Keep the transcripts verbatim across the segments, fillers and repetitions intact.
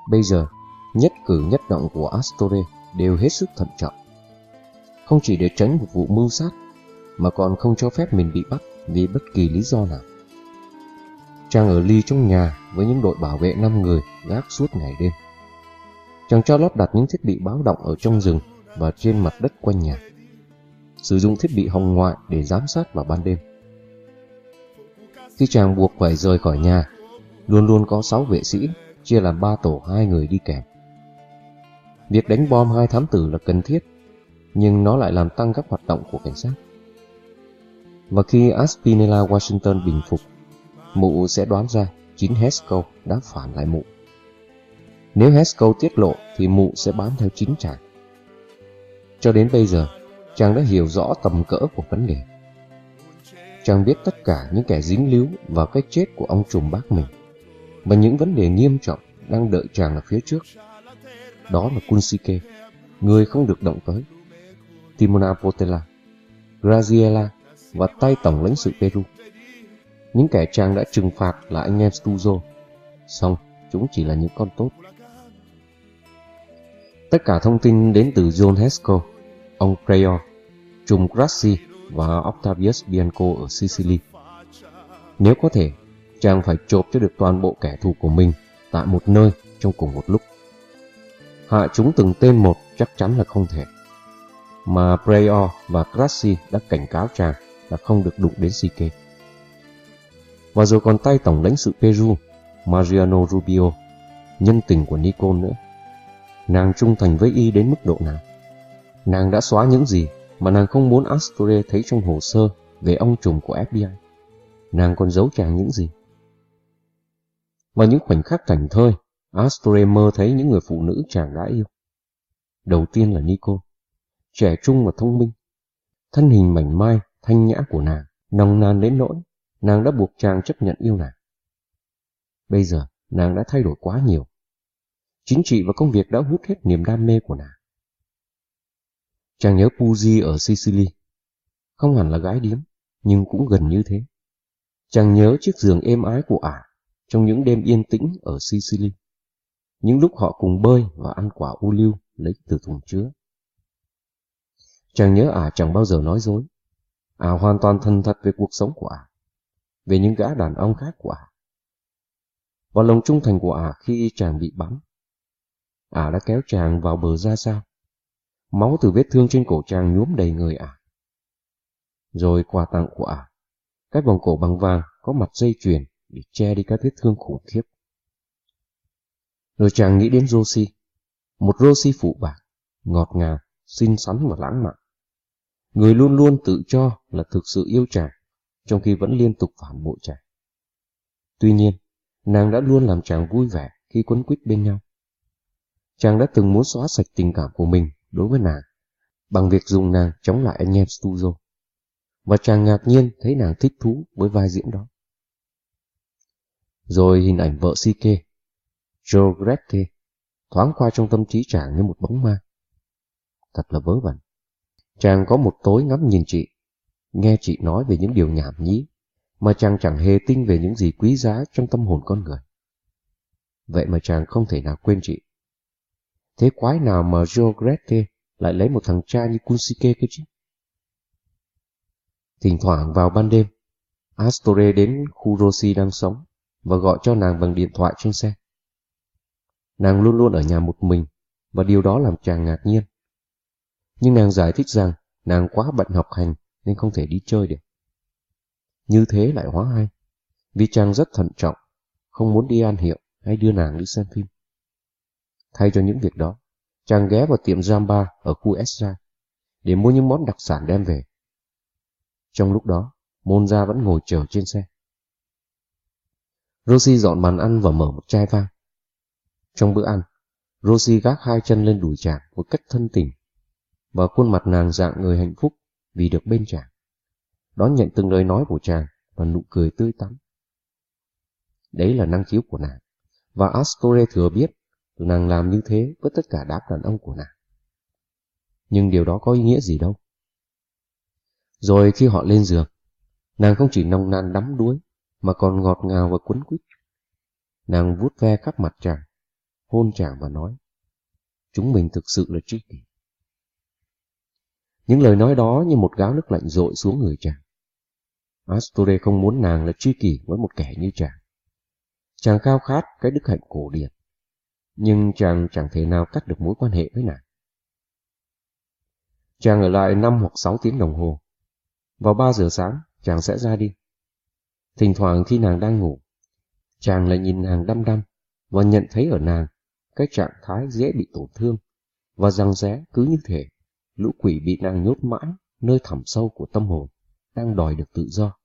Bây giờ, nhất cử nhất động của Astore đều hết sức thận trọng. Không chỉ để tránh một vụ mưu sát, mà còn không cho phép mình bị bắt vì bất kỳ lý do nào. Chàng ở ly trong nhà với những đội bảo vệ năm người gác suốt ngày đêm. Chàng cho lắp đặt những thiết bị báo động ở trong rừng và trên mặt đất quanh nhà, sử dụng thiết bị hồng ngoại để giám sát vào ban đêm. Khi chàng buộc phải rời khỏi nhà, luôn luôn có sáu vệ sĩ chia làm ba tổ hai người đi kèm. Việc đánh bom hai thám tử là cần thiết, nhưng nó lại làm tăng các hoạt động của cảnh sát. Và khi Aspinella Washington bình phục, mụ sẽ đoán ra chính Haskell đã phản lại mụ. Nếu Haskell tiết lộ thì mụ sẽ bám theo chính chàng. Cho đến bây giờ, chàng đã hiểu rõ tầm cỡ của vấn đề. Chàng biết tất cả những kẻ dính líu vào cái chết của ông trùm bác mình, và những vấn đề nghiêm trọng đang đợi chàng ở phía trước. Đó là Kunshike, người không được động tới, Timona Potela, Graziella và tay tổng lãnh sự Peru. Những kẻ chàng đã trừng phạt là anh em Stuzzo, song chúng chỉ là những con tốt. Tất cả thông tin đến từ John Haskell, ông Prayor, trùm Grassi và Octavius Bianco ở Sicily. Nếu có thể, chàng phải chộp cho được toàn bộ kẻ thù của mình tại một nơi trong cùng một lúc. Hạ chúng từng tên một chắc chắn là không thể, mà Prayor và Grassi đã cảnh cáo chàng là không được đụng đến Sike. Và rồi còn tay tổng lãnh sự Peru, Mariano Rubio, nhân tình của Nikon nữa. Nàng trung thành với y đến mức độ nào? Nàng đã xóa những gì mà nàng không muốn Astore thấy trong hồ sơ về ông trùm của ép bê i? Nàng còn giấu chàng những gì? Vào những khoảnh khắc thảnh thơi, Astore mơ thấy những người phụ nữ chàng đã yêu. Đầu tiên là Nico, trẻ trung và thông minh. Thân hình mảnh mai, thanh nhã của nàng, nồng nàn đến nỗi nàng đã buộc chàng chấp nhận yêu nàng. Bây giờ, nàng đã thay đổi quá nhiều. Chính trị và công việc đã hút hết niềm đam mê của nàng. Chàng nhớ Puji ở Sicily. Không hẳn là gái điếm, nhưng cũng gần như thế. Chàng nhớ chiếc giường êm ái của ả trong những đêm yên tĩnh ở Sicily, những lúc họ cùng bơi và ăn quả ô liu lấy từ thùng chứa. Chàng nhớ ả chẳng bao giờ nói dối. Ả hoàn toàn thân thật về cuộc sống của ả, về những gã đàn ông khác của ả, và lòng trung thành của ả khi chàng bị bắn. Ả đã kéo chàng vào bờ ra sao. Máu từ vết thương trên cổ chàng nhuốm đầy người ả. Rồi quà tặng của ả, cái vòng cổ bằng vàng có mặt dây chuyền để che đi các vết thương khủng khiếp. Rồi chàng nghĩ đến Rosie, một Rosie phụ bạc, ngọt ngào, xinh xắn và lãng mạn, người luôn luôn tự cho là thực sự yêu chàng, trong khi vẫn liên tục phản bội chàng. Tuy nhiên, nàng đã luôn làm chàng vui vẻ khi quấn quýt bên nhau. Chàng đã từng muốn xóa sạch tình cảm của mình đối với nàng bằng việc dùng nàng chống lại anh em Stuzzo, và chàng ngạc nhiên thấy nàng thích thú với vai diễn đó. Rồi hình ảnh vợ Sike, Giorgette, thoáng qua trong tâm trí chàng như một bóng ma. Thật là vớ vẩn. Chàng có một tối ngắm nhìn chị, nghe chị nói về những điều nhảm nhí mà chàng chẳng hề tin về những gì quý giá trong tâm hồn con người. Vậy mà chàng không thể nào quên chị. Thế quái nào mà Giorgette lại lấy một thằng cha như Kunshike cơ chứ? Thỉnh thoảng vào ban đêm, Astore đến khu Rosie đang sống và gọi cho nàng bằng điện thoại trên xe. Nàng luôn luôn ở nhà một mình, và điều đó làm chàng ngạc nhiên. Nhưng nàng giải thích rằng nàng quá bận học hành nên không thể đi chơi được. Như thế lại hóa hay, vì chàng rất thận trọng, không muốn đi ăn hiệu hay đưa nàng đi xem phim. Thay cho những việc đó, chàng ghé vào tiệm Jamba ở khu Esra để mua những món đặc sản đem về. Trong lúc đó, Monza vẫn ngồi chờ trên xe. Rosie dọn bàn ăn và mở một chai vang. Trong bữa ăn, Rosie gác hai chân lên đùi chàng một cách thân tình, và khuôn mặt nàng rạng ngời hạnh phúc vì được bên chàng, đón nhận từng lời nói của chàng và nụ cười tươi tắn. Đấy là năng khiếu của nàng, và Astore thừa biết nàng làm như thế với tất cả đám đàn ông của nàng. Nhưng điều đó có ý nghĩa gì đâu. Rồi khi họ lên giường, nàng không chỉ nồng nàn đắm đuối mà còn ngọt ngào và quấn quýt. Nàng vuốt ve khắp mặt chàng, hôn chàng và nói, chúng mình thực sự là tri kỷ. Những lời nói đó như một gáo nước lạnh dội xuống người chàng. Astoreth không muốn nàng là tri kỷ với một kẻ như chàng. Chàng khao khát cái đức hạnh cổ điển, nhưng chàng chẳng thể nào cắt được mối quan hệ với nàng. Chàng ở lại năm hoặc sáu tiếng đồng hồ. Vào ba giờ sáng, chàng sẽ ra đi. Thỉnh thoảng khi nàng đang ngủ, chàng lại nhìn nàng đăm đăm và nhận thấy ở nàng cái trạng thái dễ bị tổn thương và giằng xé cứ như thể lũ quỷ bị nàng nhốt mãi nơi thẳm sâu của tâm hồn đang đòi được tự do.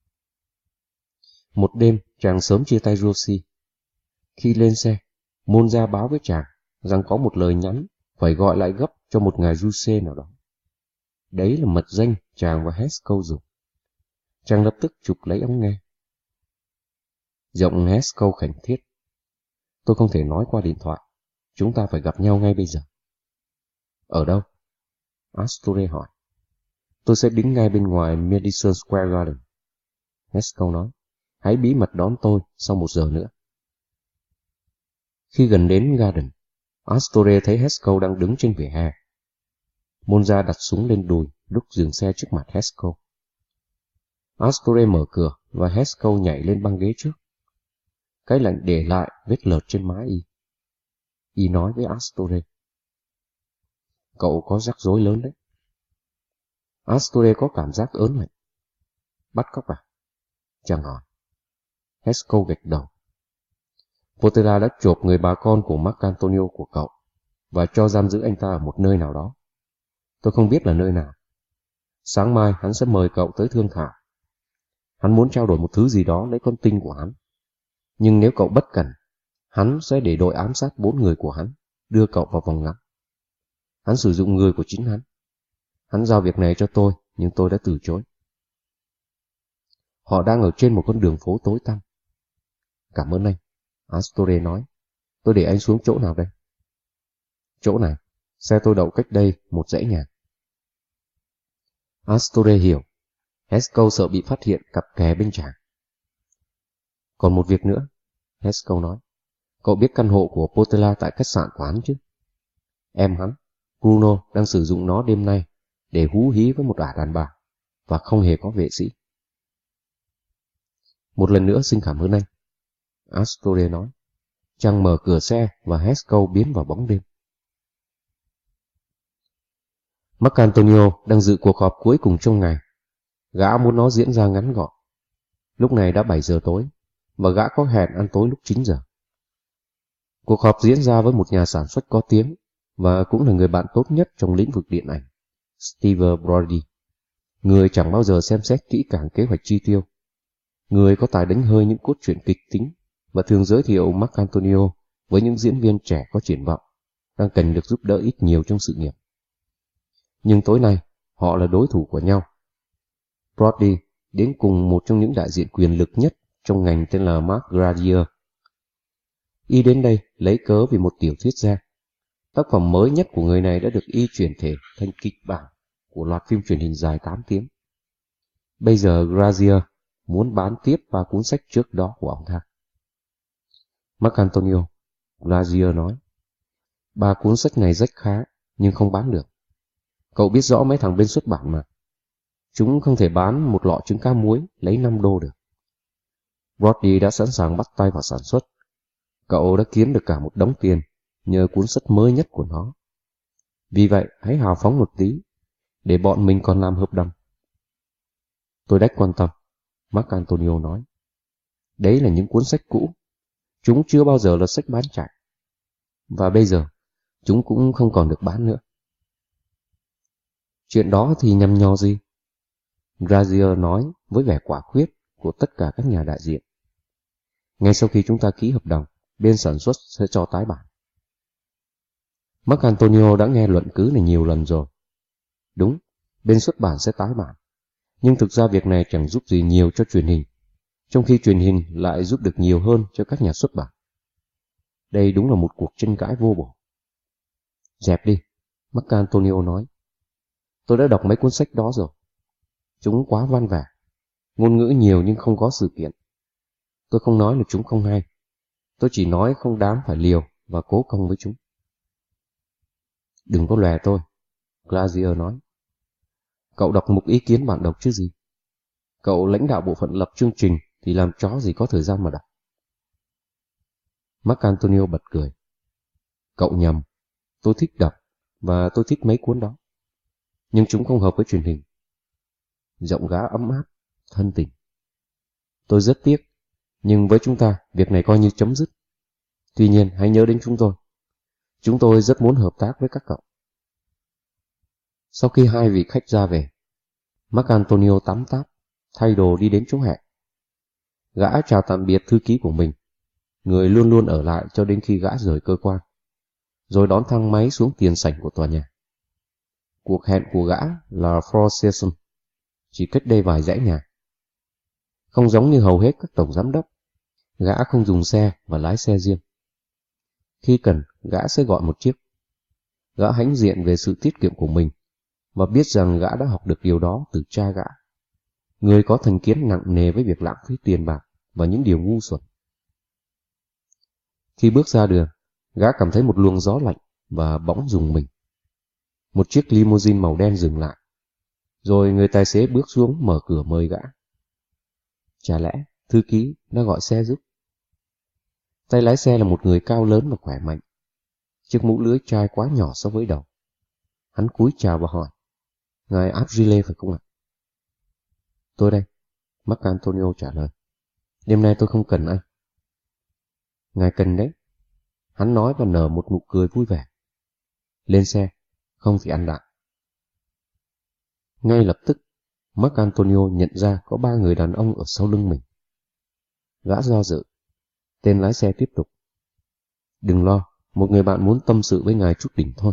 Một đêm, chàng sớm chia tay Rosie. Khi lên xe, Monza báo với chàng rằng có một lời nhắn phải gọi lại gấp cho một ngài Giuse nào đó. Đấy là mật danh chàng và Haskell dùng. Chàng lập tức chụp lấy ống nghe. Giọng Haskell khẩn thiết. Tôi không thể nói qua điện thoại. Chúng ta phải gặp nhau ngay bây giờ. Ở đâu? Astoreth hỏi. Tôi sẽ đứng ngay bên ngoài Madison Square Garden. Haskell nói. Hãy bí mật đón tôi sau một giờ nữa. Khi gần đến Garden, Astoreth thấy Haskell đang đứng trên vỉa hè. Monza đặt súng lên đùi lúc dừng xe trước mặt Haskell. Astoreth mở cửa và Haskell nhảy lên băng ghế trước. Cái lạnh để lại vết lợt trên má y. Y nói với Astoreth. Cậu có rắc rối lớn đấy. Astoreth có cảm giác ớn lạnh. Bắt cóc à? Chàng hỏi. Haskell gật đầu. Portela đã chộp người bà con của Marcantonio của cậu và cho giam giữ anh ta ở một nơi nào đó. Tôi không biết là nơi nào. Sáng mai hắn sẽ mời cậu tới thương thảo. Hắn muốn trao đổi một thứ gì đó lấy con tinh của hắn. Nhưng nếu cậu bất cẩn, hắn sẽ để đội ám sát bốn người của hắn đưa cậu vào vòng ngắm. Hắn sử dụng người của chính hắn. Hắn giao việc này cho tôi, nhưng tôi đã từ chối. Họ đang ở trên một con đường phố tối tăm. Cảm ơn anh, Astoreth nói. Tôi để anh xuống chỗ nào đây? Chỗ này, xe tôi đậu cách đây một dãy nhà. Astoreth hiểu. Haskell sợ bị phát hiện cặp kè bên chàng. Còn một việc nữa, Haskell nói. Cậu biết căn hộ của Portela tại khách sạn của hắn chứ? Em hắn, Bruno, đang sử dụng nó đêm nay để hú hí với một ả đàn bà và không hề có vệ sĩ. Một lần nữa xin cảm ơn anh, Astoreth nói. Chàng mở cửa xe và Haskell biến vào bóng đêm. Marcantonio đang dự cuộc họp cuối cùng trong ngày. Gã muốn nó diễn ra ngắn gọn. Lúc này đã bảy giờ tối, và gã có hẹn ăn tối lúc chín giờ. Cuộc họp diễn ra với một nhà sản xuất có tiếng, và cũng là người bạn tốt nhất trong lĩnh vực điện ảnh, Steve Brody, người chẳng bao giờ xem xét kỹ càng kế hoạch chi tiêu, người có tài đánh hơi những cốt truyện kịch tính và thường giới thiệu Marcantonio với những diễn viên trẻ có triển vọng, đang cần được giúp đỡ ít nhiều trong sự nghiệp. Nhưng tối nay, họ là đối thủ của nhau. Brody đến cùng một trong những đại diện quyền lực nhất trong ngành tên là Mark Gradier. Y đến đây lấy cớ vì một tiểu thuyết gia. Tác phẩm mới nhất của người này đã được y chuyển thể thành kịch bản của loạt phim truyền hình dài tám tiếng. Bây giờ Gradier muốn bán tiếp ba cuốn sách trước đó của ông ta. Marcantonio, Gradier nói, ba cuốn sách này rất khá, nhưng không bán được. Cậu biết rõ mấy thằng bên xuất bản mà. Chúng không thể bán một lọ trứng cá muối lấy năm đô được. Brody đã sẵn sàng bắt tay vào sản xuất. Cậu đã kiếm được cả một đống tiền nhờ cuốn sách mới nhất của nó. Vì vậy, hãy hào phóng một tí, để bọn mình còn làm hợp đồng. Tôi đếch quan tâm, Marcantonio nói. Đấy là những cuốn sách cũ. Chúng chưa bao giờ là sách bán chạy. Và bây giờ, chúng cũng không còn được bán nữa. Chuyện đó thì nhằm nhò gì? Gradier nói với vẻ quả quyết của tất cả các nhà đại diện. Ngay sau khi chúng ta ký hợp đồng, bên sản xuất sẽ cho tái bản. Marcantonio đã nghe luận cứ này nhiều lần rồi. Đúng, bên xuất bản sẽ tái bản. Nhưng thực ra việc này chẳng giúp gì nhiều cho truyền hình, trong khi truyền hình lại giúp được nhiều hơn cho các nhà xuất bản. Đây đúng là một cuộc tranh cãi vô bổ. Dẹp đi, Marcantonio nói. Tôi đã đọc mấy cuốn sách đó rồi. Chúng quá văn vẻ, ngôn ngữ nhiều nhưng không có sự kiện. Tôi không nói là chúng không hay. Tôi chỉ nói không đáng phải liều và cố công với chúng. Đừng có lòe tôi, Glazier nói. Cậu đọc mục ý kiến bạn đọc chứ gì. Cậu lãnh đạo bộ phận lập chương trình thì làm chó gì có thời gian mà đọc. Marcantonio bật cười. Cậu nhầm, tôi thích đọc và tôi thích mấy cuốn đó. Nhưng chúng không hợp với truyền hình. Giọng gã ấm áp, thân tình. Tôi rất tiếc, nhưng với chúng ta, việc này coi như chấm dứt. Tuy nhiên, hãy nhớ đến chúng tôi. Chúng tôi rất muốn hợp tác với các cậu. Sau khi hai vị khách ra về, Marcantonio tắm táp, thay đồ đi đến chỗ hẹn. Gã chào tạm biệt thư ký của mình, người luôn luôn ở lại cho đến khi gã rời cơ quan, rồi đón thang máy xuống tiền sảnh của tòa nhà. Cuộc hẹn của gã là Four Seasons, chỉ cách đây vài dãy nhà. Không giống như hầu hết các tổng giám đốc, gã không dùng xe và lái xe riêng. Khi cần, gã sẽ gọi một chiếc. Gã hãnh diện về sự tiết kiệm của mình, và biết rằng gã đã học được điều đó từ cha gã, người có thành kiến nặng nề với việc lãng phí tiền bạc và những điều ngu xuẩn. Khi bước ra đường, gã cảm thấy một luồng gió lạnh và bỗng rùng mình. Một chiếc limousine màu đen dừng lại, rồi người tài xế bước xuống mở cửa mời gã. Chả lẽ thư ký đã gọi xe giúp? Tay lái xe là một người cao lớn và khỏe mạnh. Chiếc mũ lưới chai quá nhỏ so với đầu. Hắn cúi chào và hỏi, ngài Abgile phải không ạ? Tôi đây, Marcantonio trả lời. Đêm nay tôi không cần anh. Ngài cần đấy. Hắn nói và nở một nụ cười vui vẻ. Lên xe, không thì ăn đạn. Ngay lập tức, Marcantonio nhận ra có ba người đàn ông ở sau lưng mình. Gã do dự. Tên lái xe tiếp tục. Đừng lo, một người bạn muốn tâm sự với ngài chút đỉnh thôi.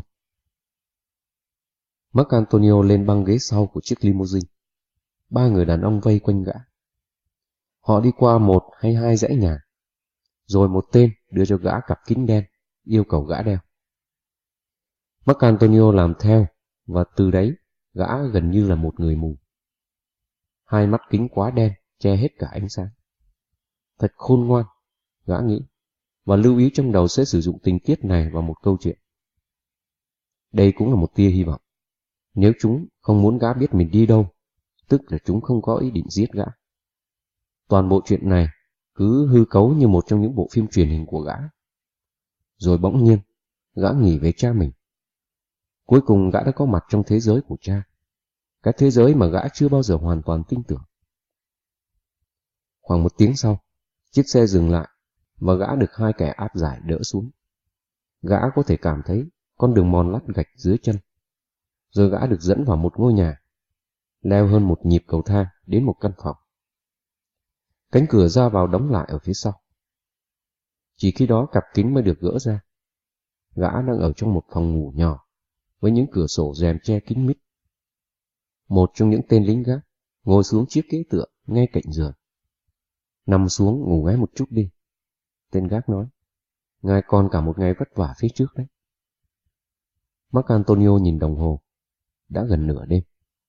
Marcantonio lên băng ghế sau của chiếc limousine. Ba người đàn ông vây quanh gã. Họ đi qua một hay hai dãy nhà, rồi một tên đưa cho gã cặp kính đen, yêu cầu gã đeo. Marcantonio làm theo, và từ đấy gã gần như là một người mù. Hai mắt kính quá đen che hết cả ánh sáng. Thật khôn ngoan, gã nghĩ, và lưu ý trong đầu sẽ sử dụng tình tiết này vào một câu chuyện. Đây cũng là một tia hy vọng. Nếu chúng không muốn gã biết mình đi đâu, tức là chúng không có ý định giết gã. Toàn bộ chuyện này cứ hư cấu như một trong những bộ phim truyền hình của gã. Rồi bỗng nhiên, gã nghĩ về cha mình. Cuối cùng gã đã có mặt trong thế giới của cha. Cái thế giới mà gã chưa bao giờ hoàn toàn tin tưởng. Khoảng một tiếng sau, chiếc xe dừng lại và gã được hai kẻ áp giải đỡ xuống. Gã có thể cảm thấy con đường mòn lát gạch dưới chân. Rồi gã được dẫn vào một ngôi nhà, leo hơn một nhịp cầu thang đến một căn phòng. Cánh cửa ra vào đóng lại ở phía sau. Chỉ khi đó cặp kính mới được gỡ ra. Gã đang ở trong một phòng ngủ nhỏ, với những cửa sổ rèm che kín mít. Một trong những tên lính gác ngồi xuống chiếc ghế tựa ngay cạnh giường. Nằm xuống ngủ ngáy một chút đi. Tên gác nói, ngài còn cả một ngày vất vả phía trước đấy. Marcantonio nhìn đồng hồ. Đã gần nửa đêm.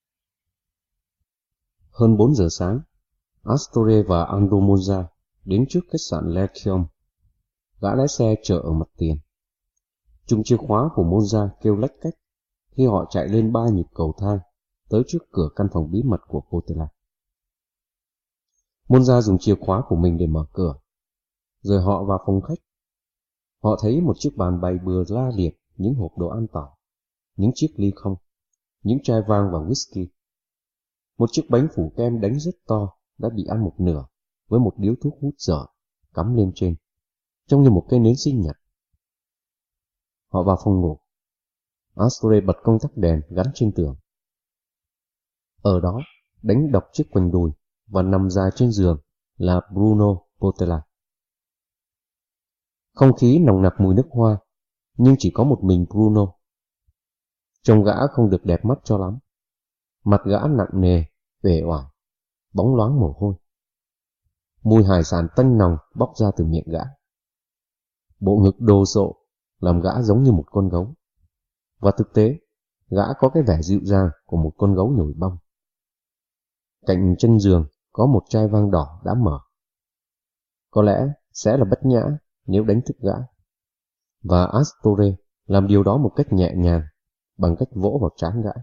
Hơn bốn giờ sáng, Astore và Aldo Monza đến trước khách sạn Lechium. Gã lái xe chờ ở mặt tiền. Chùm chìa khóa của Monza kêu lách cách khi họ chạy lên ba nhịp cầu thang tới trước cửa căn phòng bí mật của Potella. Monza dùng chìa khóa của mình để mở cửa. Rồi họ vào phòng khách. Họ thấy một chiếc bàn bày bừa la liệt những hộp đồ ăn tỏi, những chiếc ly không, những chai vang và whisky. Một chiếc bánh phủ kem đánh rất to đã bị ăn một nửa với một điếu thuốc hút dở cắm lên trên, trông như một cây nến sinh nhật. Họ vào phòng ngủ. Astore bật công tắc đèn gắn trên tường. Ở đó, đánh đọc chiếc quần đùi và nằm dài trên giường là Bruno Potella. Không khí nồng nặc mùi nước hoa, nhưng chỉ có một mình Bruno. Trông gã không được đẹp mắt cho lắm. Mặt gã nặng nề, uể oải, bóng loáng mồ hôi. Mùi hải sản tanh nồng bốc ra từ miệng gã. Bộ ngực đồ sộ làm gã giống như một con gấu. Và thực tế, gã có cái vẻ dịu dàng của một con gấu nhồi bông. Cạnh chân giường có một chai vang đỏ đã mở. Có lẽ sẽ là bất nhã nếu đánh thức gã. và Astore làm điều đó một cách nhẹ nhàng bằng cách vỗ vào trán gã.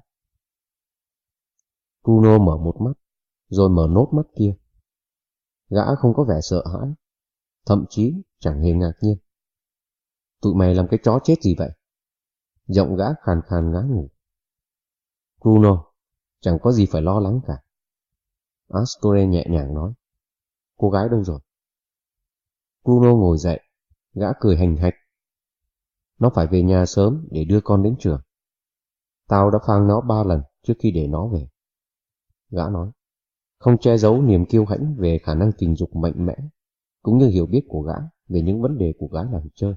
Bruno mở một mắt, rồi mở nốt mắt kia. Gã không có vẻ sợ hãi, thậm chí chẳng hề ngạc nhiên. Tụi mày làm cái chó chết gì vậy? Giọng gã khàn khàn ngái ngủ. Bruno, chẳng có gì phải lo lắng cả. Astore nhẹ nhàng nói. Cô gái đâu rồi? Bruno ngồi dậy, gã cười hành hạch. Nó phải về nhà sớm để đưa con đến trường. Tao đã phang nó ba lần trước khi để nó về. Gã nói, không che giấu niềm kiêu hãnh về khả năng tình dục mạnh mẽ, cũng như hiểu biết của gã về những vấn đề của gái làng chơi.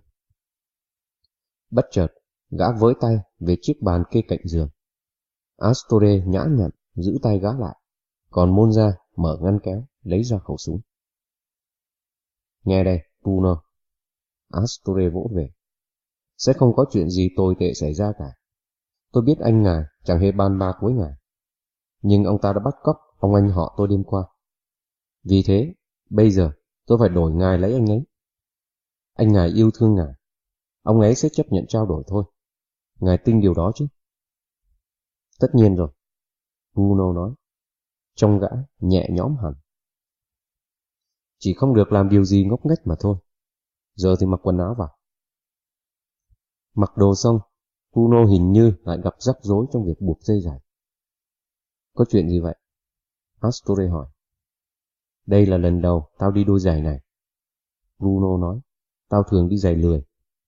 Bất chợt, gã với tay về chiếc bàn kê cạnh giường. Astore nhã nhặn giữ tay gã lại, còn Monza mở ngăn kéo, lấy ra khẩu súng. Nghe đây, Bruno. Astore vỗ về. Sẽ không có chuyện gì tồi tệ xảy ra cả. Tôi biết anh ngài chẳng hề bàn bạc với ngài. Nhưng ông ta đã bắt cóc ông anh họ tôi đêm qua. Vì thế, bây giờ tôi phải đổi ngài lấy anh ấy. Anh ngài yêu thương ngài. Ông ấy sẽ chấp nhận trao đổi thôi. Ngài tin điều đó chứ? Tất nhiên rồi, Bruno nói. Trông gã nhẹ nhõm hẳn. Chỉ không được làm điều gì ngốc nghếch mà thôi. Giờ thì mặc quần áo vào. Mặc đồ xong, Bruno hình như lại gặp rắc rối trong việc buộc dây giày. Có chuyện gì vậy? Astore hỏi. Đây là lần đầu tao đi đôi giày này. Bruno nói. Tao thường đi giày lười.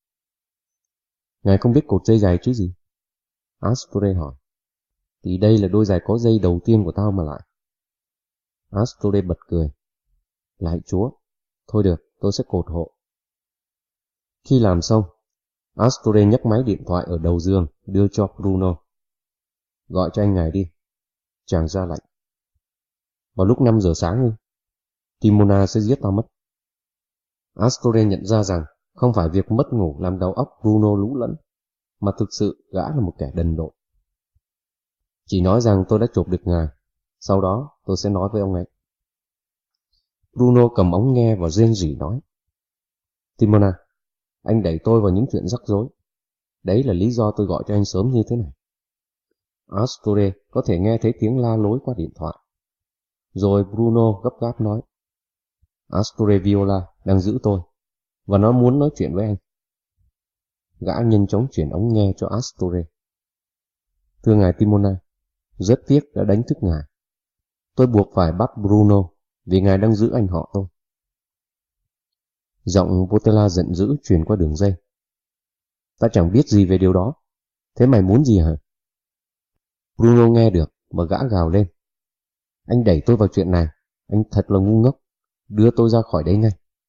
Ngài không biết cột dây giày chứ gì? Astore hỏi. Thì đây là đôi giày có dây đầu tiên của tao mà lại. Astore bật cười. Lạy Chúa, thôi được, tôi sẽ cột hộ. Khi làm xong, Astore nhấc máy điện thoại ở đầu giường đưa cho Bruno. Gọi cho anh ngài đi. Chàng ra lệnh. Vào lúc năm giờ sáng đi. Timona sẽ giết tao mất. Astore nhận ra rằng không phải việc mất ngủ làm đầu óc Bruno lú lẫn, mà thực sự gã là một kẻ đần độn. Chỉ nói rằng tôi đã chộp được ngài, sau đó tôi sẽ nói với ông ấy. Bruno cầm ống nghe và rên rỉ nói. Timona, anh đẩy tôi vào những chuyện rắc rối. Đấy là lý do tôi gọi cho anh sớm như thế này. Astore có thể nghe thấy tiếng la lối qua điện thoại. Rồi Bruno gấp gáp nói. Astore Viola đang giữ tôi, và nó muốn nói chuyện với anh. Gã nhanh chóng chuyển ống nghe cho Astore. Thưa ngài Timona, rất tiếc đã đánh thức ngài. Tôi buộc phải bắt Bruno vì ngài đang giữ anh họ tôi. Giọng Potella giận dữ truyền qua đường dây. Ta chẳng biết gì về điều đó. Thế mày muốn gì hả? Bruno nghe được mà gã gào lên. Anh đẩy tôi vào chuyện này. Anh thật là ngu ngốc. Đưa tôi ra khỏi đây ngay.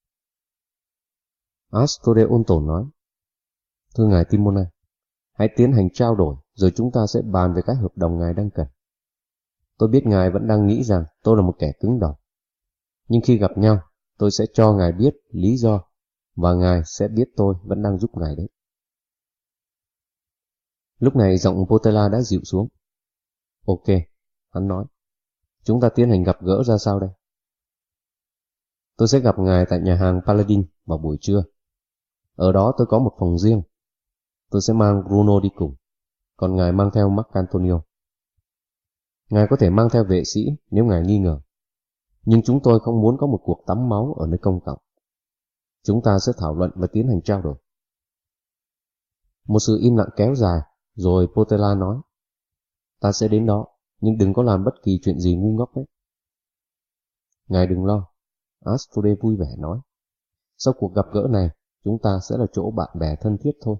Astore ôn tồn nói. Thưa ngài Timona, hãy tiến hành trao đổi rồi chúng ta sẽ bàn về cái hợp đồng ngài đang cần. Tôi biết ngài vẫn đang nghĩ rằng tôi là một kẻ cứng đầu. Nhưng khi gặp nhau, tôi sẽ cho ngài biết lý do, và ngài sẽ biết tôi vẫn đang giúp ngài đấy. Lúc này giọng Potella đã dịu xuống. Ok, hắn nói. Chúng ta tiến hành gặp gỡ ra sao đây? Tôi sẽ gặp ngài tại nhà hàng Paladin vào buổi trưa. Ở đó tôi có một phòng riêng. Tôi sẽ mang Bruno đi cùng, còn ngài mang theo Marcantonio. Ngài có thể mang theo vệ sĩ nếu ngài nghi ngờ. Nhưng chúng tôi không muốn có một cuộc tắm máu ở nơi công cộng. Chúng ta sẽ thảo luận và tiến hành trao đổi. Một sự im lặng kéo dài, rồi Potella nói. Ta sẽ đến đó, nhưng đừng có làm bất kỳ chuyện gì ngu ngốc đấy. Ngài đừng lo, Astore vui vẻ nói. Sau cuộc gặp gỡ này, chúng ta sẽ là chỗ bạn bè thân thiết thôi.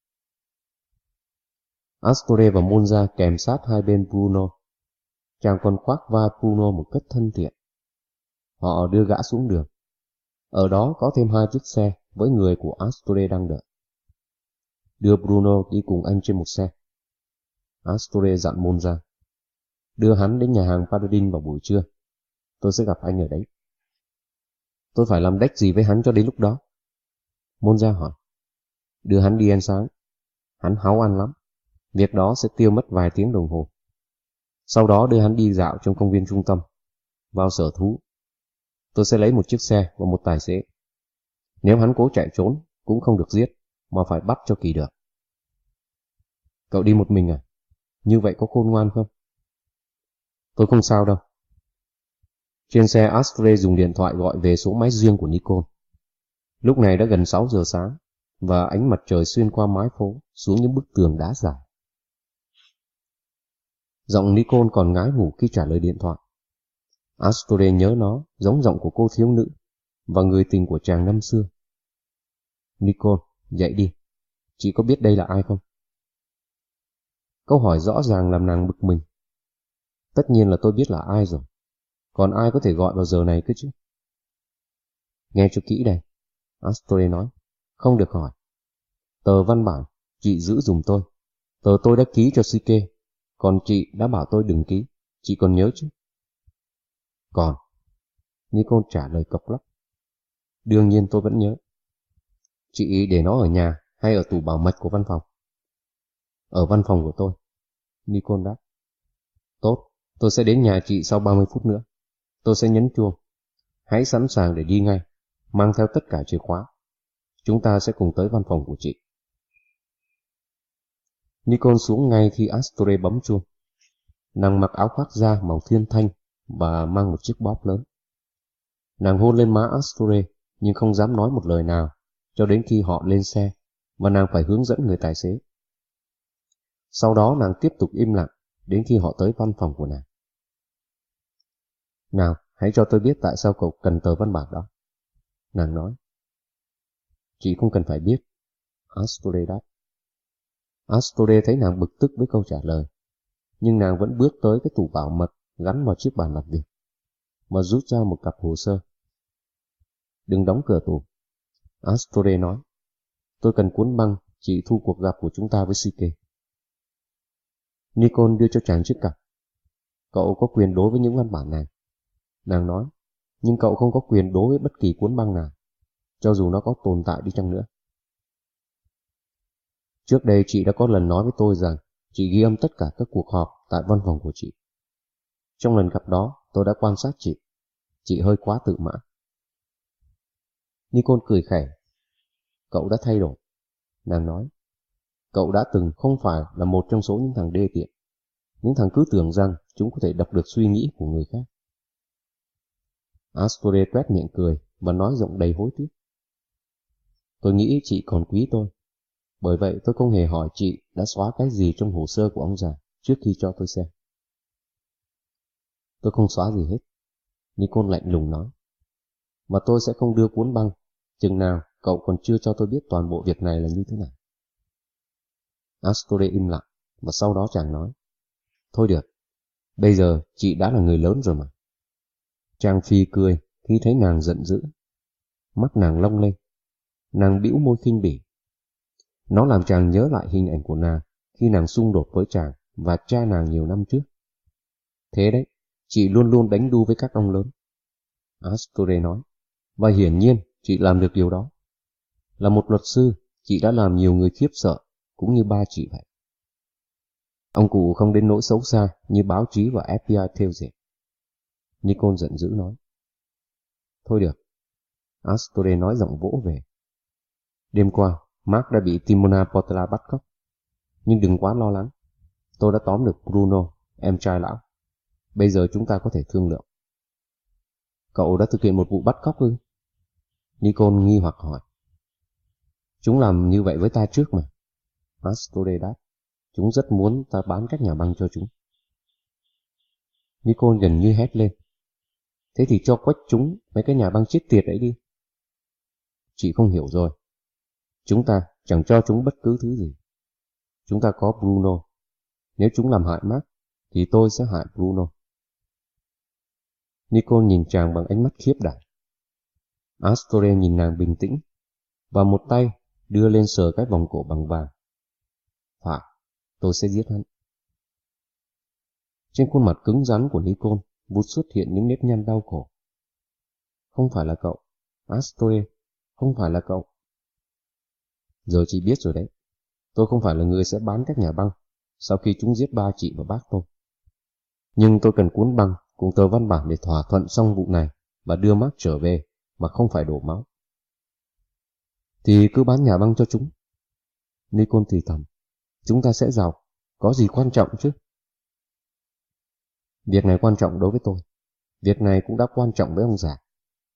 Astore và Monza kèm sát hai bên Bruno. Chàng còn khoác vai Bruno một cách thân thiện. Họ đưa gã xuống đường. Ở đó có thêm hai chiếc xe với người của Astore đang đợi. Đưa Bruno đi cùng anh trên một xe. Astore dặn Monza. Đưa hắn đến nhà hàng Paladin vào buổi trưa. Tôi sẽ gặp anh ở đấy. Tôi phải làm đếch gì với hắn cho đến lúc đó? Monza hỏi. Đưa hắn đi ăn sáng. Hắn háu ăn lắm. Việc đó sẽ tiêu mất vài tiếng đồng hồ. Sau đó đưa hắn đi dạo trong công viên trung tâm. Vào sở thú. Tôi sẽ lấy một chiếc xe và một tài xế. Nếu hắn cố chạy trốn, cũng không được giết. mà phải bắt cho kỳ được. Cậu đi một mình à? Như vậy có khôn ngoan không? Tôi không sao đâu. Trên xe, Ashtray dùng điện thoại gọi về số máy riêng của Nicole. Lúc này đã gần sáu giờ sáng, và ánh mặt trời xuyên qua mái phố xuống những bức tường đá dài. Giọng Nicole còn ngái ngủ khi trả lời điện thoại. Ashtray nhớ nó giống giọng của cô thiếu nữ và người tình của chàng năm xưa. Nicole, dậy đi. Chị có biết đây là ai không? Câu hỏi rõ ràng làm nàng bực mình. Tất nhiên là tôi biết là ai rồi. Còn ai có thể gọi vào giờ này cơ chứ? Nghe cho kỹ đây, Ashtray nói. Không được hỏi. Tờ văn bản, chị giữ dùm tôi. Tờ tôi đã ký cho Sike, còn chị đã bảo tôi đừng ký. Chị còn nhớ chứ? Còn. Nicole trả lời cộc lốc. Đương nhiên tôi vẫn nhớ. Chị để nó ở nhà hay ở tủ bảo mật của văn phòng? Ở văn phòng của tôi, Nicole đáp. Tốt, tôi sẽ đến nhà chị sau ba mươi phút nữa. Tôi sẽ nhấn chuông. Hãy sẵn sàng để đi ngay, mang theo tất cả chìa khóa. Chúng ta sẽ cùng tới văn phòng của chị. Nicole xuống ngay khi Ashtray bấm chuông. Nàng mặc áo khoác da màu thiên thanh và mang một chiếc bóp lớn. Nàng hôn lên má Ashtray nhưng không dám nói một lời nào cho đến khi họ lên xe và nàng phải hướng dẫn người tài xế. Sau đó nàng tiếp tục im lặng đến khi họ tới văn phòng của nàng. Nào, hãy cho tôi biết tại sao cậu cần tờ văn bản đó. Nàng nói. Chị không cần phải biết, Ashtray đáp. Ashtray thấy nàng bực tức với câu trả lời, nhưng nàng vẫn bước tới cái tủ bảo mật gắn vào chiếc bàn làm việc, và rút ra một cặp hồ sơ. Đừng đóng cửa tủ, Ashtray nói. Tôi cần cuốn băng chỉ thu cuộc gặp của chúng ta với Sike. Nicole đưa cho chàng chiếc cặp. Cậu có quyền đối với những văn bản này, nàng nói, nhưng cậu không có quyền đối với bất kỳ cuốn băng nào, cho dù nó có tồn tại đi chăng nữa. Trước đây chị đã có lần nói với tôi rằng chị ghi âm tất cả các cuộc họp tại văn phòng của chị. Trong lần gặp đó, tôi đã quan sát chị. Chị hơi quá tự mãn. Nicole cười khẩy. Cậu đã thay đổi, nàng nói. Cậu đã từng không phải là một trong số những thằng đê tiện, những thằng cứ tưởng rằng chúng có thể đọc được suy nghĩ của người khác. Ashtray tuét miệng cười và nói giọng đầy hối tiếc. Tôi nghĩ chị còn quý tôi. Bởi vậy tôi không hề hỏi chị đã xóa cái gì trong hồ sơ của ông già trước khi cho tôi xem. Tôi không xóa gì hết, Nicole lạnh lùng nói. Mà tôi sẽ không đưa cuốn băng chừng nào cậu còn chưa cho tôi biết toàn bộ việc này là như thế nào. Ashtray im lặng, và sau đó chàng nói. Thôi được, bây giờ chị đã là người lớn rồi mà. Chàng phi cười khi thấy nàng giận dữ. Mắt nàng long lên. Nàng bĩu môi khinh bỉ. Nó làm chàng nhớ lại hình ảnh của nàng khi nàng xung đột với chàng và cha nàng nhiều năm trước. Thế đấy, chị luôn luôn đánh đu với các ông lớn, Ashtray nói. Và hiển nhiên chị làm được điều đó. Là một luật sư, chị đã làm nhiều người khiếp sợ, cũng như ba chị vậy. Ông cụ không đến nỗi xấu xa như báo chí và ép bê i thêu dệt, Nicole giận dữ nói. Thôi được, Ashtray nói giọng vỗ về. Đêm qua, Mark đã bị Timona Portela bắt cóc. Nhưng đừng quá lo lắng. Tôi đã tóm được Bruno, em trai lão. Bây giờ chúng ta có thể thương lượng. Cậu đã thực hiện một vụ bắt cóc ư? Nicole nghi hoặc hỏi. Chúng làm như vậy với ta trước mà, Ashtray đáp. Chúng rất muốn ta bán các nhà băng cho chúng. Nicole gần như hét lên. Thế thì cho quách chúng mấy cái nhà băng chết tiệt ấy đi. Chị không hiểu rồi. Chúng ta chẳng cho chúng bất cứ thứ gì. Chúng ta có Bruno. Nếu chúng làm hại Mark, thì tôi sẽ hại Bruno. Nicole nhìn chàng bằng ánh mắt khiếp đảm. Ashtray nhìn nàng bình tĩnh, và một tay đưa lên sờ cái vòng cổ bằng vàng. Phải, tôi sẽ giết hắn. Trên khuôn mặt cứng rắn của Nicole vụt xuất hiện những nếp nhăn đau khổ. Không phải là cậu, Ashtray, không phải là cậu. Giờ chị biết rồi đấy. Tôi không phải là người sẽ bán các nhà băng sau khi chúng giết ba chị và bác tôi. Nhưng tôi cần cuốn băng cùng tờ văn bản để thỏa thuận xong vụ này và đưa Mark trở về mà không phải đổ máu. Thì cứ bán nhà băng cho chúng, Nikon thì thầm. Chúng ta sẽ giàu. Có gì quan trọng chứ? Việc này quan trọng đối với tôi. Việc này cũng đã quan trọng với ông già.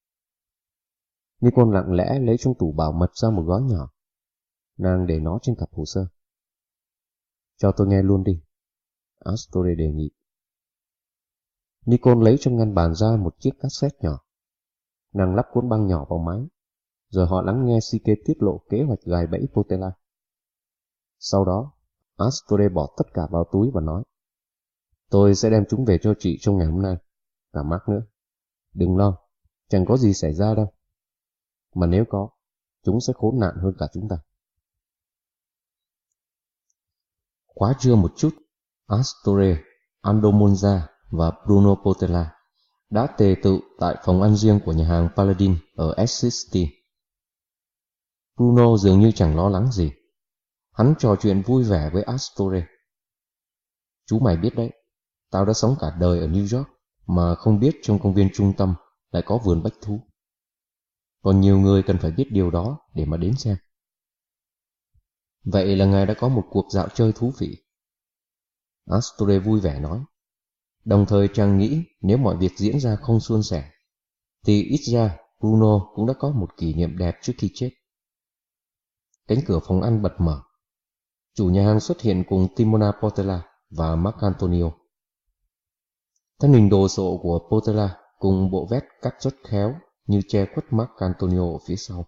Nikon lặng lẽ lấy trong tủ bảo mật ra một gói nhỏ. Nàng để nó trên cặp hồ sơ. Cho tôi nghe luôn đi, Astore đề nghị. Nikon lấy trong ngăn bàn ra một chiếc cassette nhỏ. Nàng lắp cuốn băng nhỏ vào máy, rồi họ lắng nghe Sike tiết lộ kế hoạch gài bẫy Potela. Sau đó, Astore bỏ tất cả vào túi và nói, tôi sẽ đem chúng về cho chị trong ngày hôm nay, cả Mark nữa. Đừng lo, chẳng có gì xảy ra đâu. Mà nếu có, chúng sẽ khốn nạn hơn cả chúng ta. Quá trưa một chút, Astore, Aldo Monza và Bruno Potela đã tề tựu tại phòng ăn riêng của nhà hàng Paladin ở Essex City. Bruno dường như chẳng lo lắng gì. Hắn trò chuyện vui vẻ với Astore. Chú mày biết đấy, tao đã sống cả đời ở New York mà không biết trong công viên trung tâm lại có vườn bách thú. Còn nhiều người cần phải biết điều đó để mà đến xem. Vậy là ngài đã có một cuộc dạo chơi thú vị. Astore vui vẻ nói. Đồng thời chàng nghĩ nếu mọi việc diễn ra không suôn sẻ, thì ít ra Bruno cũng đã có một kỷ niệm đẹp trước khi chết. Cánh cửa phòng ăn bật mở. Chủ nhà hàng xuất hiện cùng Timona Potela và Mark Antonio. Thân hình đồ sộ của Potela cùng bộ vest cắt rất khéo như che khuất Mark Antonio ở phía sau.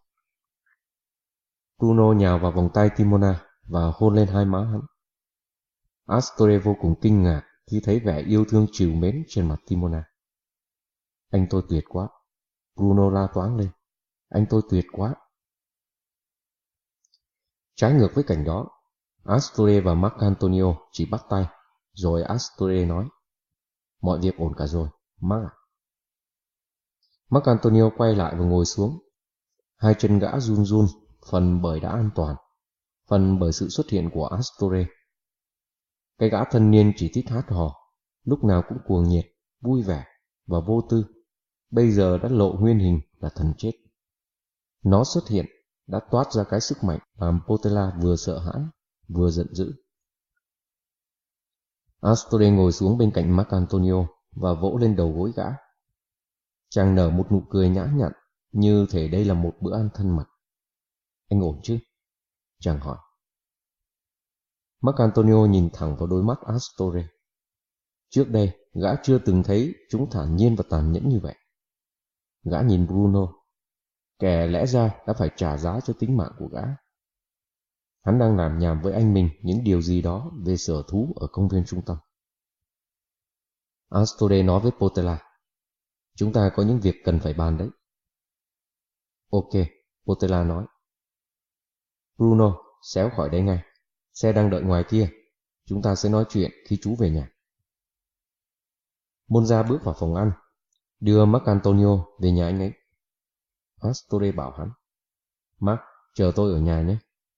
Bruno nhào vào vòng tay Timona và hôn lên hai má hắn. Astore vô cùng kinh ngạc khi thấy vẻ yêu thương trìu mến trên mặt Timona. Anh tôi tuyệt quá. Bruno la toáng lên. Anh tôi tuyệt quá. Trái ngược với cảnh đó, Astore và Mark Antonio chỉ bắt tay, rồi Astore nói, mọi việc ổn cả rồi, Mark à. Mark Antonio quay lại và ngồi xuống. Hai chân gã run run, phần bởi đã an toàn, phần bởi sự xuất hiện của Astore. Cái gã thanh niên chỉ thích hát hò, lúc nào cũng cuồng nhiệt, vui vẻ và vô tư, bây giờ đã lộ nguyên hình là thần chết. Nó xuất hiện đã toát ra cái sức mạnh làm Potela vừa sợ hãi vừa giận dữ. Astore ngồi xuống bên cạnh Mark Antonio và vỗ lên đầu gối gã. Chàng nở một nụ cười nhã nhặn, như thể đây là một bữa ăn thân mật. Anh ổn chứ? Chàng hỏi. Mark Antonio nhìn thẳng vào đôi mắt Astore. Trước đây, gã chưa từng thấy chúng thản nhiên và tàn nhẫn như vậy. Gã nhìn Bruno, kẻ lẽ ra đã phải trả giá cho tính mạng của gã. Hắn đang làm nhảm với anh mình những điều gì đó về sở thú ở công viên trung tâm. Astore nói với Potela, chúng ta có những việc cần phải bàn đấy. Ok, Potela nói. Bruno, xéo khỏi đây ngay. Xe đang đợi ngoài kia. Chúng ta sẽ nói chuyện khi chú về nhà. Monza bước vào phòng ăn, đưa Mark Antonio về nhà anh ấy. Astore bảo hắn, Mark, chờ tôi ở nhà nhé.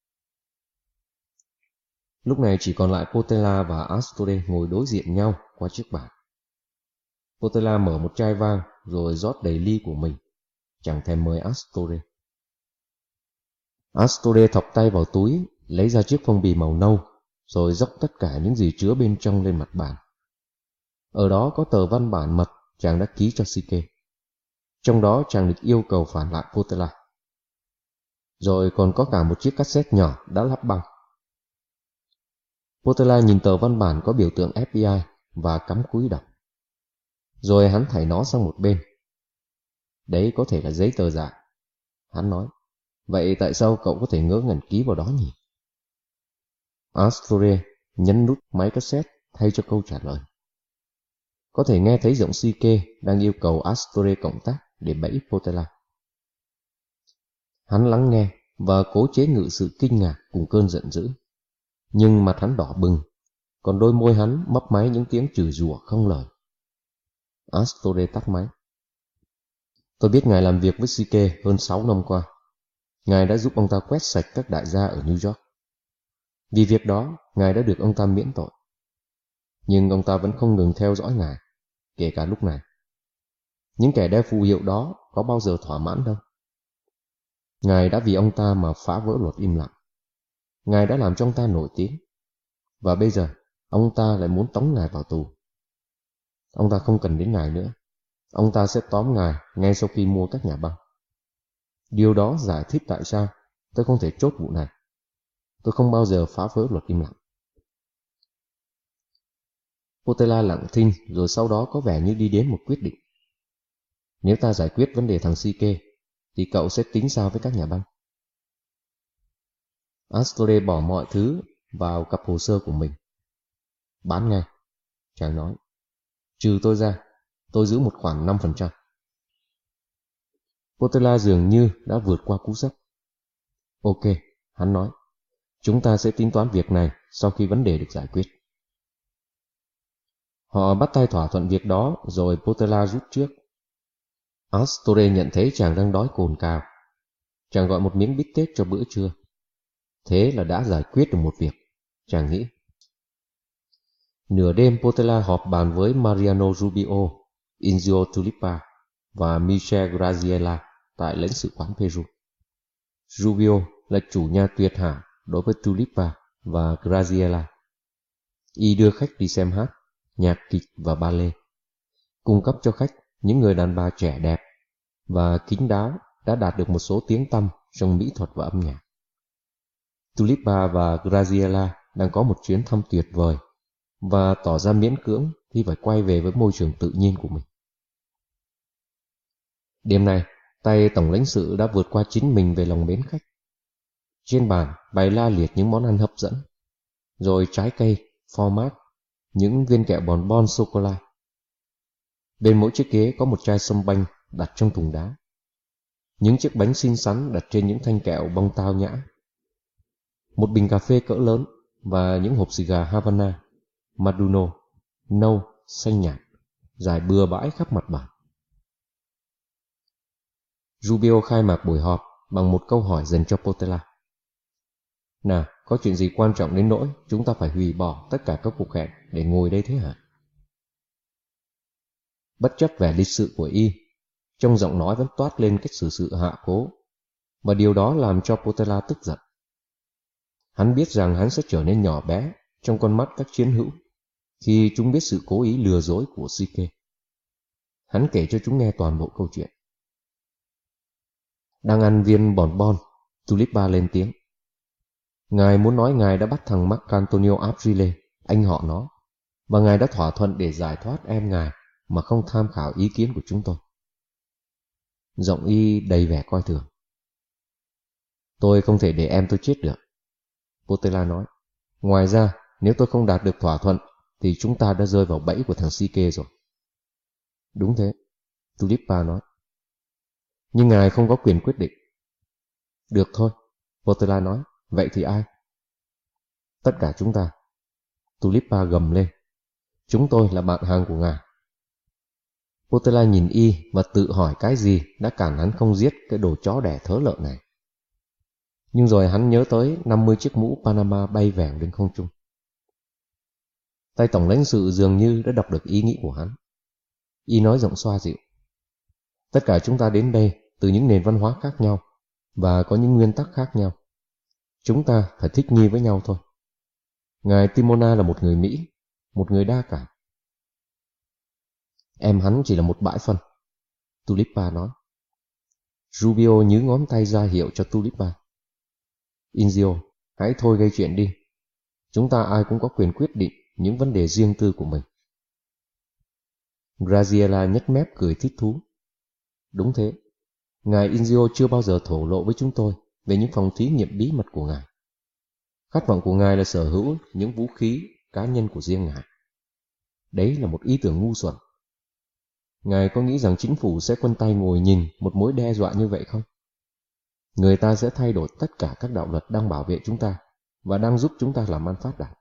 Lúc này chỉ còn lại Potela và Astore ngồi đối diện nhau qua chiếc bàn. Potela mở một chai vang rồi rót đầy ly của mình, chẳng thèm mời Astore. Astore thọc tay vào túi, lấy ra chiếc phong bì màu nâu, rồi dốc tất cả những gì chứa bên trong lên mặt bàn. Ở đó có tờ văn bản mật chàng đã ký cho Sike. Trong đó chàng được yêu cầu phản lại Potela. Rồi còn có cả một chiếc cassette nhỏ đã lắp băng. Potela nhìn tờ văn bản có biểu tượng ép bê i và cắm cúi đọc. Rồi hắn thảy nó sang một bên. Đấy có thể là giấy tờ giả. Hắn nói, vậy tại sao cậu có thể ngớ ngẩn ký vào đó nhỉ? Astore nhấn nút máy cassette thay cho câu trả lời. Có thể nghe thấy giọng Sike đang yêu cầu Astore cộng tác để bẫy Potela. Hắn lắng nghe và cố chế ngự sự kinh ngạc cùng cơn giận dữ. Nhưng mặt hắn đỏ bừng, còn đôi môi hắn mấp máy những tiếng chửi rủa không lời. Astore tắt máy. Tôi biết ngài làm việc với Sike hơn sáu năm qua. Ngài đã giúp ông ta quét sạch các đại gia ở New York. Vì việc đó, ngài đã được ông ta miễn tội. Nhưng ông ta vẫn không ngừng theo dõi ngài, kể cả lúc này. Những kẻ đeo phù hiệu đó có bao giờ thỏa mãn đâu. Ngài đã vì ông ta mà phá vỡ luật im lặng. Ngài đã làm cho ông ta nổi tiếng. Và bây giờ, ông ta lại muốn tống ngài vào tù. Ông ta không cần đến ngài nữa. Ông ta sẽ tóm ngài ngay sau khi mua các nhà băng. Điều đó giải thích tại sao tôi không thể chốt vụ này. Tôi không bao giờ phá vỡ luật im lặng. Potella lặng thinh rồi sau đó có vẻ như đi đến một quyết định. Nếu ta giải quyết vấn đề thằng Sike, thì cậu sẽ tính sao với các nhà băng? Astore bỏ mọi thứ vào cặp hồ sơ của mình. Bán ngay, chàng nói. Trừ tôi ra, tôi giữ một khoản năm phần trăm. Potella dường như đã vượt qua cú sốc. Ok, hắn nói. Chúng ta sẽ tính toán việc này sau khi vấn đề được giải quyết. Họ bắt tay thỏa thuận việc đó rồi Potella rút trước. Astore nhận thấy chàng đang đói cồn cào. Chàng gọi một miếng bít tết cho bữa trưa. Thế là đã giải quyết được một việc, chàng nghĩ. Nửa đêm Potella họp bàn với Mariano Rubio, Inzio Tulipa và Michel Graziella tại lãnh sự quán Peru. Rubio là chủ nhà tuyệt hảo đối với Tulipa và Graziella. Y đưa khách đi xem hát, nhạc kịch và ballet, cung cấp cho khách những người đàn bà trẻ đẹp và kín đáo đã đạt được một số tiếng tăm trong mỹ thuật và âm nhạc. Tulipa và Graziella đang có một chuyến thăm tuyệt vời và tỏ ra miễn cưỡng khi phải quay về với môi trường tự nhiên của mình. Đêm nay, tay tổng lãnh sự đã vượt qua chính mình về lòng mến khách. Trên bàn bày la liệt những món ăn hấp dẫn, rồi trái cây, format, những viên kẹo bòn bon sô-cô-la. Bên mỗi chiếc ghế có một chai sâm banh đặt trong thùng đá. Những chiếc bánh xinh xắn đặt trên những thanh kẹo bông tao nhã. Một bình cà phê cỡ lớn và những hộp xì gà Havana, Maduro, nâu, xanh nhạt, rải bừa bãi khắp mặt bàn. Rubio khai mạc buổi họp bằng một câu hỏi dành cho Potella. Nào, có chuyện gì quan trọng đến nỗi chúng ta phải hủy bỏ tất cả các cuộc hẹn để ngồi đây thế hả? Bất chấp vẻ lịch sự của y, trong giọng nói vẫn toát lên cách xử sự hạ cố, và điều đó làm cho Potella tức giận. Hắn biết rằng hắn sẽ trở nên nhỏ bé trong con mắt các chiến hữu khi chúng biết sự cố ý lừa dối của Sike. Hắn kể cho chúng nghe toàn bộ câu chuyện. Đang ăn viên bòn bon, Tulipa lên tiếng. Ngài muốn nói ngài đã bắt thằng Marcantonio Aprile, anh họ nó, và ngài đã thỏa thuận để giải thoát em ngài mà không tham khảo ý kiến của chúng tôi. Giọng y đầy vẻ coi thường. Tôi không thể để em tôi chết được, Potella nói. Ngoài ra, nếu tôi không đạt được thỏa thuận, thì chúng ta đã rơi vào bẫy của thằng Sike rồi. Đúng thế, Tulipa nói. Nhưng ngài không có quyền quyết định. Được thôi, Potella nói. Vậy thì ai? Tất cả chúng ta. Tulipa gầm lên. Chúng tôi là bạn hàng của ngài. Potella nhìn y và tự hỏi cái gì đã cản hắn không giết cái đồ chó đẻ thớ lợn này. Nhưng rồi hắn nhớ tới năm mươi chiếc mũ Panama bay vèo lên không trung. Tay tổng lãnh sự dường như đã đọc được ý nghĩ của hắn. Y nói giọng xoa dịu. Tất cả chúng ta đến đây từ những nền văn hóa khác nhau và có những nguyên tắc khác nhau. Chúng ta phải thích nghi với nhau thôi. Ngài Timona là một người Mỹ, một người đa cảm. Em hắn chỉ là một bãi phân, Tulipa nói. Rubio nhứ ngón tay ra hiệu cho Tulipa. Inzio, hãy thôi gây chuyện đi. Chúng ta ai cũng có quyền quyết định những vấn đề riêng tư của mình. Graziella nhếch mép cười thích thú. Đúng thế, ngài Inzio chưa bao giờ thổ lộ với chúng tôi về những phòng thí nghiệm bí mật của ngài. Khát vọng của ngài là sở hữu những vũ khí cá nhân của riêng ngài. Đấy là một ý tưởng ngu xuẩn. Ngài có nghĩ rằng chính phủ sẽ quân tay ngồi nhìn một mối đe dọa như vậy không? Người ta sẽ thay đổi tất cả các đạo luật đang bảo vệ chúng ta và đang giúp chúng ta làm ăn phát đạt.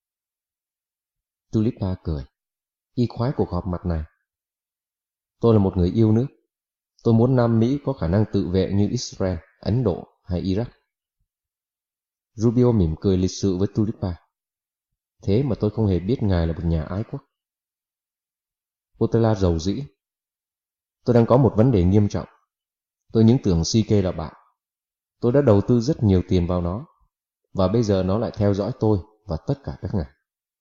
Tulipa cười. Y khoái cuộc họp mặt này. Tôi là một người yêu nước. Tôi muốn Nam Mỹ có khả năng tự vệ như Israel, Ấn Độ hay Iraq. Rubio mỉm cười lịch sự với Tulipa. Thế mà tôi không hề biết ngài là một nhà ái quốc. Potella rầu rĩ. Tôi đang có một vấn đề nghiêm trọng. Tôi những tưởng Sike là bạn. Tôi đã đầu tư rất nhiều tiền vào nó. và bây giờ nó lại theo dõi tôi và tất cả các ngài.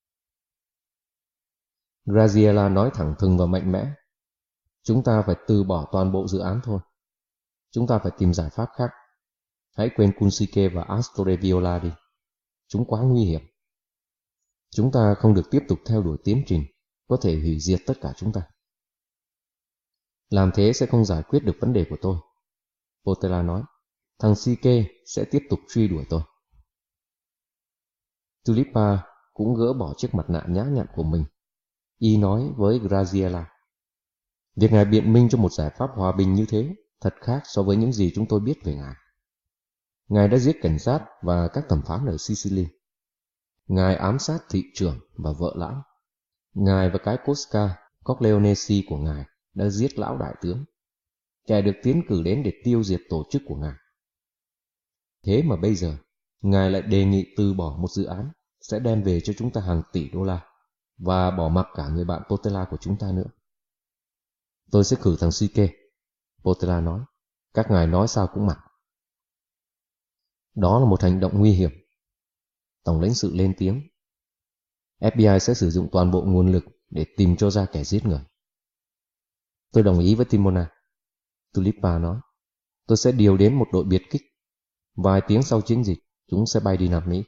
Graziella nói thẳng thừng và mạnh mẽ. Chúng ta phải từ bỏ toàn bộ dự án thôi. Chúng ta phải tìm giải pháp khác. Hãy quên Kunsuke và Astore Viola đi. Chúng quá nguy hiểm. Chúng ta không được tiếp tục theo đuổi tiến trình có thể hủy diệt tất cả chúng ta. Làm thế sẽ không giải quyết được vấn đề của tôi. Potela nói. Thằng Shike sẽ tiếp tục truy đuổi tôi. Tulipa cũng gỡ bỏ chiếc mặt nạ nhã nhặn của mình. Y nói với Graziella. Việc ngài biện minh cho một giải pháp hòa bình như thế thật khác so với những gì chúng tôi biết về ngài. Ngài đã giết cảnh sát và các thẩm phán ở Sicily. Ngài ám sát thị trưởng và vợ lão. Ngài và cái Cosca Corleonesi của ngài đã giết lão đại tướng, kẻ được tiến cử đến để tiêu diệt tổ chức của ngài. Thế mà bây giờ, ngài lại đề nghị từ bỏ một dự án sẽ đem về cho chúng ta hàng tỷ đô la và bỏ mặc cả người bạn Potela của chúng ta nữa. Tôi sẽ cử thằng Shike, Potela nói. Các ngài nói sao cũng mặc. Đó là một hành động nguy hiểm. Tổng lãnh sự lên tiếng. ép bê i sẽ sử dụng toàn bộ nguồn lực để tìm cho ra kẻ giết người. Tôi đồng ý với Timona, Tulipa nói. Tôi sẽ điều đến một đội biệt kích. Vài tiếng sau chiến dịch, chúng sẽ bay đi Nam Mỹ.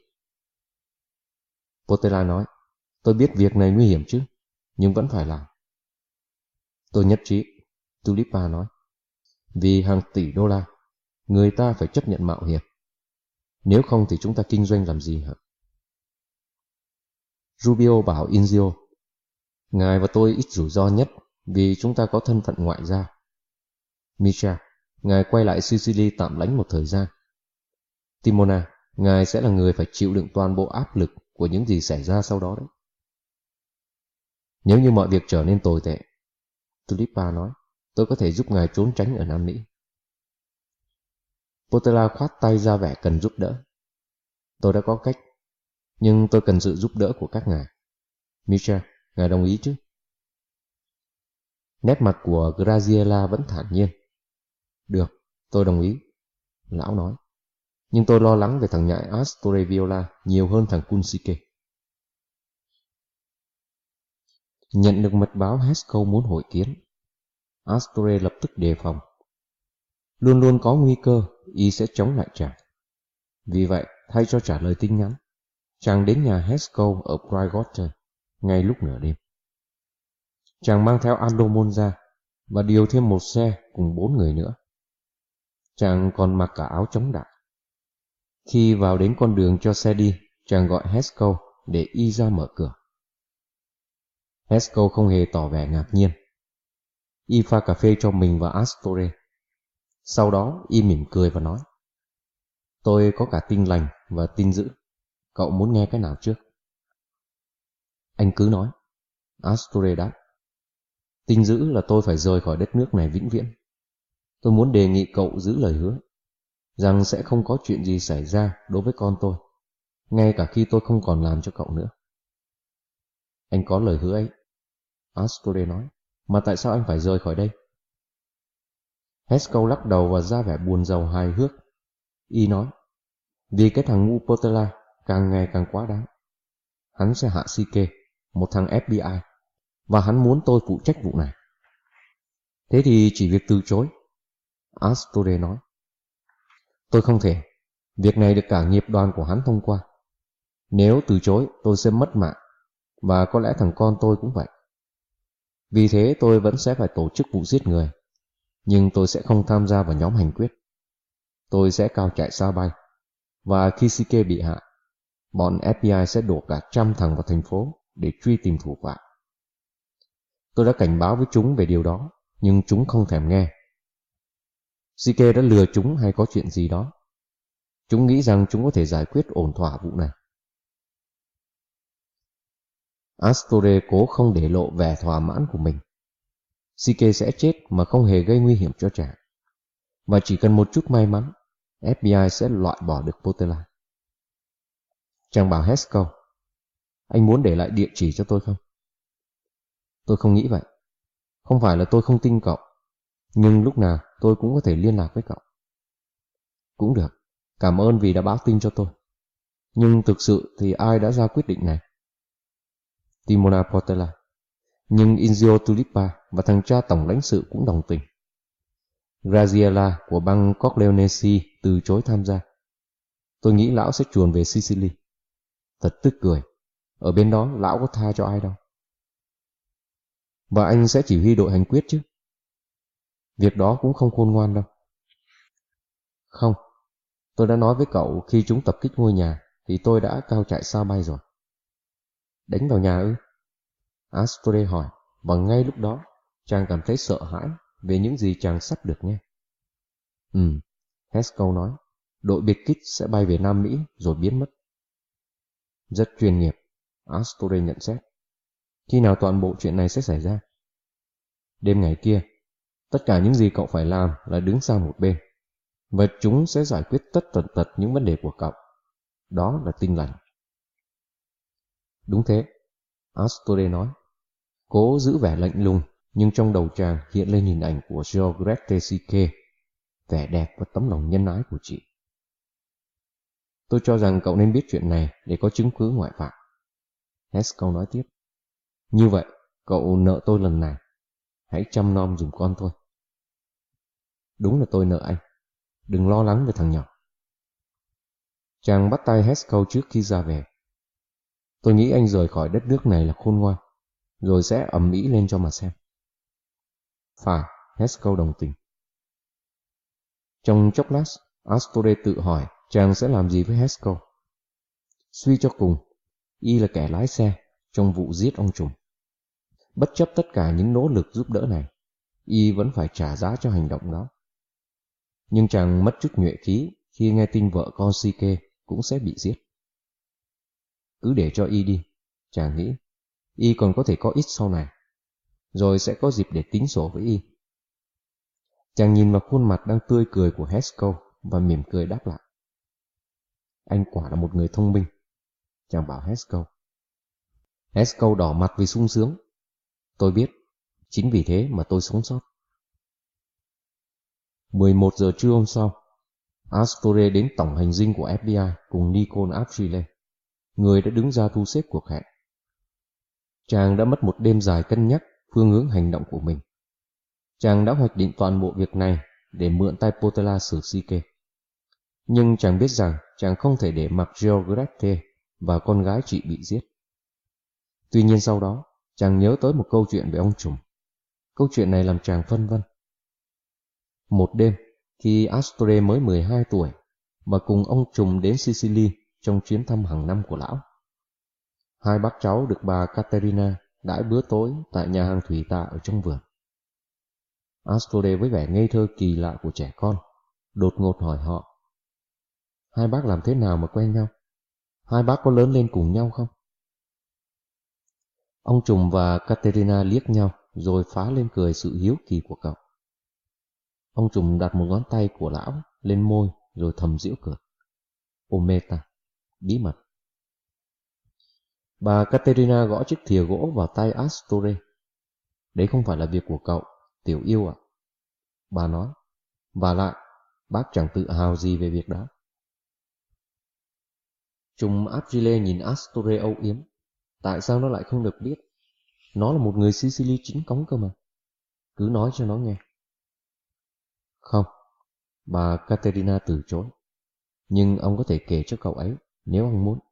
Potela nói. Tôi biết việc này nguy hiểm chứ, nhưng vẫn phải làm. Tôi nhất trí, Tulipa nói. Vì hàng tỷ đô la, người ta phải chấp nhận mạo hiểm. Nếu không thì chúng ta kinh doanh làm gì hả? Rubio bảo Inzio. Ngài và tôi ít rủi ro nhất vì chúng ta có thân phận ngoại giao. Misha, ngài quay lại Sicily tạm lánh một thời gian. Timona, ngài sẽ là người phải chịu đựng toàn bộ áp lực của những gì xảy ra sau đó đấy. Nếu như mọi việc trở nên tồi tệ, Tulipa nói, tôi có thể giúp ngài trốn tránh ở Nam Mỹ. Potela khoát tay ra vẻ cần giúp đỡ. Tôi đã có cách, nhưng tôi cần sự giúp đỡ của các ngài. Misha, ngài đồng ý chứ? Nét mặt của Graziella vẫn thản nhiên. Được, tôi đồng ý, lão nói. Nhưng tôi lo lắng về thằng nhãi Astore Viola nhiều hơn thằng Kunsuke. Nhận được mật báo Haskell muốn hội kiến, Astore lập tức đề phòng. Luôn luôn có nguy cơ y sẽ chống lại chàng. Vì vậy, thay cho trả lời tin nhắn, chàng đến nhà Haskell ở Brightwater ngay lúc nửa đêm. Chàng mang theo Aldo Monza và điều thêm một xe cùng bốn người nữa. Chàng còn mặc cả áo chống đạn. Khi vào đến con đường cho xe đi, chàng gọi Haskell để y ra mở cửa. Haskell không hề tỏ vẻ ngạc nhiên. Y pha cà phê cho mình và Astore. Sau đó y mỉm cười và nói. Tôi có cả tin lành và tin dữ. Cậu muốn nghe cái nào trước? Anh cứ nói. Astore đáp. Tin dữ là tôi phải rời khỏi đất nước này vĩnh viễn. Tôi muốn đề nghị cậu giữ lời hứa rằng sẽ không có chuyện gì xảy ra đối với con tôi, ngay cả khi tôi không còn làm cho cậu nữa. Anh có lời hứa ấy, Astore nói. Mà tại sao anh phải rời khỏi đây? Haskell lắc đầu và ra vẻ buồn rầu hài hước. Y nói, vì cái thằng ngu Potela càng ngày càng quá đáng. Hắn sẽ hạ Shike, một thằng ép bê i, và hắn muốn tôi phụ trách vụ này. Thế thì chỉ việc từ chối, Astore nói. Tôi không thể. Việc này được cả nghiệp đoàn của hắn thông qua. Nếu từ chối, tôi sẽ mất mạng, và có lẽ thằng con tôi cũng vậy. Vì thế tôi vẫn sẽ phải tổ chức vụ giết người, nhưng tôi sẽ không tham gia vào nhóm hành quyết. Tôi sẽ cao chạy xa bay, và khi Shike bị hạ, bọn ép bê i sẽ đổ cả trăm thằng vào thành phố để truy tìm thủ phạm. Tôi đã cảnh báo với chúng về điều đó, nhưng chúng không thèm nghe. Shike đã lừa chúng hay có chuyện gì đó. Chúng nghĩ rằng chúng có thể giải quyết ổn thỏa vụ này. Astore cố không để lộ vẻ thỏa mãn của mình. Shike sẽ chết mà không hề gây nguy hiểm cho chàng. Và chỉ cần một chút may mắn, ép bê i sẽ loại bỏ được Potela. Chàng bảo Haskell, anh muốn để lại địa chỉ cho tôi không? Tôi không nghĩ vậy. Không phải là tôi không tin cậu, nhưng lúc nào tôi cũng có thể liên lạc với cậu. Cũng được, cảm ơn vì đã báo tin cho tôi. Nhưng thực sự thì ai đã ra quyết định này? Timona Portela. Nhưng Inzio Tulipa và thằng cha tổng lãnh sự cũng đồng tình. Graziella của bang Corleonesi từ chối tham gia. Tôi nghĩ lão sẽ chuồn về Sicily. Thật tức cười. Ở bên đó lão có tha cho ai đâu. Và anh sẽ chỉ huy đội hành quyết chứ? Việc đó cũng không khôn ngoan đâu. Không. Tôi đã nói với cậu khi chúng tập kích ngôi nhà thì tôi đã cao chạy xa bay rồi. Đánh vào nhà ư? Astore hỏi, và ngay lúc đó chàng cảm thấy sợ hãi về những gì chàng sắp được nghe. Ừ, Haskell nói, đội biệt kích sẽ bay về Nam Mỹ rồi biến mất. Rất chuyên nghiệp, Astore nhận xét. Khi nào toàn bộ chuyện này sẽ xảy ra? Đêm ngày kia, tất cả những gì cậu phải làm là đứng sang một bên, và chúng sẽ giải quyết tất tần tật những vấn đề của cậu. Đó là tin lành. Đúng thế, Astore nói. Cố giữ vẻ lạnh lùng, nhưng trong đầu chàng hiện lên hình ảnh của Georgette Sike, vẻ đẹp và tấm lòng nhân ái của chị. Tôi cho rằng cậu nên biết chuyện này để có chứng cứ ngoại phạm. Haskell nói tiếp. Như vậy, cậu nợ tôi lần này. Hãy chăm nom giùm con thôi. Đúng là tôi nợ anh. Đừng lo lắng về thằng nhỏ. Chàng bắt tay Haskell trước khi ra về. Tôi nghĩ anh rời khỏi đất nước này là khôn ngoan, rồi sẽ ầm ĩ lên cho mà xem. Phải, Haskell đồng tình. Trong chốc lát, Astore tự hỏi chàng sẽ làm gì với Haskell. Suy cho cùng, y là kẻ lái xe trong vụ giết ông trùm. Bất chấp tất cả những nỗ lực giúp đỡ này, y vẫn phải trả giá cho hành động đó. Nhưng chàng mất chút nhuệ khí khi nghe tin vợ con Sike cũng sẽ bị giết. Cứ để cho y đi, chàng nghĩ, y còn có thể có ích sau này, rồi sẽ có dịp để tính sổ với y. Chàng nhìn vào khuôn mặt đang tươi cười của Haskell và mỉm cười đáp lại. Anh quả là một người thông minh, chàng bảo Haskell. Haskell đỏ mặt vì sung sướng. Tôi biết, chính vì thế mà tôi sống sót. mười một giờ trưa hôm sau, Astore đến tổng hành dinh của ép bê i cùng Nicole Abrile, người đã đứng ra thu xếp cuộc hẹn. Chàng đã mất một đêm dài cân nhắc phương hướng hành động của mình. Chàng đã hoạch định toàn bộ việc này để mượn tay Portela xử Sike. Nhưng chàng biết rằng chàng không thể để mặc Georgette và con gái chị bị giết. Tuy nhiên sau đó, chàng nhớ tới một câu chuyện về ông trùm. Câu chuyện này làm chàng phân vân. Một đêm, khi Astore mới mười hai tuổi và cùng ông trùm đến Sicily trong chuyến thăm hàng năm của lão, hai bác cháu được bà Caterina đãi bữa tối tại nhà hàng thủy tạ ở trong vườn. Astore với vẻ ngây thơ kỳ lạ của trẻ con đột ngột hỏi họ: hai bác làm thế nào mà quen nhau? Hai bác có lớn lên cùng nhau không? Ông trùm và Caterina liếc nhau rồi phá lên cười sự hiếu kỳ của cậu. Ông trùm đặt một ngón tay của lão lên môi rồi thầm giễu cợt. Ometa, bí mật. Bà Caterina gõ chiếc thìa gỗ vào tay Astore. Đấy không phải là việc của cậu, tiểu yêu ạ. Bà nói, và lại, bác chẳng tự hào gì về việc đó. Trùm Abrile nhìn Astore âu yếm. Tại sao nó lại không được biết? Nó là một người Sicily chính cống cơ mà. Cứ nói cho nó nghe. Không, bà Caterina từ chối. Nhưng ông có thể kể cho cậu ấy nếu ông muốn.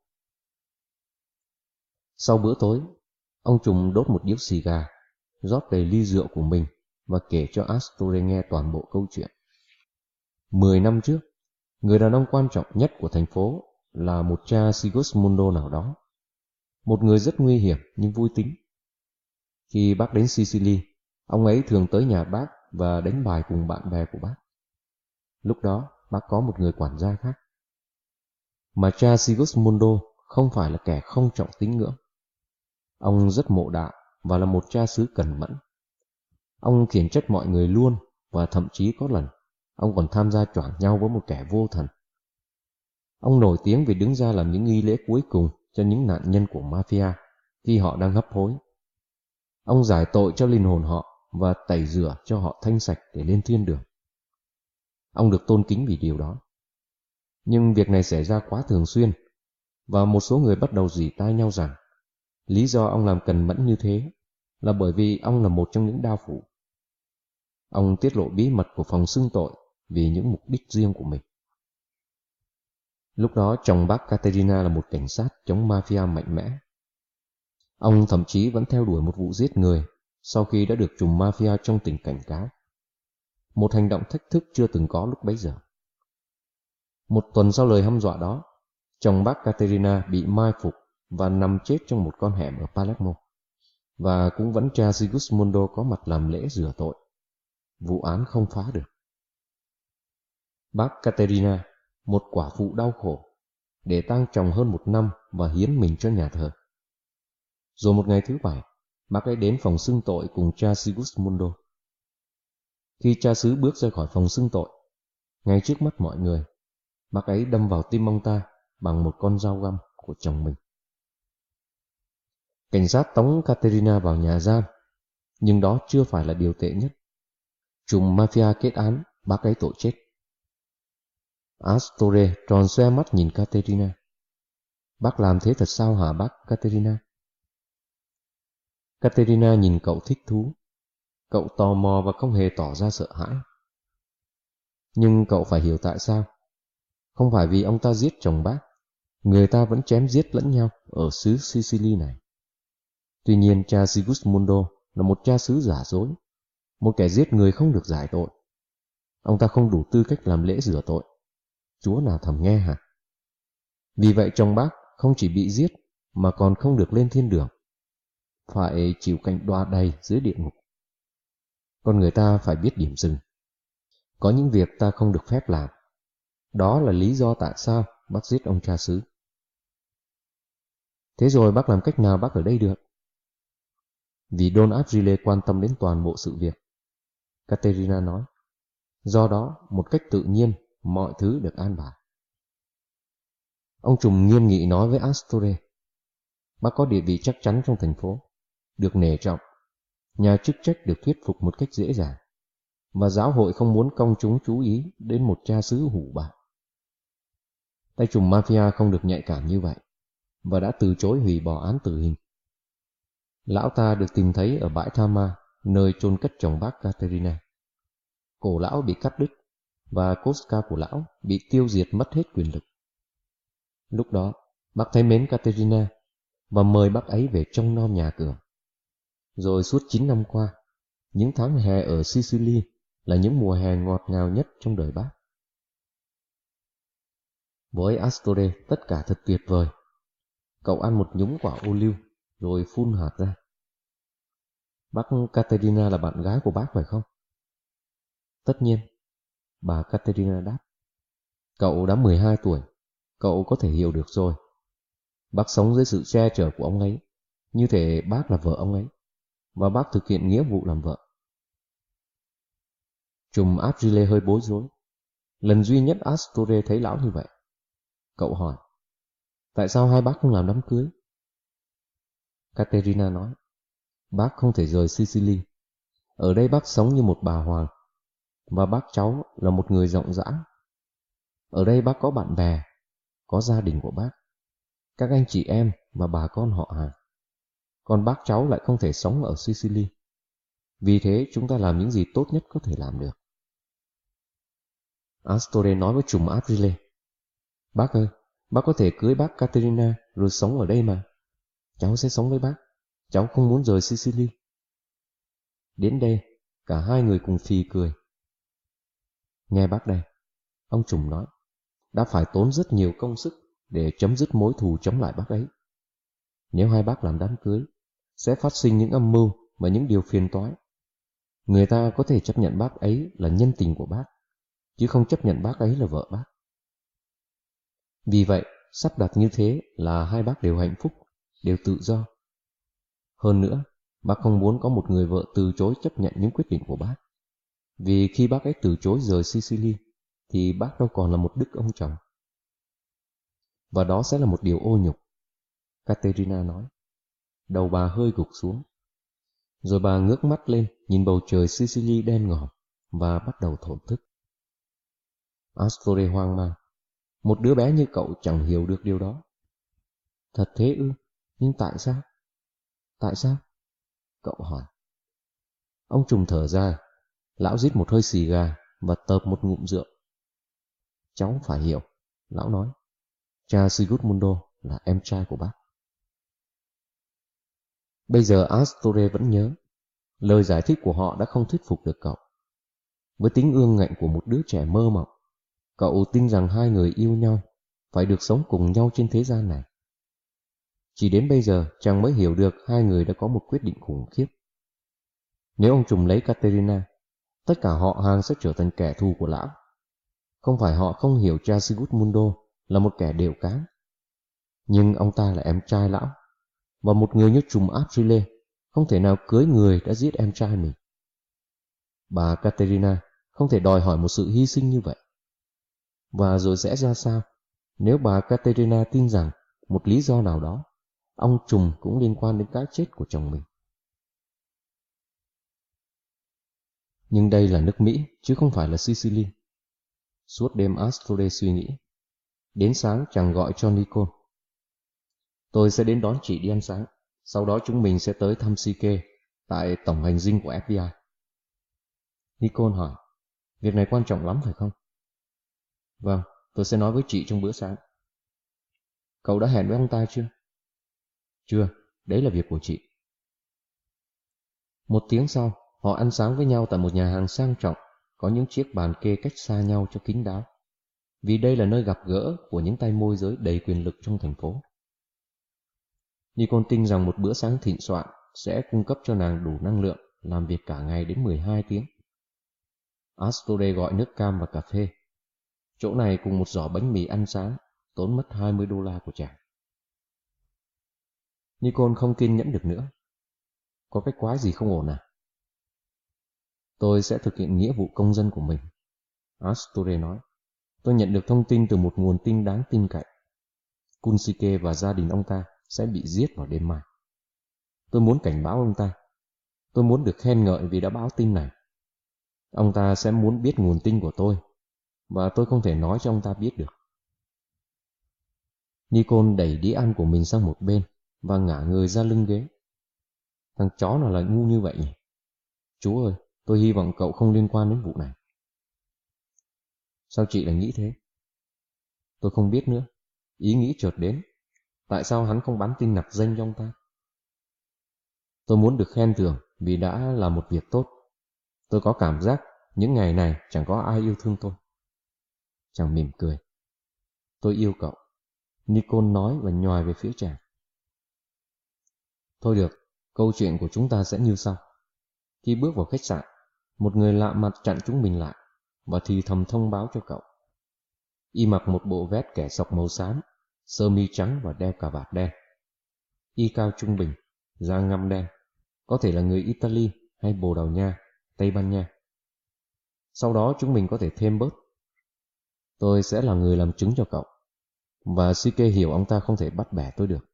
Sau bữa tối, ông trùm đốt một điếu xì gà, rót đầy ly rượu của mình và kể cho Astore nghe toàn bộ câu chuyện. Mười năm trước, người đàn ông quan trọng nhất của thành phố là một cha Sigismondo nào đó. Một người rất nguy hiểm nhưng vui tính. Khi bác đến Sicily, ông ấy thường tới nhà bác và đánh bài cùng bạn bè của bác. Lúc đó, bác có một người quản gia khác. Mà cha Sigismondo không phải là kẻ không trọng tín ngưỡng. Ông rất mộ đạo và là một cha xứ cẩn mẫn. Ông khiển trách mọi người luôn, và thậm chí có lần ông còn tham gia choảng nhau với một kẻ vô thần. Ông nổi tiếng vì đứng ra làm những nghi lễ cuối cùng cho những nạn nhân của mafia khi họ đang hấp hối. Ông giải tội cho linh hồn họ và tẩy rửa cho họ thanh sạch để lên thiên đường. Ông được tôn kính vì điều đó. Nhưng việc này xảy ra quá thường xuyên, và một số người bắt đầu rỉ tai nhau rằng lý do ông làm cần mẫn như thế là bởi vì ông là một trong những đao phủ. Ông tiết lộ bí mật của phòng xưng tội vì những mục đích riêng của mình. Lúc đó chồng bác Caterina là một cảnh sát chống mafia mạnh mẽ. Ông thậm chí vẫn theo đuổi một vụ giết người sau khi đã được trùm mafia trong tỉnh cảnh cáo. Một hành động thách thức chưa từng có lúc bấy giờ. Một tuần sau lời hăm dọa đó, chồng bác Caterina bị mai phục và nằm chết trong một con hẻm ở Palermo, và cũng vẫn cha Sigismondo có mặt làm lễ rửa tội. Vụ án không phá được. Bác Caterina, một quả phụ đau khổ, để tang chồng hơn một năm và hiến mình cho nhà thờ. Rồi một ngày thứ bảy, bác ấy đến phòng xưng tội cùng cha Sigismondo. Khi cha xứ bước ra khỏi phòng xưng tội, ngay trước mắt mọi người, bác ấy đâm vào tim ông ta bằng một con dao găm của chồng mình. Cảnh sát tống Caterina vào nhà giam, nhưng đó chưa phải là điều tệ nhất. Trùm mafia kết án bác ấy tội chết. Astore tròn xoe mắt nhìn Caterina. Bác làm thế thật sao hả bác Caterina? Caterina nhìn cậu thích thú. Cậu tò mò và không hề tỏ ra sợ hãi. Nhưng cậu phải hiểu tại sao. Không phải vì ông ta giết chồng bác, người ta vẫn chém giết lẫn nhau ở xứ Sicily này. Tuy nhiên cha Sigismondo là một cha xứ giả dối, một kẻ giết người không được giải tội. Ông ta không đủ tư cách làm lễ rửa tội. Chúa nào thầm nghe hả? Vì vậy chồng bác không chỉ bị giết mà còn không được lên thiên đường, phải chịu cảnh đọa đầy dưới địa ngục. Con người ta phải biết điểm dừng. Có những việc ta không được phép làm. Đó là lý do tại sao bác giết ông cha xứ. Thế rồi bác làm cách nào bác ở đây được? Vì Don Abrile quan tâm đến toàn bộ sự việc, Caterina nói. Do đó, một cách tự nhiên, mọi thứ được an bài. Ông trùm nghiêm nghị nói với Astore. Bác có địa vị chắc chắn trong thành phố, được nể trọng, nhà chức trách được thuyết phục một cách dễ dàng, và giáo hội không muốn công chúng chú ý đến một cha xứ hủ bại. Tay trùm mafia không được nhạy cảm như vậy, và đã từ chối hủy bỏ án tử hình. Lão ta được tìm thấy ở bãi Tha Ma, nơi chôn cất chồng bác Caterina. Cổ lão bị cắt đứt, và Cosca của lão bị tiêu diệt mất hết quyền lực. Lúc đó, bác thấy mến Caterina và mời bác ấy về trông nom nhà cửa. Rồi suốt chín năm qua, những tháng hè ở Sicily là những mùa hè ngọt ngào nhất trong đời bác. Với Astore, tất cả thật tuyệt vời. Cậu ăn một nhúng quả ô liu, rồi phun hạt ra. Bác Caterina là bạn gái của bác phải không? Tất nhiên, bà Caterina đáp. Cậu đã mười hai tuổi, cậu có thể hiểu được rồi. Bác sống dưới sự che chở của ông ấy, như thể bác là vợ ông ấy, và bác thực hiện nghĩa vụ làm vợ. Trùm Abrile hơi bối rối. Lần duy nhất Astore thấy lão như vậy. Cậu hỏi, tại sao hai bác không làm đám cưới? Caterina nói, bác không thể rời Sicily. Ở đây bác sống như một bà hoàng, và bác cháu là một người rộng rãi. Ở đây bác có bạn bè, có gia đình của bác, các anh chị em và bà con họ hàng. Còn bác cháu lại không thể sống ở Sicily. Vì thế chúng ta làm những gì tốt nhất có thể làm được. Astore nói với trùm Abrile, bác ơi, bác có thể cưới bác Caterina rồi sống ở đây mà. Cháu sẽ sống với bác. Cháu không muốn rời Sicily. Đến đây, cả hai người cùng phì cười. Nghe bác đây, ông trùm nói, đã phải tốn rất nhiều công sức để chấm dứt mối thù chống lại bác ấy. Nếu hai bác làm đám cưới, sẽ phát sinh những âm mưu và những điều phiền toái. Người ta có thể chấp nhận bác ấy là nhân tình của bác, chứ không chấp nhận bác ấy là vợ bác. Vì vậy, sắp đặt như thế là hai bác đều hạnh phúc, đều tự do. Hơn nữa, bác không muốn có một người vợ từ chối chấp nhận những quyết định của bác. Vì khi bác ấy từ chối rời Sicily, thì bác đâu còn là một đức ông chồng. Và đó sẽ là một điều ô nhục, Caterina nói. Đầu bà hơi gục xuống. Rồi bà ngước mắt lên, nhìn bầu trời Sicily đen ngòm, và bắt đầu thổn thức. Astore hoang mang. Một đứa bé như cậu chẳng hiểu được điều đó. Thật thế ư? Nhưng tại sao? Tại sao? Cậu hỏi. Ông trùm thở ra. Lão rít một hơi xì gà và tợp một ngụm rượu. Cháu phải hiểu, lão nói. Cha Sigismundo là em trai của bác. Bây giờ Astore vẫn nhớ. Lời giải thích của họ đã không thuyết phục được cậu. Với tính ương ngạnh của một đứa trẻ mơ mộng, cậu tin rằng hai người yêu nhau phải được sống cùng nhau trên thế gian này. Chỉ đến bây giờ chàng mới hiểu được hai người đã có một quyết định khủng khiếp. Nếu ông trùm lấy Caterina, tất cả họ hàng sẽ trở thành kẻ thù của lão. Không phải họ không hiểu cha Sigismundo là một kẻ đều cáng. Nhưng ông ta là em trai lão, và một người như trùm Aprile không thể nào cưới người đã giết em trai mình. Bà Caterina không thể đòi hỏi một sự hy sinh như vậy. Và rồi sẽ ra sao nếu bà Caterina tin rằng một lý do nào đó, ông trùm cũng liên quan đến cái chết của chồng mình. Nhưng đây là nước Mỹ chứ không phải là Sicily. Suốt đêm Astore suy nghĩ. Đến sáng chàng gọi cho Nikon. Tôi sẽ đến đón chị đi ăn sáng. Sau đó chúng mình sẽ tới thăm Sike tại tổng hành dinh của ép bê i. Nikon hỏi, việc này quan trọng lắm phải không? Vâng, tôi sẽ nói với chị trong bữa sáng. Cậu đã hẹn với ông ta chưa? Chưa, đấy là việc của chị. Một tiếng sau, họ ăn sáng với nhau tại một nhà hàng sang trọng, có những chiếc bàn kê cách xa nhau cho kín đáo. Vì đây là nơi gặp gỡ của những tay môi giới đầy quyền lực trong thành phố. Nikon tin rằng một bữa sáng thịnh soạn sẽ cung cấp cho nàng đủ năng lượng làm việc cả ngày đến mười hai tiếng. Astore gọi nước cam và cà phê. Chỗ này cùng một giỏ bánh mì ăn sáng tốn mất hai mươi đô la của chàng. Nikon không kiên nhẫn được nữa. Có cái quái gì không ổn à? Tôi sẽ thực hiện nghĩa vụ công dân của mình, Astore nói. Tôi nhận được thông tin từ một nguồn tin đáng tin cậy. Kunsike và gia đình ông ta sẽ bị giết vào đêm mai. Tôi muốn cảnh báo ông ta. Tôi muốn được khen ngợi vì đã báo tin này. Ông ta sẽ muốn biết nguồn tin của tôi, và tôi không thể nói cho ông ta biết được. Nikon đẩy đĩa ăn của mình sang một bên và ngả người ra lưng ghế. Thằng chó nào lại ngu như vậy nhỉ? Chú ơi, tôi hy vọng cậu không liên quan đến vụ này. Sao chị lại nghĩ thế? Tôi không biết nữa. Ý nghĩ chợt đến. Tại sao hắn không bắn tin nặc danh cho ông ta? Tôi muốn được khen thưởng vì đã làm một việc tốt. Tôi có cảm giác những ngày này chẳng có ai yêu thương tôi. Chàng mỉm cười. Tôi yêu cậu, Nikon nói và nhoài về phía chàng. Thôi được, câu chuyện của chúng ta sẽ như sau. Khi bước vào khách sạn, một người lạ mặt chặn chúng mình lại và thì thầm thông báo cho cậu. Y mặc một bộ vest kẻ sọc màu xám, sơ mi trắng và đeo cà vạt đen. Y cao trung bình, da ngăm đen, có thể là người Italy hay Bồ Đào Nha, Tây Ban Nha. Sau đó chúng mình có thể thêm bớt. Tôi sẽ là người làm chứng cho cậu, và Sike hiểu ông ta không thể bắt bẻ tôi được.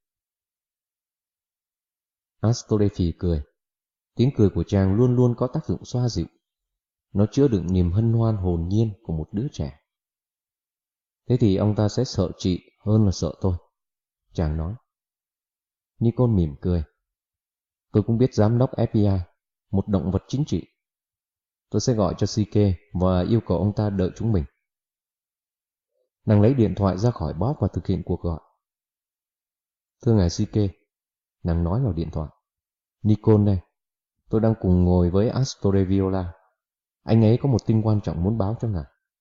Astore phì cười. Tiếng cười của chàng luôn luôn có tác dụng xoa dịu. Nó chứa đựng niềm hân hoan hồn nhiên của một đứa trẻ. Thế thì ông ta sẽ sợ chị hơn là sợ tôi, chàng nói. Nikon mỉm cười. Tôi cũng biết giám đốc ép bê i, một động vật chính trị. Tôi sẽ gọi cho Sike và yêu cầu ông ta đợi chúng mình. Nàng lấy điện thoại ra khỏi bóp và thực hiện cuộc gọi. Thưa ngài Sike, nàng nói vào điện thoại. Nikon đây, tôi đang cùng ngồi với Astore Viola. Anh ấy có một tin quan trọng muốn báo cho ngài.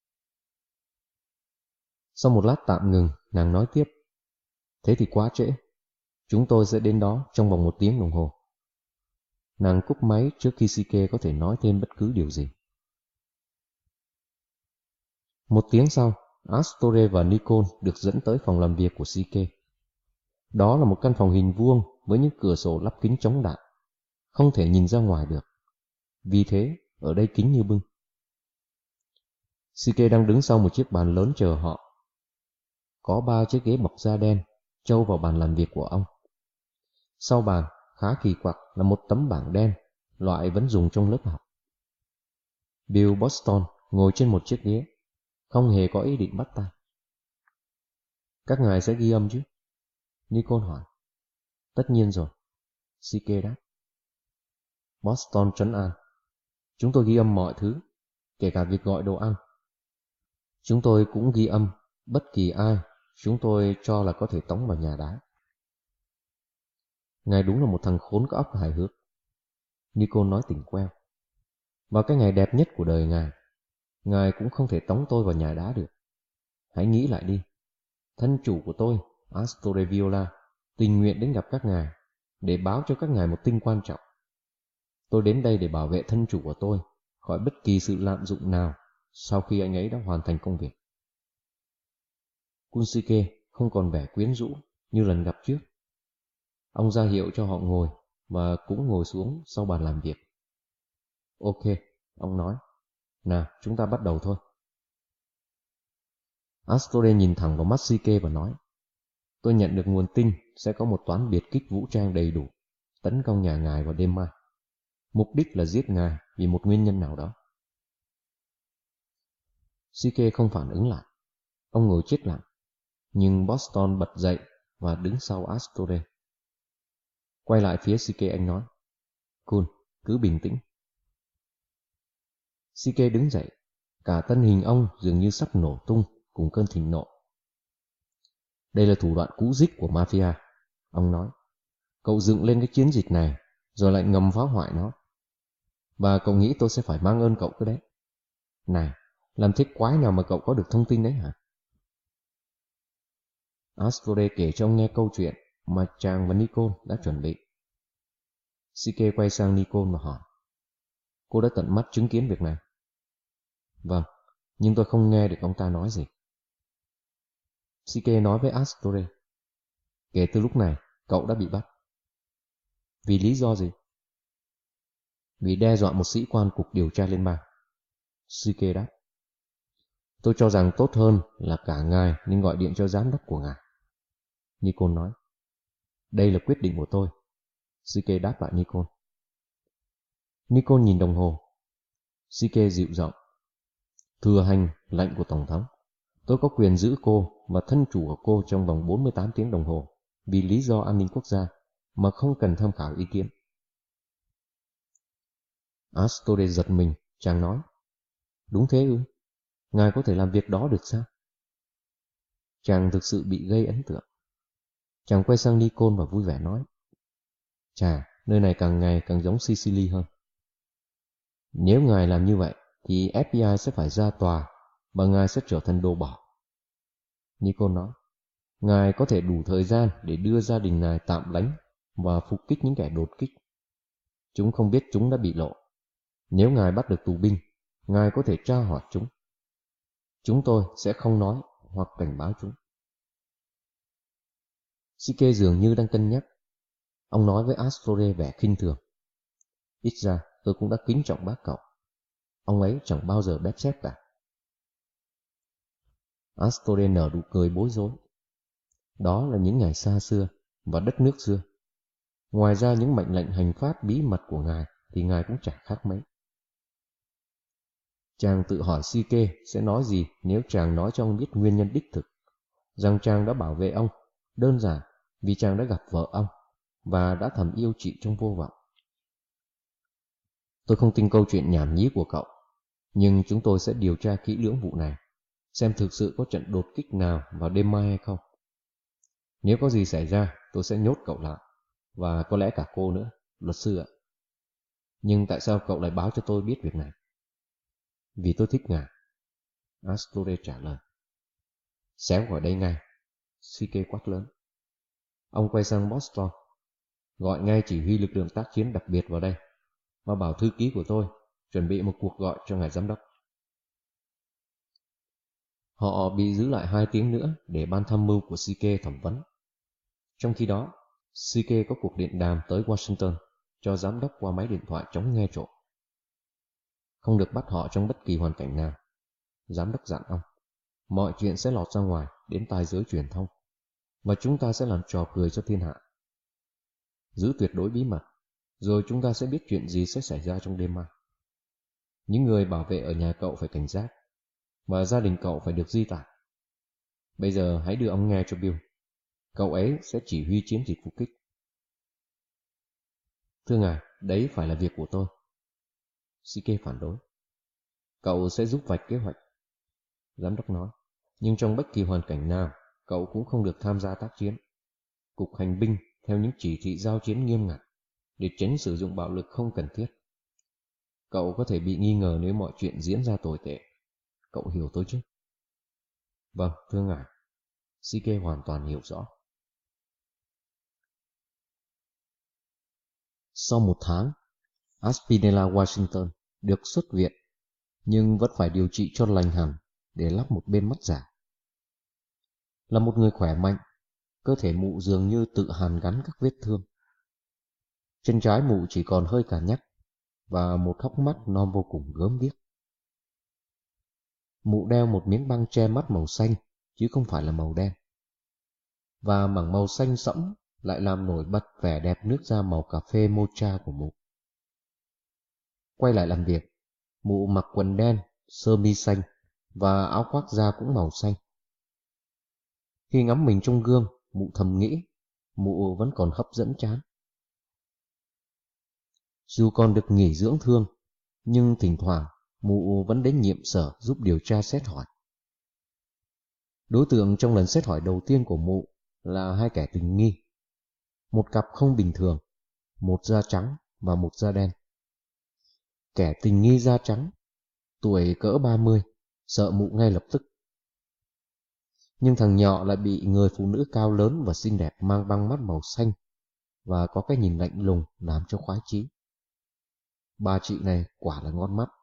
Sau một lát tạm ngừng, nàng nói tiếp. Thế thì quá trễ. Chúng tôi sẽ đến đó trong vòng một tiếng đồng hồ. Nàng cúp máy trước khi Sike có thể nói thêm bất cứ điều gì. Một tiếng sau, Astore và Nikon được dẫn tới phòng làm việc của Sike. Đó là một căn phòng hình vuông với những cửa sổ lắp kính chống đạn. Không thể nhìn ra ngoài được. Vì thế, ở đây kín như bưng. Sike đang đứng sau một chiếc bàn lớn chờ họ. Có ba chiếc ghế bọc da đen trâu vào bàn làm việc của ông. Sau bàn, khá kỳ quặc là một tấm bảng đen, loại vẫn dùng trong lớp học. Bill Boston ngồi trên một chiếc ghế, không hề có ý định bắt tay. Các ngài sẽ ghi âm chứ? Nicole hỏi. Tất nhiên rồi, Sike đáp. Boston trấn an. Chúng tôi ghi âm mọi thứ, kể cả việc gọi đồ ăn. Chúng tôi cũng ghi âm bất kỳ ai chúng tôi cho là có thể tống vào nhà đá. Ngài đúng là một thằng khốn có óc hài hước, Nicole nói tỉnh queo. Vào cái ngày đẹp nhất của đời ngài, ngài cũng không thể tống tôi vào nhà đá được. Hãy nghĩ lại đi. Thân chủ của tôi, Astore Viola, tình nguyện đến gặp các ngài để báo cho các ngài một tin quan trọng. Tôi đến đây để bảo vệ thân chủ của tôi khỏi bất kỳ sự lạm dụng nào sau khi anh ấy đã hoàn thành công việc. Kunsuke không còn vẻ quyến rũ như lần gặp trước. Ông ra hiệu cho họ ngồi và cũng ngồi xuống sau bàn làm việc. Ok, ông nói. Nào, chúng ta bắt đầu thôi. Astore nhìn thẳng vào mắt Sike và nói. Tôi nhận được nguồn tin sẽ có một toán biệt kích vũ trang đầy đủ tấn công nhà ngài vào đêm mai. Mục đích là giết ngài vì một nguyên nhân nào đó. Sike không phản ứng lại. Ông ngồi chết lặng. Nhưng Boston bật dậy và đứng sau Astore. Quay lại phía Sike, anh nói. Kun, cứ bình tĩnh. Sike đứng dậy. Cả thân hình ông dường như sắp nổ tung cùng cơn thịnh nộ. Đây là thủ đoạn cũ dích của mafia, ông nói. Cậu dựng lên cái chiến dịch này rồi lại ngầm phá hoại nó. Và cậu nghĩ tôi sẽ phải mang ơn cậu cơ đấy. Này, làm thế quái nào mà cậu có được thông tin đấy hả? Astore kể cho ông nghe câu chuyện mà chàng và Nicole đã chuẩn bị. Sike quay sang Nicole và hỏi. Cô đã tận mắt chứng kiến việc này? Vâng, nhưng tôi không nghe được ông ta nói gì. Sike nói với Astore. Kể từ lúc này, cậu đã bị bắt. Vì lý do gì? Vì đe dọa một sĩ quan cục điều tra liên bang. Sike đáp. Tôi cho rằng tốt hơn là cả ngài nên gọi điện cho giám đốc của ngài. Nicole nói. Đây là quyết định của tôi. Sike đáp lại Nicole. Nicole nhìn đồng hồ. Sike dịu giọng. Thừa hành lệnh của Tổng thống. Tôi có quyền giữ cô và thân chủ của cô trong vòng bốn mươi tám tiếng đồng hồ vì lý do an ninh quốc gia mà không cần tham khảo ý kiến. Astore giật mình, chàng nói. Đúng thế ư? Ngài có thể làm việc đó được sao? Chàng thực sự bị gây ấn tượng. Chàng quay sang Nicole và vui vẻ nói. Chà, nơi này càng ngày càng giống Sicily hơn. Nếu ngài làm như vậy, thì ép bê i sẽ phải ra tòa và ngài sẽ trở thành đồ bỏ. Nicole nói. Ngài có thể đủ thời gian để đưa gia đình ngài tạm lánh và phục kích những kẻ đột kích. Chúng không biết chúng đã bị lộ. Nếu ngài bắt được tù binh, ngài có thể tra hỏi chúng. Chúng tôi sẽ không nói hoặc cảnh báo chúng. Sike dường như đang cân nhắc. Ông nói với Astore vẻ khinh thường. Ít ra tôi cũng đã kính trọng bác cậu. Ông ấy chẳng bao giờ bép xép cả. Astore nở nụ cười bối rối. Đó là những ngày xa xưa và đất nước xưa. Ngoài ra những mệnh lệnh hành pháp bí mật của ngài thì ngài cũng chẳng khác mấy. Chàng tự hỏi Sike sẽ nói gì nếu chàng nói cho ông biết nguyên nhân đích thực, rằng chàng đã bảo vệ ông, đơn giản vì chàng đã gặp vợ ông và đã thầm yêu chị trong vô vọng. Tôi không tin câu chuyện nhảm nhí của cậu, nhưng chúng tôi sẽ điều tra kỹ lưỡng vụ này, xem thực sự có trận đột kích nào vào đêm mai hay không. Nếu có gì xảy ra, tôi sẽ nhốt cậu lại, và có lẽ cả cô nữa, luật sư ạ. Nhưng tại sao cậu lại báo cho tôi biết việc này? Vì tôi thích ngài, Astore trả lời. Xéo khỏi đây ngay, Sike quát lớn. Ông quay sang Boston, gọi ngay chỉ huy lực lượng tác chiến đặc biệt vào đây, và bảo thư ký của tôi chuẩn bị một cuộc gọi cho ngài giám đốc. Họ bị giữ lại hai tiếng nữa để ban tham mưu của Sike thẩm vấn. Trong khi đó, Sike có cuộc điện đàm tới Washington cho giám đốc qua máy điện thoại chống nghe trộm. Không được bắt họ trong bất kỳ hoàn cảnh nào, giám đốc dặn ông. Mọi chuyện sẽ lọt ra ngoài đến tai giới truyền thông, và chúng ta sẽ làm trò cười cho thiên hạ. Giữ tuyệt đối bí mật, rồi chúng ta sẽ biết chuyện gì sẽ xảy ra trong đêm mai. Những người bảo vệ ở nhà cậu phải cảnh giác, và gia đình cậu phải được di tản. Bây giờ hãy đưa ông nghe cho Bill. Cậu ấy sẽ chỉ huy chiến dịch phục kích. Thưa ngài, đấy phải là việc của tôi. Shike phản đối. Cậu sẽ giúp vạch kế hoạch, giám đốc nói. Nhưng trong bất kỳ hoàn cảnh nào, cậu cũng không được tham gia tác chiến. Cục hành binh theo những chỉ thị giao chiến nghiêm ngặt để tránh sử dụng bạo lực không cần thiết. Cậu có thể bị nghi ngờ nếu mọi chuyện diễn ra tồi tệ. Cậu hiểu tôi chứ? Vâng, thưa ngài. Shike hoàn toàn hiểu rõ. Sau một tháng, Aspinella Washington được xuất viện, nhưng vẫn phải điều trị cho lành hẳn để lắp một bên mắt giả. Là một người khỏe mạnh, cơ thể mụ dường như tự hàn gắn các vết thương. Chân trái mụ chỉ còn hơi cả nhắc và một hốc mắt non vô cùng gớm ghiếc. Mụ đeo một miếng băng che mắt màu xanh chứ không phải là màu đen. Và mảng màu xanh sẫm lại làm nổi bật vẻ đẹp nước da màu cà phê mocha của mụ. Quay lại làm việc, mụ mặc quần đen, sơ mi xanh và áo khoác da cũng màu xanh. Khi ngắm mình trong gương, mụ thầm nghĩ, mụ vẫn còn hấp dẫn chán. Dù còn được nghỉ dưỡng thương, nhưng thỉnh thoảng mụ vẫn đến nhiệm sở giúp điều tra xét hỏi. Đối tượng trong lần xét hỏi đầu tiên của mụ là hai kẻ tình nghi. Một cặp không bình thường, một da trắng và một da đen. Kẻ tình nghi da trắng, tuổi cỡ ba mươi, sợ mụ ngay lập tức. Nhưng thằng nhỏ lại bị người phụ nữ cao lớn và xinh đẹp mang băng mắt màu xanh và có cái nhìn lạnh lùng làm cho khoái chí. Bà chị này quả là ngon mắt.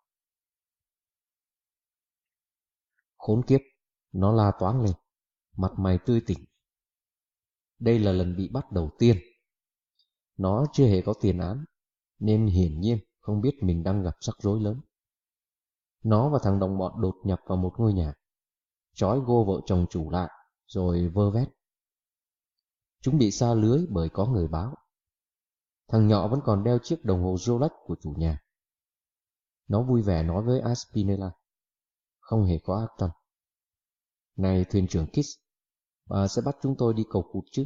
Khốn kiếp, nó la toáng lên, mặt mày tươi tỉnh. Đây là lần bị bắt đầu tiên. Nó chưa hề có tiền án, nên hiển nhiên không biết mình đang gặp rắc rối lớn. Nó và thằng đồng bọn đột nhập vào một ngôi nhà, trói gô vợ chồng chủ lại, rồi vơ vét. Chúng bị sa lưới bởi có người báo. Thằng nhỏ vẫn còn đeo chiếc đồng hồ Rolex của chủ nhà. Nó vui vẻ nói với Aspinella, không hề có ác tâm. Này thuyền trưởng Kiss, bà sẽ bắt chúng tôi đi cầu cụt chứ?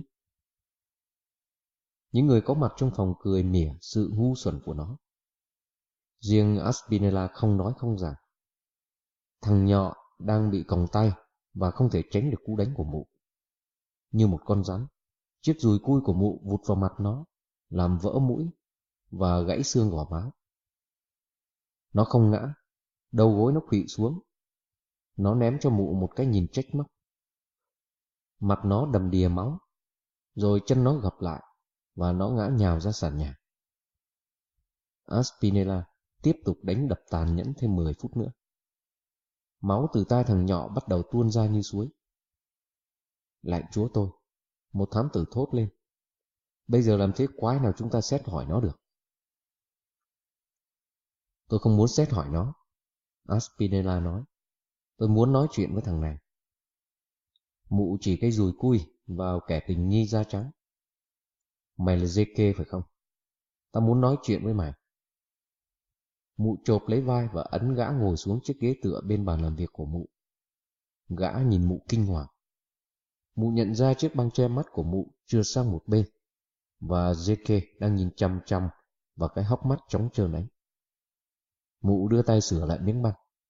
Những người có mặt trong phòng cười mỉa sự ngu xuẩn của nó. Riêng Aspinella không nói không rằng. Thằng nhỏ đang bị còng tay và không thể tránh được cú đánh của mụ. Như một con rắn, chiếc dùi cui của mụ vụt vào mặt nó, làm vỡ mũi và gãy xương gò má. Nó không ngã, đầu gối nó khuỵu xuống. Nó ném cho mụ một cái nhìn trách móc. Mặt nó đầm đìa máu, rồi chân nó gập lại và nó ngã nhào ra sàn nhà. Aspinella tiếp tục đánh đập tàn nhẫn thêm mười phút nữa. Máu từ tai thằng nhỏ bắt đầu tuôn ra như suối. Lạy chúa tôi, một thám tử thốt lên. Bây giờ làm thế quái nào chúng ta xét hỏi nó được? Tôi không muốn xét hỏi nó, Aspinella nói. Tôi muốn nói chuyện với thằng này. Mụ chỉ cái dùi cui vào kẻ tình nghi da trắng. Mày là Zeke phải không? Ta muốn nói chuyện với mày. Mụ chộp lấy vai và ấn gã ngồi xuống chiếc ghế tựa bên bàn làm việc của mụ. Gã nhìn mụ kinh hoàng. Mụ nhận ra chiếc băng che mắt của mụ chưa sang một bên, và Zeke đang nhìn chăm chăm vào cái hốc mắt trống trơn ấy. Mụ đưa tay sửa lại miếng băng.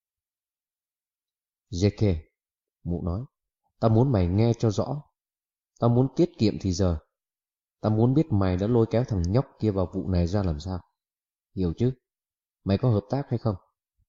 Zeke, mụ nói, ta muốn mày nghe cho rõ. Ta muốn tiết kiệm thì giờ. Ta muốn biết mày đã lôi kéo thằng nhóc kia vào vụ này ra làm sao. Hiểu chứ? Mày có hợp tác hay không?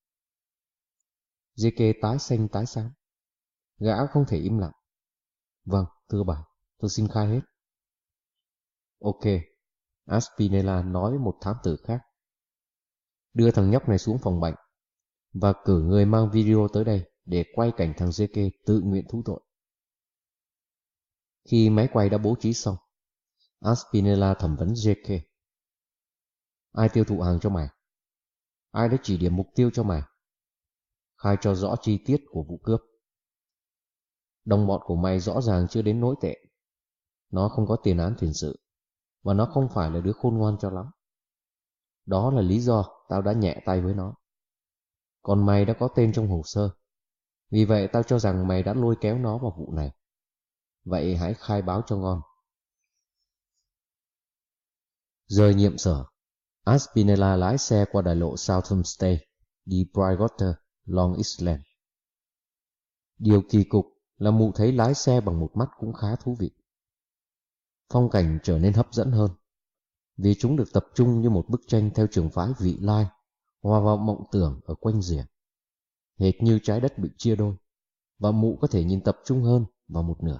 Zeke tái xanh tái xám. Gã không thể im lặng. Vâng, thưa bà, tôi xin khai hết. Ok, Aspinella nói với một thám tử khác. Đưa thằng nhóc này xuống phòng bệnh và cử người mang video tới đây để quay cảnh thằng Zeke tự nguyện thú tội. Khi máy quay đã bố trí xong, Aspinella thẩm vấn Zeke. Ai tiêu thụ hàng cho mày? Ai đã chỉ điểm mục tiêu cho mày? Khai cho rõ chi tiết của vụ cướp. Đồng bọn của mày rõ ràng chưa đến nỗi tệ. Nó không có tiền án tiền sự, và nó không phải là đứa khôn ngoan cho lắm. Đó là lý do tao đã nhẹ tay với nó. Còn mày đã có tên trong hồ sơ. Vì vậy tao cho rằng mày đã lôi kéo nó vào vụ này. vậy hãy khai báo cho ngon. Rời nhiệm sở, Aspinella lái xe qua đại lộ Southern State, đi Brightwater, Long Island. Điều kỳ cục là mụ thấy lái xe bằng một mắt cũng khá thú vị. Phong cảnh trở nên hấp dẫn hơn, vì chúng được tập trung như một bức tranh theo trường phái vị lai, hòa vào mộng tưởng ở quanh rìa, hệt như trái đất bị chia đôi, và mụ có thể nhìn tập trung hơn vào một nửa.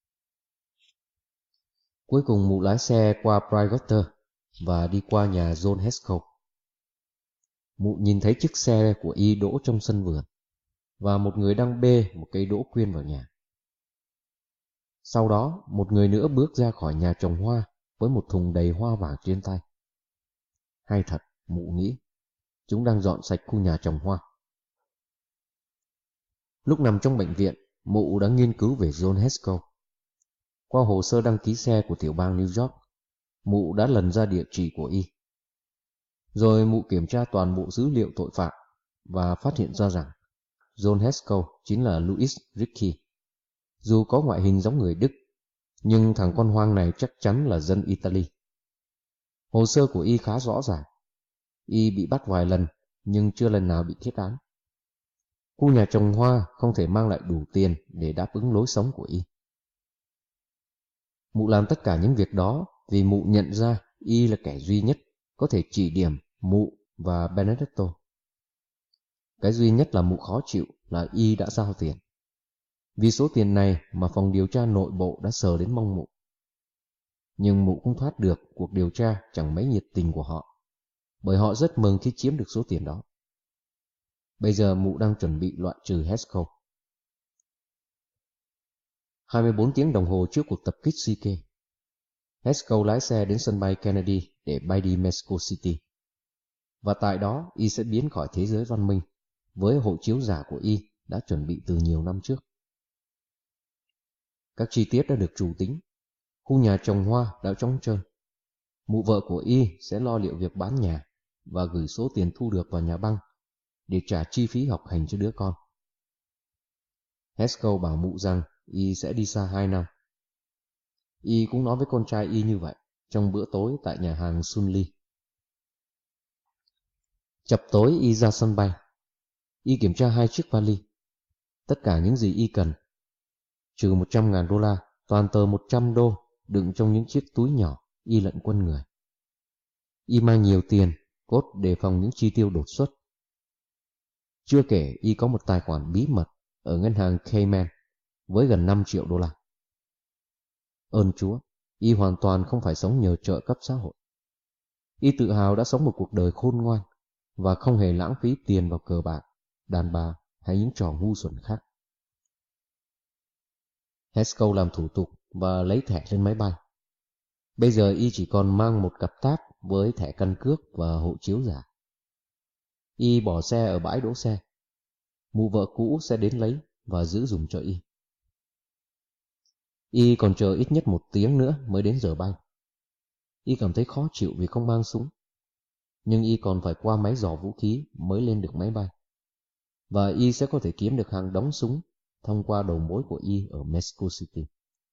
Cuối cùng mụ lái xe qua Brightwater và đi qua nhà John Haskell. Mụ nhìn thấy chiếc xe của y đỗ trong sân vườn, và một người đang bê một cây đỗ quyên vào nhà. Sau đó, một người nữa bước ra khỏi nhà trồng hoa với một thùng đầy hoa vàng trên tay. Hay thật, mụ nghĩ, chúng đang dọn sạch khu nhà trồng hoa. Lúc nằm trong bệnh viện, mụ đã nghiên cứu về John Haskell. Qua hồ sơ đăng ký xe của tiểu bang New York, mụ đã lần ra địa chỉ của y. Rồi mụ kiểm tra toàn bộ dữ liệu tội phạm và phát hiện ra rằng John Haskell chính là Louis Ricky. Dù có ngoại hình giống người Đức, nhưng thằng con hoang này chắc chắn là dân Italy. Hồ sơ của y khá rõ ràng. Y bị bắt vài lần, nhưng chưa lần nào bị kết án. Khu nhà trồng hoa không thể mang lại đủ tiền để đáp ứng lối sống của y. Mụ làm tất cả những việc đó vì mụ nhận ra y là kẻ duy nhất có thể chỉ điểm mụ và Benedetto. Cái duy nhất là mụ khó chịu là y đã giao tiền. Vì số tiền này mà phòng điều tra nội bộ đã sờ đến mông mụ. Nhưng mụ cũng thoát được cuộc điều tra chẳng mấy nhiệt tình của họ, bởi họ rất mừng khi chiếm được số tiền đó. Bây giờ mụ đang chuẩn bị loại trừ Haskell. hai mươi bốn tiếng đồng hồ trước cuộc tập kích xê ca, Haskell lái xe đến sân bay Kennedy để bay đi Mexico City. Và tại đó y sẽ biến khỏi thế giới văn minh với hộ chiếu giả của y đã chuẩn bị từ nhiều năm trước. Các chi tiết đã được trù tính. Khu nhà trồng hoa đã trống trơn. Mụ vợ của y sẽ lo liệu việc bán nhà và gửi số tiền thu được vào nhà băng để trả chi phí học hành cho đứa con. Haskell bảo mụ rằng y sẽ đi xa hai năm. Y cũng nói với con trai y như vậy trong bữa tối tại nhà hàng Sunli. Chập tối y ra sân bay. Y kiểm tra hai chiếc vali. Tất cả những gì y cần, trừ một trăm ngàn đô la, toàn tờ một trăm đô đựng trong những chiếc túi nhỏ y lận quân người. Y mang nhiều tiền, cốt đề phòng những chi tiêu đột xuất. Chưa kể y có một tài khoản bí mật ở ngân hàng Cayman với gần năm triệu đô la. Ơn Chúa, y hoàn toàn không phải sống nhờ trợ cấp xã hội. Y tự hào đã sống một cuộc đời khôn ngoan và không hề lãng phí tiền vào cờ bạc, đàn bà hay những trò ngu xuẩn khác. Haskell làm thủ tục và lấy thẻ lên máy bay. Bây giờ y chỉ còn mang một cặp táp với thẻ căn cước và hộ chiếu giả. Y bỏ xe ở bãi đỗ xe. Mụ vợ cũ sẽ đến lấy và giữ dùng cho y. Y còn chờ ít nhất một tiếng nữa mới đến giờ bay. Y cảm thấy khó chịu vì không mang súng. Nhưng y còn phải qua máy dò vũ khí mới lên được máy bay. Và y sẽ có thể kiếm được hàng đóng súng thông qua đầu mối của y ở Mexico City.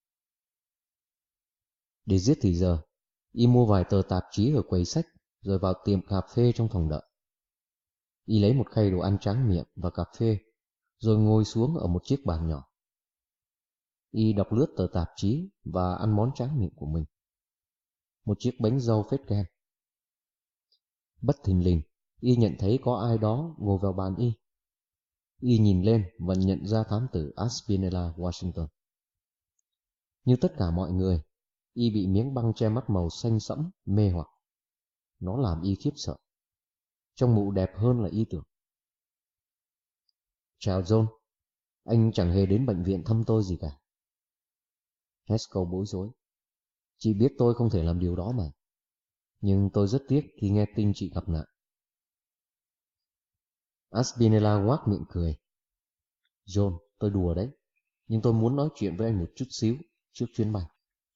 Để giết thì giờ, y mua vài tờ tạp chí ở quầy sách rồi vào tiệm cà phê trong phòng đợi. Y lấy một khay đồ ăn tráng miệng và cà phê rồi ngồi xuống ở một chiếc bàn nhỏ. Y đọc lướt tờ tạp chí và ăn món tráng miệng của mình. Một chiếc bánh dâu phết kem. Bất thình lình, y nhận thấy có ai đó ngồi vào bàn y. Y nhìn lên và nhận ra thám tử Aspinella Washington. Như tất cả mọi người, y bị miếng băng che mắt màu xanh sẫm mê hoặc. Nó làm y khiếp sợ. Trông mụ đẹp hơn là y tưởng. Chào John, anh chẳng hề đến bệnh viện thăm tôi gì cả. Haskell bối rối. Chị biết tôi không thể làm điều đó mà. Nhưng tôi rất tiếc khi nghe tin chị gặp nạn. Aspinella ngoác miệng cười. John, tôi đùa đấy. Nhưng tôi muốn nói chuyện với anh một chút xíu trước chuyến bay.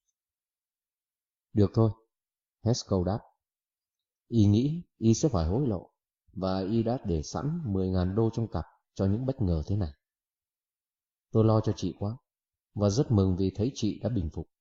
Được thôi, Haskell đáp. Y nghĩ y sẽ phải hối lộ, và y đã để sẵn mười ngàn đô trong cặp cho những bất ngờ thế này. Tôi lo cho chị quá. và rất mừng vì thấy chị đã bình phục.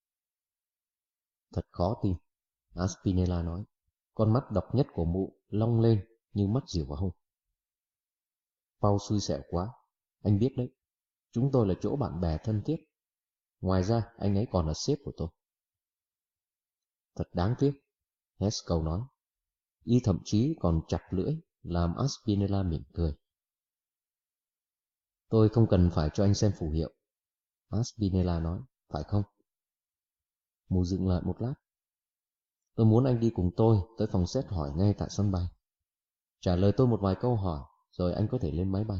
Thật khó tin, Aspinella nói. Con mắt độc nhất của mụ long lên như mắt diều hâu. Paul xui xẻo quá, anh biết đấy. Chúng tôi là chỗ bạn bè thân thiết. Ngoài ra, anh ấy còn là sếp của tôi. Thật đáng tiếc, Haskell nói. Y thậm chí còn chặt lưỡi, làm Aspinella mỉm cười. Tôi không cần phải cho anh xem phù hiệu, Aspinella nói, phải không? Mụ dừng lại một lát. Tôi muốn anh đi cùng tôi tới phòng xét hỏi ngay tại sân bay. Trả lời tôi một vài câu hỏi, rồi anh có thể lên máy bay.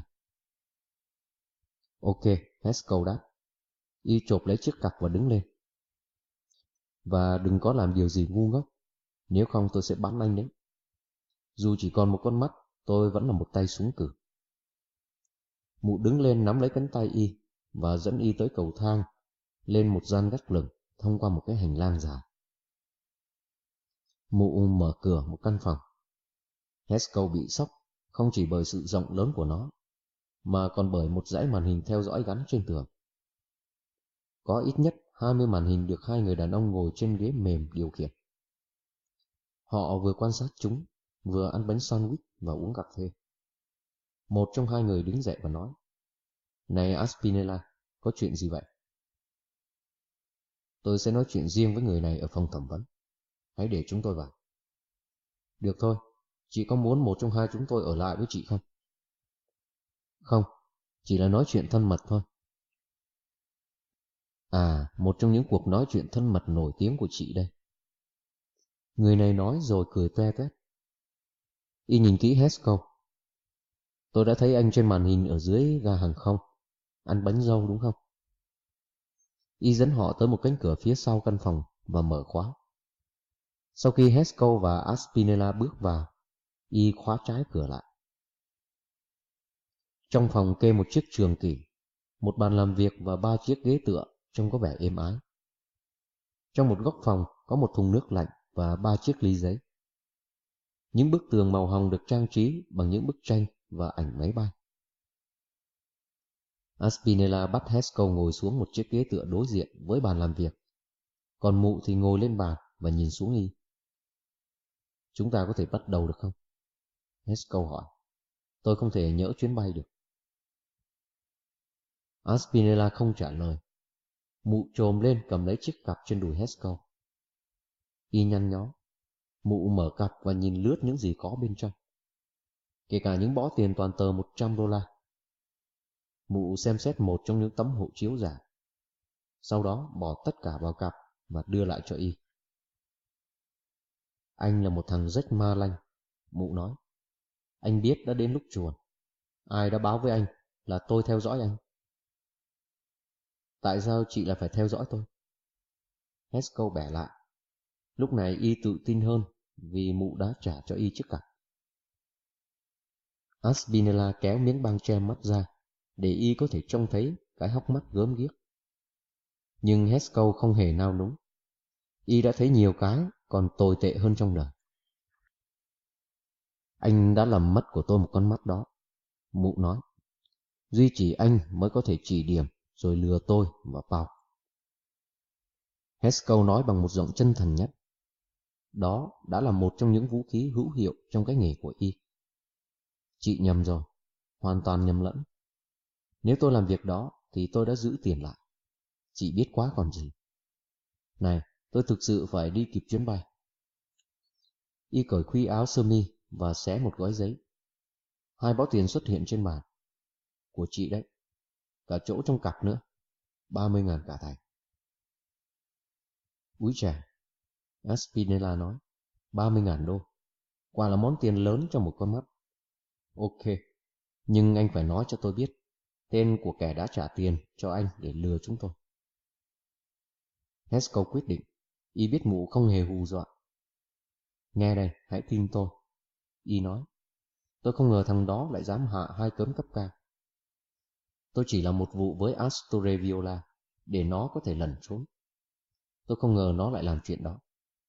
Ok, Haskell đáp. Y chộp lấy chiếc cặp và đứng lên. Và đừng có làm điều gì ngu ngốc, nếu không tôi sẽ bắn anh đấy. Dù chỉ còn một con mắt, tôi vẫn là một tay súng cử. Mụ đứng lên nắm lấy cánh tay Y và dẫn Y tới cầu thang, lên một gian gác lửng thông qua một cái hành lang dài. Mụ mở cửa một căn phòng. Haskell bị sốc, không chỉ bởi sự rộng lớn của nó, mà còn bởi một dãy màn hình theo dõi gắn trên tường. Có ít nhất hai mươi màn hình được hai người đàn ông ngồi trên ghế mềm điều khiển. Họ vừa quan sát chúng, vừa ăn bánh sandwich và uống cà phê. Một trong hai người đứng dậy và nói, này Aspinella, có chuyện gì vậy? Tôi sẽ nói chuyện riêng với người này ở phòng thẩm vấn. Hãy để chúng tôi vào. Được thôi, chị có muốn một trong hai chúng tôi ở lại với chị không? Không, chỉ là nói chuyện thân mật thôi. À, một trong những cuộc nói chuyện thân mật nổi tiếng của chị đây. Người này nói rồi cười toe toét. Y nhìn kỹ Haskell. Tôi đã thấy anh trên màn hình ở dưới ga hàng không. Ăn bánh dâu đúng không? Y dẫn họ tới một cánh cửa phía sau căn phòng và mở khóa. Sau khi Haskell và Aspinella bước vào, Y khóa trái cửa lại. Trong phòng kê một chiếc trường kỷ, một bàn làm việc và ba chiếc ghế tựa trông có vẻ êm ái. Trong một góc phòng có một thùng nước lạnh và ba chiếc ly giấy. Những bức tường màu hồng được trang trí bằng những bức tranh và ảnh máy bay. Aspinella bắt Haskell ngồi xuống một chiếc ghế tựa đối diện với bàn làm việc, còn mụ thì ngồi lên bàn và nhìn xuống Y. Chúng ta có thể bắt đầu được không? Haskell hỏi. Tôi không thể nhỡ chuyến bay được. Aspinella không trả lời. Mụ chồm lên cầm lấy chiếc cặp trên đùi Haskell. Y nhăn nhó. Mụ mở cặp và nhìn lướt những gì có bên trong, kể cả những bõ tiền toàn tờ một trăm đô la. Mụ xem xét một trong những tấm hộ chiếu giả, sau đó bỏ tất cả vào cặp và đưa lại cho Y. Anh là một thằng rách ma lanh, mụ nói. Anh biết đã đến lúc chuồn. Ai đã báo với anh là tôi theo dõi anh? Tại sao chị lại phải theo dõi tôi? Haskell bẻ lại. Lúc này Y tự tin hơn vì mụ đã trả cho Y chiếc cặp. Aspinella kéo miếng băng che mắt ra để Y có thể trông thấy cái hốc mắt gớm ghiếc. Nhưng Haskell không hề nao núng. Y đã thấy nhiều cái còn tồi tệ hơn trong đời. Anh đã làm mất của tôi một con mắt đó, mụ nói. Duy chỉ anh mới có thể chỉ điểm rồi lừa tôi và Paul. Haskell nói bằng một giọng chân thành nhất. Đó đã là một trong những vũ khí hữu hiệu trong cái nghề của Y. Chị nhầm rồi, hoàn toàn nhầm lẫn. Nếu tôi làm việc đó thì tôi đã giữ tiền lại. Chị biết quá còn gì. Này, tôi thực sự phải đi kịp chuyến bay. Y cởi khuy áo sơ mi và xé một gói giấy. Hai bó tiền xuất hiện trên bàn. Của chị đấy. Cả chỗ trong cặp nữa. Ba mươi ngàn cả thầy. Úi chà, Aspinella nói. Ba mươi ngàn đô. Quả là món tiền lớn cho một con mắt. Ok, nhưng anh phải nói cho tôi biết tên của kẻ đã trả tiền cho anh để lừa chúng tôi. Haskell quyết định. Y biết mụ không hề hù dọa. Nghe đây, hãy tin tôi. Y nói. Tôi không ngờ thằng đó lại dám hạ hai cớm cấp cao. Tôi chỉ là một vụ với Astore Viola để nó có thể lẩn trốn. Tôi không ngờ nó lại làm chuyện đó.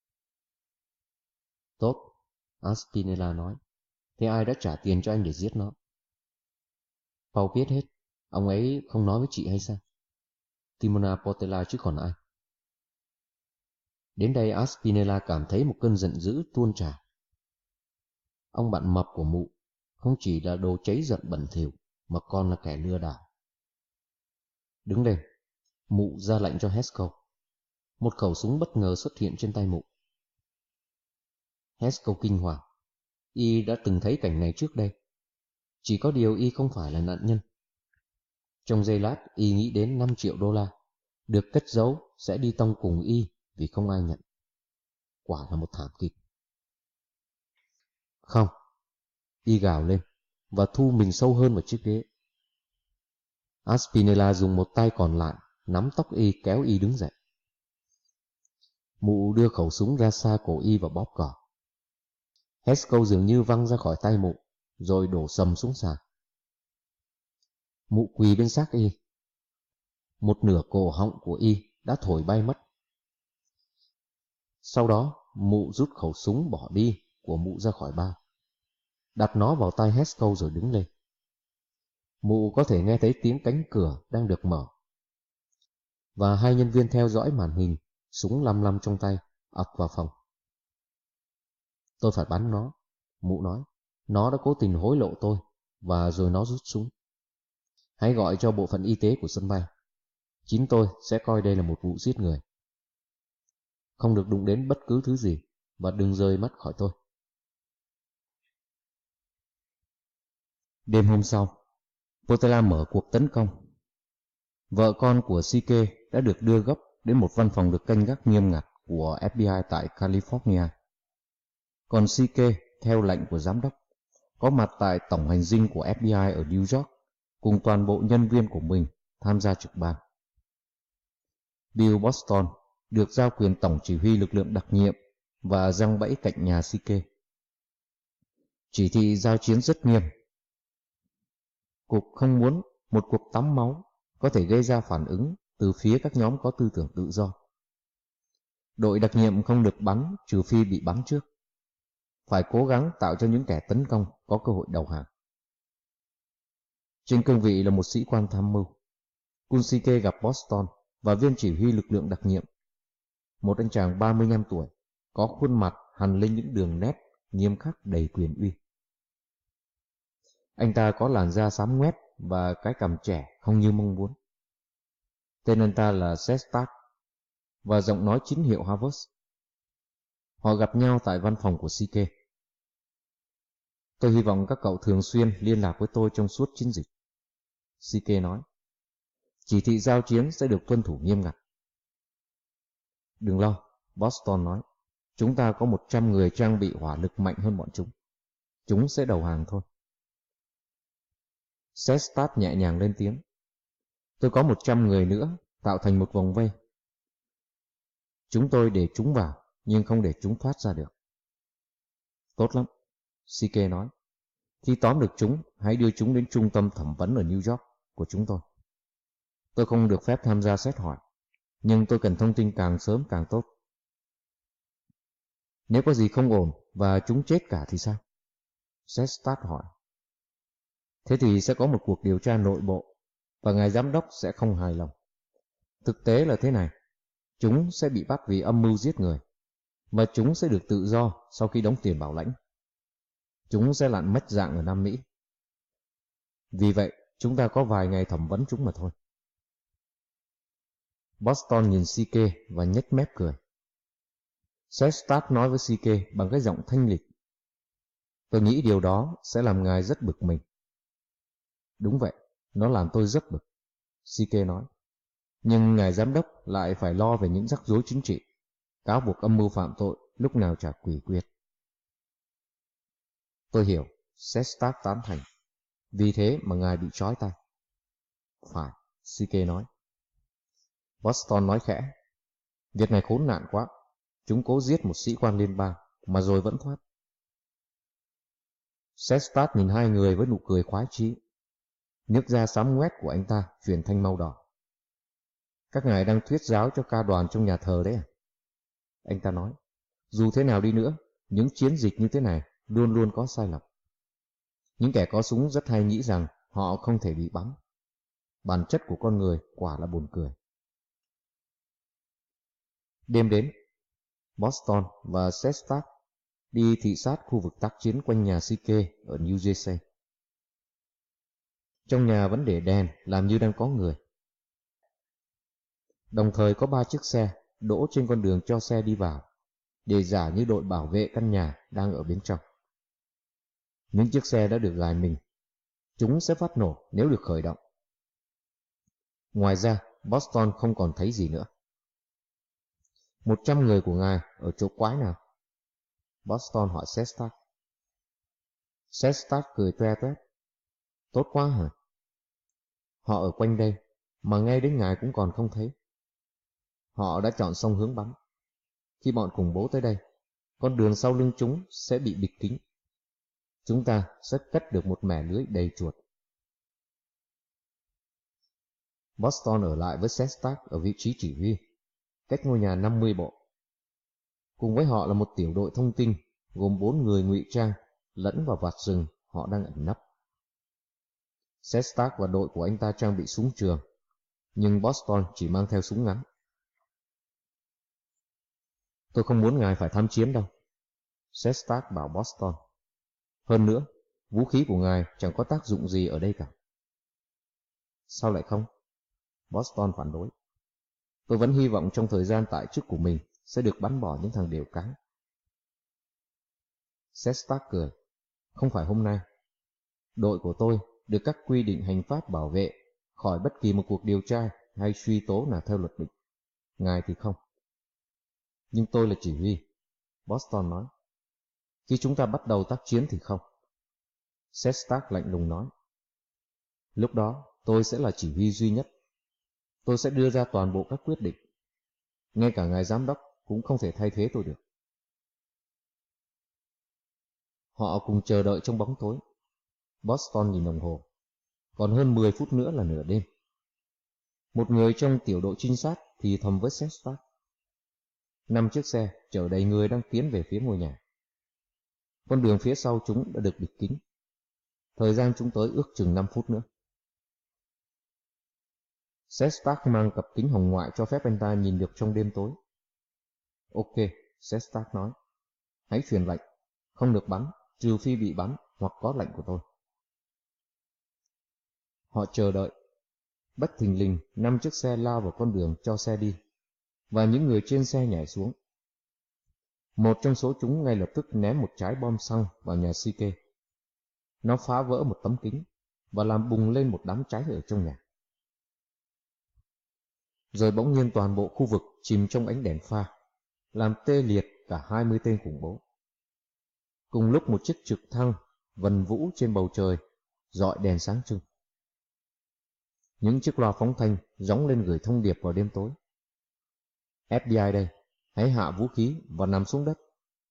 Tốt, Aspinella nói. Thế ai đã trả tiền cho anh để giết nó? Paul biết hết. Ông ấy không nói với chị hay sao? Timona Portela chứ còn ai. Đến đây Aspinella cảm thấy một cơn giận dữ tuôn trào. Ông bạn mập của mụ không chỉ là đồ cháy giận bẩn thỉu mà còn là kẻ lừa đảo. Đứng lên, mụ ra lệnh cho Haskell. Một khẩu súng bất ngờ xuất hiện trên tay mụ. Haskell kinh hoàng. Y đã từng thấy cảnh này trước đây. Chỉ có điều Y không phải là nạn nhân. Trong giây lát Y nghĩ đến năm triệu đô la được cất giấu sẽ đi tông cùng Y vì không ai nhận. Quả là một thảm kịch. Không, Y gào lên và thu mình sâu hơn vào chiếc ghế. Aspinella dùng một tay còn lại nắm tóc Y kéo Y đứng dậy. Mụ đưa khẩu súng ra xa cổ Y và bóp cò. Haskell dường như văng ra khỏi tay mụ rồi đổ sầm xuống sàn. Mụ quỳ bên xác Y. Một nửa cổ họng của Y đã thổi bay mất. Sau đó mụ rút khẩu súng bỏ đi của mụ ra khỏi bao, đặt nó vào tay Haskell rồi đứng lên. Mụ có thể nghe thấy tiếng cánh cửa đang được mở, và hai nhân viên theo dõi màn hình, súng lăm lăm trong tay, ập vào phòng. Tôi phải bắn nó, mụ nói. Nó đã cố tình hối lộ tôi, và rồi nó rút súng. Hãy gọi cho bộ phận y tế của sân bay. Chính tôi sẽ coi đây là một vụ giết người. Không được đụng đến bất cứ thứ gì, và đừng rời mắt khỏi tôi. Đêm hôm sau, Portela mở cuộc tấn công. Vợ con của Sike đã được đưa gấp đến một văn phòng được canh gác nghiêm ngặt của ép bê i tại California. Còn Sike, theo lệnh của giám đốc, có mặt tại tổng hành dinh của ép bê i ở New York cùng toàn bộ nhân viên của mình tham gia trực ban. Bill Boston được giao quyền tổng chỉ huy lực lượng đặc nhiệm và giăng bẫy cạnh nhà Sike. Chỉ thị giao chiến rất nghiêm. Cục không muốn một cuộc tắm máu có thể gây ra phản ứng từ phía các nhóm có tư tưởng tự do. Đội đặc nhiệm không được bắn trừ phi bị bắn trước. Phải cố gắng tạo cho những kẻ tấn công có cơ hội đầu hàng. Trên cương vị là một sĩ quan tham mưu, Kunsike gặp Boston và viên chỉ huy lực lượng đặc nhiệm, một anh chàng ba mươi lăm tuổi, có khuôn mặt hằn lên những đường nét nghiêm khắc đầy quyền uy. Anh ta có làn da xám ngoét và cái cằm trẻ không như mong muốn. Tên anh ta là Sestak và giọng nói chính hiệu Harvard. Họ gặp nhau tại văn phòng của Sike. Tôi hy vọng các cậu thường xuyên liên lạc với tôi trong suốt chiến dịch, Sike nói. Chỉ thị giao chiến sẽ được tuân thủ nghiêm ngặt. Đừng lo, Boston nói. Chúng ta có một trăm người trang bị hỏa lực mạnh hơn bọn chúng. Chúng sẽ đầu hàng thôi. Sestat nhẹ nhàng lên tiếng. Tôi có một trăm người nữa tạo thành một vòng vây. Chúng tôi để chúng vào, nhưng không để chúng thoát ra được. Tốt lắm, Sike nói. Khi tóm được chúng, hãy đưa chúng đến trung tâm thẩm vấn ở New York của chúng tôi. Tôi không được phép tham gia xét hỏi, nhưng tôi cần thông tin càng sớm càng tốt. Nếu có gì không ổn và chúng chết cả thì sao? Sestat hỏi. Thế thì sẽ có một cuộc điều tra nội bộ, và ngài giám đốc sẽ không hài lòng. Thực tế là thế này, chúng sẽ bị bắt vì âm mưu giết người, và chúng sẽ được tự do sau khi đóng tiền bảo lãnh. Chúng sẽ lặn mất dạng ở Nam Mỹ. Vì vậy, chúng ta có vài ngày thẩm vấn chúng mà thôi. Boston nhìn Sike và nhếch mép cười. Sestat nói với Sike bằng cái giọng thanh lịch. Tôi nghĩ điều đó sẽ làm ngài rất bực mình. Đúng vậy, nó làm tôi rất bực, Sike nói. Nhưng ngài giám đốc lại phải lo về những rắc rối chính trị, cáo buộc âm mưu phạm tội lúc nào chả quỷ quyệt. Tôi hiểu, Sestat tán thành. Vì thế mà ngài bị trói tay. Phải, Sike nói. Boston nói khẽ. Việc này khốn nạn quá. Chúng cố giết một sĩ quan liên bang, mà rồi vẫn thoát. Sestat nhìn hai người với nụ cười khoái chí. Nước da xám ngoét của anh ta chuyển thành màu đỏ. Các ngài đang thuyết giáo cho ca đoàn trong nhà thờ đấy à? Anh ta nói. Dù thế nào đi nữa, những chiến dịch như thế này luôn luôn có sai lầm. Những kẻ có súng rất hay nghĩ rằng họ không thể bị bắn. Bản chất của con người quả là buồn cười. Đêm đến, Boston và Sestak đi thị sát khu vực tác chiến quanh nhà Sike ở New Jersey. Trong nhà vẫn để đèn làm như đang có người. Đồng thời có ba chiếc xe đỗ trên con đường cho xe đi vào, để giả như đội bảo vệ căn nhà đang ở bên trong. Những chiếc xe đã được gài mình. Chúng sẽ phát nổ nếu được khởi động. Ngoài ra, Boston không còn thấy gì nữa. Một trăm người của ngài ở chỗ quái nào? Boston hỏi Sestak. Sestak cười toe toét. Tốt quá hả? Họ ở quanh đây, mà ngay đến ngài cũng còn không thấy. Họ đã chọn xong hướng bắn. Khi bọn khủng bố tới đây, con đường sau lưng chúng sẽ bị bịt kín. Chúng ta sẽ cất được một mẻ lưới đầy chuột. Boston ở lại với Sestak ở vị trí chỉ huy, cách ngôi nhà năm mươi bộ. Cùng với họ là một tiểu đội thông tin gồm bốn người ngụy trang lẫn vào vạt rừng họ đang ẩn nấp. Sestak và đội của anh ta trang bị súng trường, nhưng Boston chỉ mang theo súng ngắn. Tôi không muốn ngài phải tham chiến đâu, Sestak bảo Boston. Hơn nữa, vũ khí của ngài chẳng có tác dụng gì ở đây cả. Sao lại không? Boston phản đối. Tôi vẫn hy vọng trong thời gian tại chức của mình sẽ được bắn bỏ những thằng đều cáng. Sestak cười. Không phải hôm nay. Đội của tôi được các quy định hành pháp bảo vệ khỏi bất kỳ một cuộc điều tra hay truy tố nào theo luật định. Ngài thì không. Nhưng tôi là chỉ huy, Boston nói. Khi chúng ta bắt đầu tác chiến thì không. Sestak lạnh lùng nói. Lúc đó tôi sẽ là chỉ huy duy nhất. Tôi sẽ đưa ra toàn bộ các quyết định. Ngay cả ngài giám đốc cũng không thể thay thế tôi được. Họ cùng chờ đợi trong bóng tối. Boston nhìn đồng hồ. Còn hơn mười phút nữa là nửa đêm. Một người trong tiểu đội trinh sát thì thầm với Sestak. Năm chiếc xe chở đầy người đang tiến về phía ngôi nhà. Con đường phía sau chúng đã được bịt kín. Thời gian chúng tới ước chừng năm phút nữa. Sestak mang cặp kính hồng ngoại cho phép anh ta nhìn được trong đêm tối. Ok, Sestak nói. Hãy truyền lệnh, không được bắn, trừ phi bị bắn hoặc có lệnh của tôi. Họ chờ đợi. Bất thình lình, năm chiếc xe lao vào con đường cho xe đi, và những người trên xe nhảy xuống. Một trong số chúng ngay lập tức ném một trái bom xăng vào nhà Sike. Nó phá vỡ một tấm kính và làm bùng lên một đám cháy ở trong nhà. Rồi bỗng nhiên toàn bộ khu vực chìm trong ánh đèn pha, làm tê liệt cả hai mươi tên khủng bố. Cùng lúc một chiếc trực thăng vần vũ trên bầu trời, rọi đèn sáng trưng. Những chiếc loa phóng thanh gióng lên gửi thông điệp vào đêm tối. ép bê i đây, hãy hạ vũ khí và nằm xuống đất.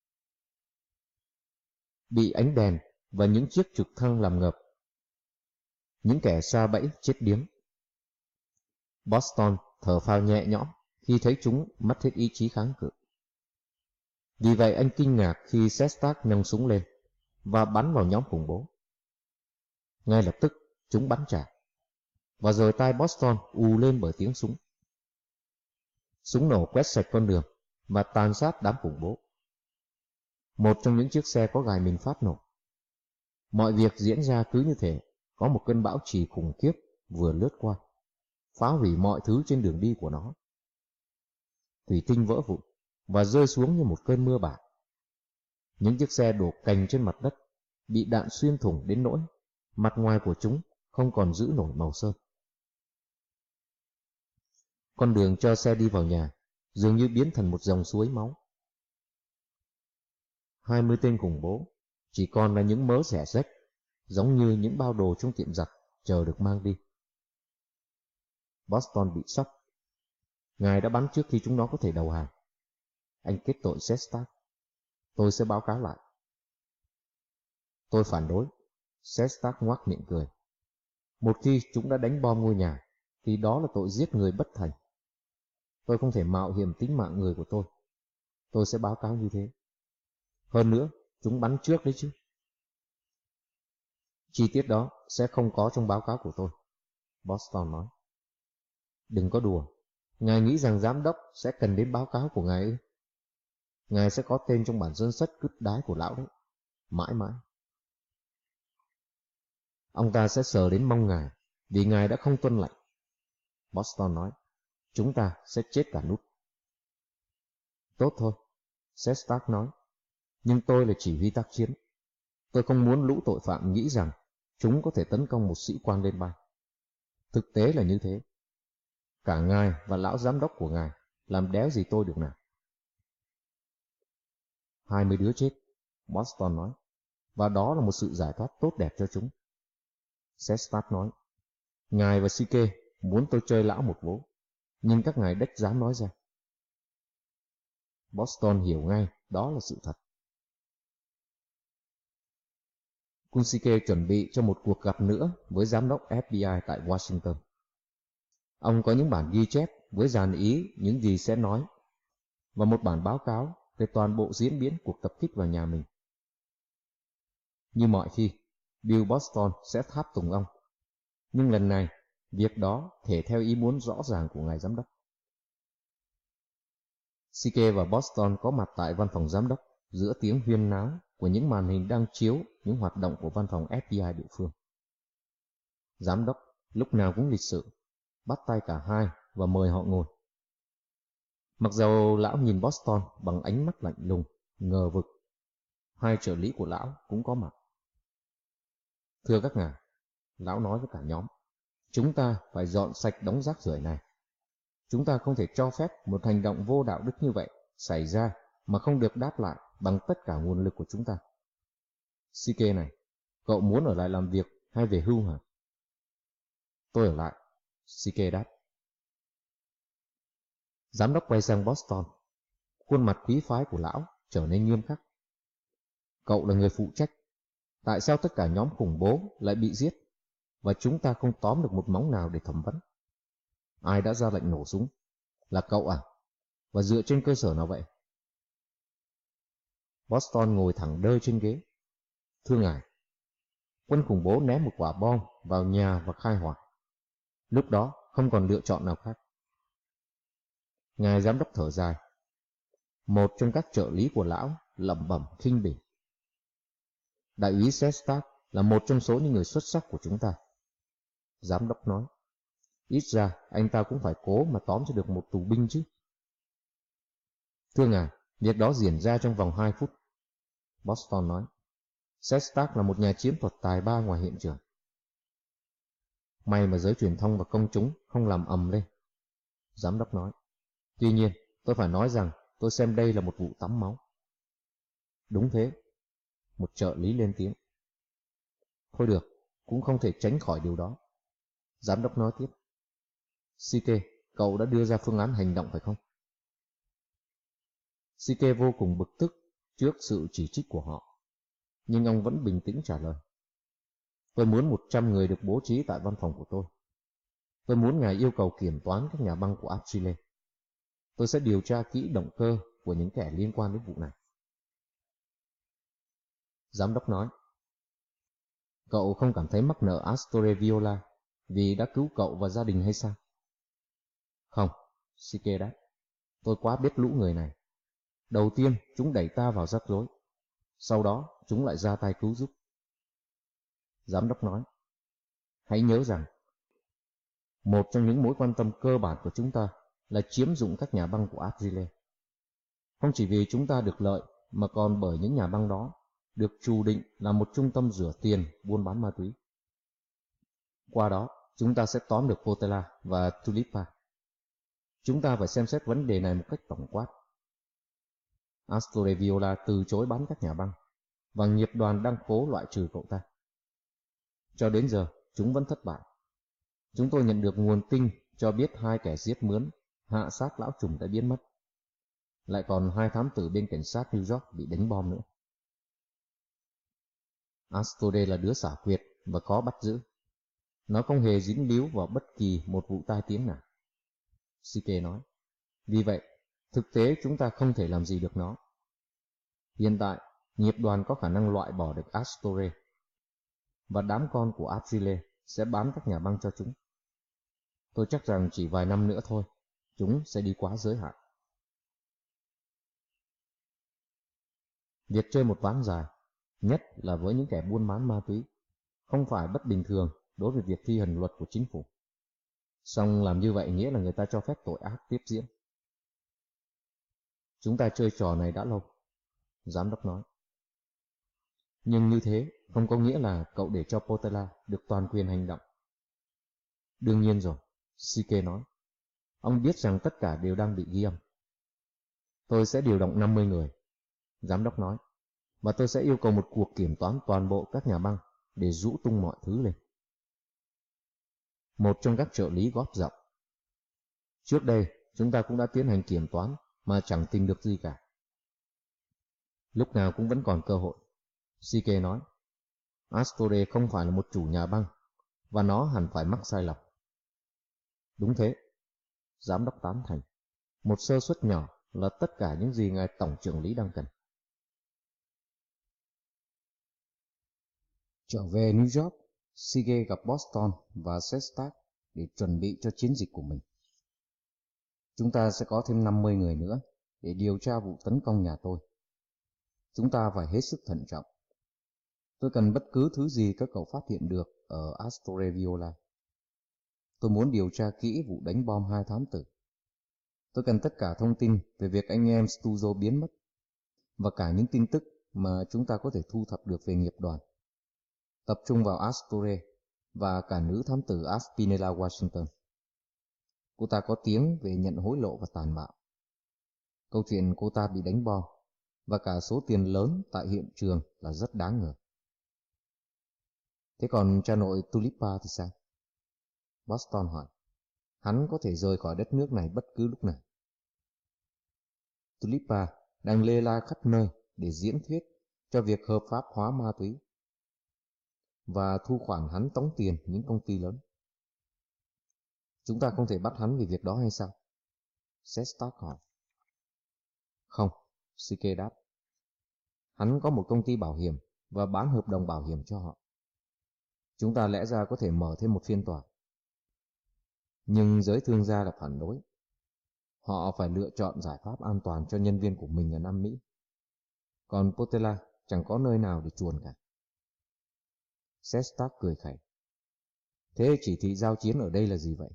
Bị ánh đèn và những chiếc trực thăng làm ngợp. Những kẻ sa bẫy chết điếng. Boston thở phào nhẹ nhõm khi thấy chúng mất hết ý chí kháng cự. Vì vậy anh kinh ngạc khi Sestak nâng súng lên và bắn vào nhóm khủng bố. Ngay lập tức chúng bắn trả, và rồi tai Boston ù lên bởi tiếng súng. Súng nổ quét sạch con đường và tàn sát đám khủng bố. Một trong những chiếc xe có gài mình phát nổ. Mọi việc diễn ra cứ như thể có một cơn bão chì khủng khiếp vừa lướt qua, phá hủy mọi thứ trên đường đi của nó. Thủy tinh vỡ vụn và rơi xuống như một cơn mưa bão. Những chiếc xe đổ cành trên mặt đất, bị đạn xuyên thủng đến nỗi mặt ngoài của chúng không còn giữ nổi màu sơn. Con đường cho xe đi vào nhà dường như biến thành một dòng suối máu. Hai mươi tên khủng bố chỉ còn là những mớ rẻ rách, giống như những bao đồ trong tiệm giặt chờ được mang đi. Boston bị sốc. Ngài đã bắn trước khi chúng nó có thể đầu hàng. Anh kết tội Sestak. Tôi sẽ báo cáo lại. Tôi phản đối. Sestak ngoác miệng cười. Một khi chúng đã đánh bom ngôi nhà, thì đó là tội giết người bất thành. Tôi không thể mạo hiểm tính mạng người của tôi. Tôi sẽ báo cáo như thế. Hơn nữa, chúng bắn trước đấy chứ. Chi tiết đó sẽ không có trong báo cáo của tôi, Boston nói. Đừng có đùa. Ngài nghĩ rằng giám đốc sẽ cần đến báo cáo của ngài ư? Ngài sẽ có tên trong bản danh sách cứt đái của lão đấy. Mãi mãi. Ông ta sẽ sờ đến mông ngài vì ngài đã không tuân lệnh. Boston nói. Chúng ta sẽ chết cả nút. Tốt thôi, Sestak nói. Nhưng tôi là chỉ huy tác chiến. Tôi không muốn lũ tội phạm nghĩ rằng chúng có thể tấn công một sĩ quan lên bay. Thực tế là như thế. Cả ngài và lão giám đốc của ngài làm đéo gì tôi được nào. Hai mươi đứa chết, Boston nói. Và đó là một sự giải thoát tốt đẹp cho chúng. Sestak nói. Ngài và Sike muốn tôi chơi lão một vố, nhưng các ngài đếch dám nói ra. Boston hiểu ngay đó là sự thật. Kunsike chuẩn bị cho một cuộc gặp nữa với giám đốc ép bê i tại Washington. Ông có những bản ghi chép với dàn ý những gì sẽ nói và một bản báo cáo về toàn bộ diễn biến cuộc tập kích vào nhà mình. Như mọi khi, Bill Boston sẽ tháp tùng ông, nhưng lần này việc đó thể theo ý muốn rõ ràng của ngài giám đốc. Sike và Boston có mặt tại văn phòng giám đốc giữa tiếng huyên náo của những màn hình đang chiếu những hoạt động của văn phòng ép bê i địa phương. Giám đốc lúc nào cũng lịch sự, bắt tay cả hai và mời họ ngồi. Mặc dầu lão nhìn Boston bằng ánh mắt lạnh lùng, ngờ vực, hai trợ lý của lão cũng có mặt. Thưa các ngài, lão nói với cả nhóm, chúng ta phải dọn sạch đống rác rưởi này. Chúng ta không thể cho phép một hành động vô đạo đức như vậy xảy ra mà không được đáp lại bằng tất cả nguồn lực của chúng ta. Sike này, cậu muốn ở lại làm việc hay về hưu hả? Tôi ở lại, Sike đáp. Giám đốc quay sang Boston. Khuôn mặt quý phái của lão trở nên nghiêm khắc. Cậu là người phụ trách. Tại sao tất cả nhóm khủng bố lại bị giết và chúng ta không tóm được một móng nào để thẩm vấn? Ai đã ra lệnh nổ súng? Là cậu à? Và dựa trên cơ sở nào vậy? Boston ngồi thẳng đơ trên ghế. Thưa ngài, quân khủng bố ném một quả bom vào nhà và khai hỏa. Lúc đó không còn lựa chọn nào khác. Ngài giám đốc thở dài. Một trong các trợ lý của lão lẩm bẩm khinh bỉ. Đại úy Sestak là một trong số những người xuất sắc của chúng ta. Giám đốc nói. Ít ra anh ta cũng phải cố mà tóm cho được một tù binh chứ. Thưa ngài, việc đó diễn ra trong vòng hai phút. Boston nói. Sestak là một nhà chiến thuật tài ba ngoài hiện trường. May mà giới truyền thông và công chúng không làm ầm lên. Giám đốc nói. Tuy nhiên, tôi phải nói rằng tôi xem đây là một vụ tắm máu. Đúng thế. Một trợ lý lên tiếng. Thôi được, cũng không thể tránh khỏi điều đó. Giám đốc nói tiếp. Sike, cậu đã đưa ra phương án hành động phải không? Sike vô cùng bực tức trước sự chỉ trích của họ. Nhưng ông vẫn bình tĩnh trả lời. Tôi muốn một trăm người được bố trí tại văn phòng của tôi. Tôi muốn ngài yêu cầu kiểm toán các nhà băng của Archile. Tôi sẽ điều tra kỹ động cơ của những kẻ liên quan đến vụ này. Giám đốc nói. Cậu không cảm thấy mắc nợ Astore Viola vì đã cứu cậu và gia đình hay sao? Không, Sike đáp. Tôi quá biết lũ người này. Đầu tiên chúng đẩy ta vào rắc rối. Sau đó chúng lại ra tay cứu giúp. Giám đốc nói. Hãy nhớ rằng một trong những mối quan tâm cơ bản của chúng ta là chiếm dụng các nhà băng của Archile. Không chỉ vì chúng ta được lợi mà còn bởi những nhà băng đó được trù định là một trung tâm rửa tiền buôn bán ma túy. Qua đó chúng ta sẽ tóm được Potela và Tulipa. Chúng ta phải xem xét vấn đề này một cách tổng quát. Astore Viola từ chối bán các nhà băng và nghiệp đoàn đang cố loại trừ cậu ta. Cho đến giờ chúng vẫn thất bại. Chúng tôi nhận được nguồn tin cho biết hai kẻ giết mướn hạ sát lão trùm đã biến mất. Lại còn hai thám tử bên cảnh sát New York bị đánh bom nữa. Astore là đứa xảo quyệt và khó bắt giữ. Nó không hề dính líu vào bất kỳ một vụ tai tiếng nào. Sike nói. Vì vậy, thực tế chúng ta không thể làm gì được nó. Hiện tại, nghiệp đoàn có khả năng loại bỏ được Astore và đám con của Archile sẽ bán các nhà băng cho chúng. Tôi chắc rằng chỉ vài năm nữa thôi, chúng sẽ đi quá giới hạn. Việc chơi một ván dài, nhất là với những kẻ buôn bán ma túy, không phải bất bình thường đối với việc thi hành luật của chính phủ. Song làm như vậy nghĩa là người ta cho phép tội ác tiếp diễn. Chúng ta chơi trò này đã lâu, giám đốc nói. Nhưng như thế không có nghĩa là cậu để cho Portela được toàn quyền hành động. Đương nhiên rồi, Sike nói. Ông biết rằng tất cả đều đang bị ghi âm. Tôi sẽ điều động năm mươi người, giám đốc nói, và tôi sẽ yêu cầu một cuộc kiểm toán toàn bộ các nhà băng để rũ tung mọi thứ lên. Một trong các trợ lý góp giọng. Trước đây, chúng ta cũng đã tiến hành kiểm toán mà chẳng tìm được gì cả. Lúc nào cũng vẫn còn cơ hội, Sike nói. Astore không phải là một chủ nhà băng, và nó hẳn phải mắc sai lầm. Đúng thế, giám đốc tán thành. Một sơ suất nhỏ là tất cả những gì ngài tổng trưởng lý đang cần. Trở về New York, Sike gặp Boston và Sestak để chuẩn bị cho chiến dịch của mình. Chúng ta sẽ có thêm năm mươi người nữa để điều tra vụ tấn công nhà tôi. Chúng ta phải hết sức thận trọng. Tôi cần bất cứ thứ gì các cậu phát hiện được ở Astore Viola. Tôi muốn điều tra kỹ vụ đánh bom hai thám tử. Tôi cần tất cả thông tin về việc anh em Stuzzo biến mất, và cả những tin tức mà chúng ta có thể thu thập được về nghiệp đoàn. Tập trung vào Astore và cả nữ thám tử Aspinella Washington. Cô ta có tiếng về nhận hối lộ và tàn bạo. Câu chuyện cô ta bị đánh bom và cả số tiền lớn tại hiện trường là rất đáng ngờ. Thế còn cha nội Tulipa thì sao? Boston hỏi. Hắn có thể rời khỏi đất nước này bất cứ lúc nào. Tulipa đang lê la khắp nơi để diễn thuyết cho việc hợp pháp hóa ma túy và thu khoản hắn tống tiền những công ty lớn. Chúng ta không thể bắt hắn vì việc đó hay sao? Sestak hỏi. Không, Sike đáp. Hắn có một công ty bảo hiểm và bán hợp đồng bảo hiểm cho họ. Chúng ta lẽ ra có thể mở thêm một phiên tòa. Nhưng giới thương gia là phản đối. Họ phải lựa chọn giải pháp an toàn cho nhân viên của mình ở Nam Mỹ. Còn Portela chẳng có nơi nào để chuồn cả. Sestak cười khẩy. Thế chỉ thị giao chiến ở đây là gì vậy?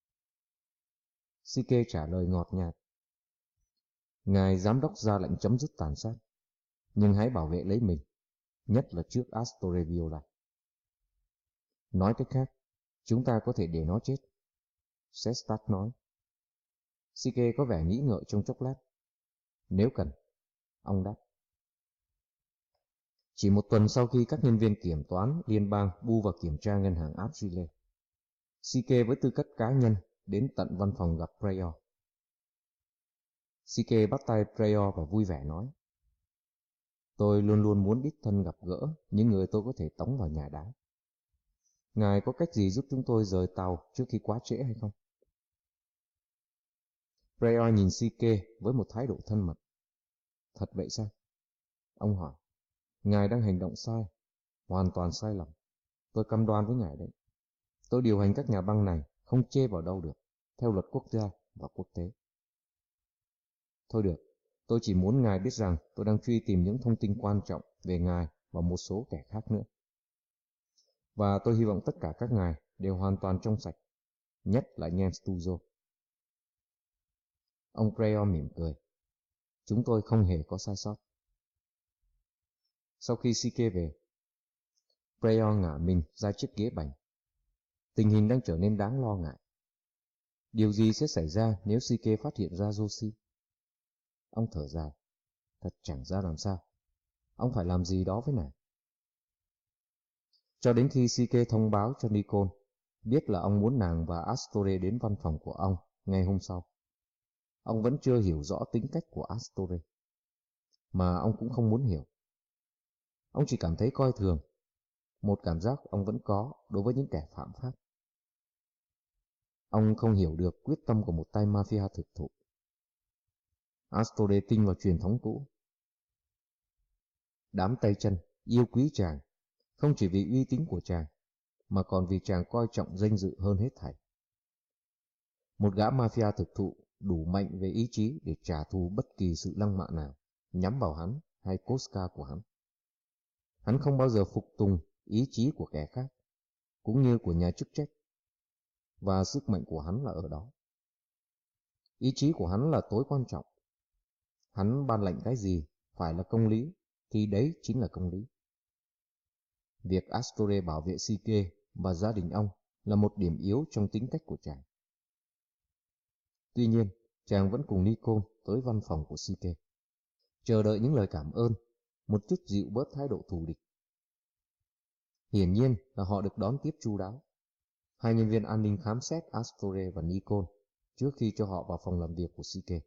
Sike trả lời ngọt nhạt. Ngài giám đốc ra lệnh chấm dứt tàn sát, nhưng hãy bảo vệ lấy mình, nhất là trước Astore Viola. Nói cách khác, chúng ta có thể để nó chết, Sestak nói. Sike có vẻ nghĩ ngợi trong chốc lát. Nếu cần, ông đáp. Chỉ một tuần sau khi các nhân viên kiểm toán liên bang bu vào kiểm tra ngân hàng Argyle, Sike với tư cách cá nhân đến tận văn phòng gặp Prayer. Sike bắt tay Prayer và vui vẻ nói. Tôi luôn luôn muốn đích thân gặp gỡ những người tôi có thể tống vào nhà đá. Ngài có cách gì giúp chúng tôi rời tàu trước khi quá trễ hay không? Prayer nhìn Sike với một thái độ thân mật. Thật vậy sao? Ông hỏi. Ngài đang hành động sai, hoàn toàn sai lầm. Tôi cam đoan với ngài đấy. Tôi điều hành các nhà băng này không chê vào đâu được, theo luật quốc gia và quốc tế. Thôi được, tôi chỉ muốn ngài biết rằng tôi đang truy tìm những thông tin quan trọng về ngài và một số kẻ khác nữa. Và tôi hy vọng tất cả các ngài đều hoàn toàn trong sạch, nhất là anh em Stuzzo. Ông Prayer mỉm cười. Chúng tôi không hề có sai sót. Sau khi Sike về, Prayer ngả mình ra chiếc ghế bành. Tình hình đang trở nên đáng lo ngại. Điều gì sẽ xảy ra nếu Sike phát hiện ra Joshi? Ông thở dài. Thật chẳng ra làm sao. Ông phải làm gì đó với nàng. Cho đến khi Sike thông báo cho Nikon biết là ông muốn nàng và Astore đến văn phòng của ông ngày hôm sau. Ông vẫn chưa hiểu rõ tính cách của Astore, mà ông cũng không muốn hiểu. Ông chỉ cảm thấy coi thường, một cảm giác ông vẫn có đối với những kẻ phạm pháp. Ông không hiểu được quyết tâm của một tay mafia thực thụ. Astore tin vào truyền thống cũ. Đám tay chân yêu quý chàng, không chỉ vì uy tín của chàng, mà còn vì chàng coi trọng danh dự hơn hết thảy. Một gã mafia thực thụ đủ mạnh về ý chí để trả thù bất kỳ sự lăng mạ nào nhắm vào hắn hay Koska của hắn. Hắn không bao giờ phục tùng ý chí của kẻ khác, cũng như của nhà chức trách, và sức mạnh của hắn là ở đó. Ý chí của hắn là tối quan trọng. Hắn ban lệnh cái gì phải là công lý, thì đấy chính là công lý. Việc Astore bảo vệ Sike và gia đình ông là một điểm yếu trong tính cách của chàng. Tuy nhiên, chàng vẫn cùng Nikon tới văn phòng của Sike, chờ đợi những lời cảm ơn, một chút dịu bớt thái độ thù địch. Hiển nhiên là họ được đón tiếp chu đáo. Hai nhân viên an ninh khám xét Astore và Nikon trước khi cho họ vào phòng làm việc của Sike.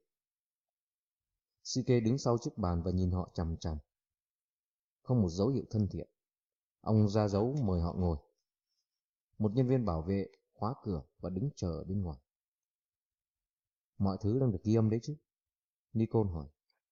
Sike đứng sau chiếc bàn và nhìn họ chằm chằm. Không một dấu hiệu thân thiện. Ông ra dấu mời họ ngồi. Một nhân viên bảo vệ khóa cửa và đứng chờ ở bên ngoài. Mọi thứ đang được ghi âm đấy chứ? Nikon hỏi.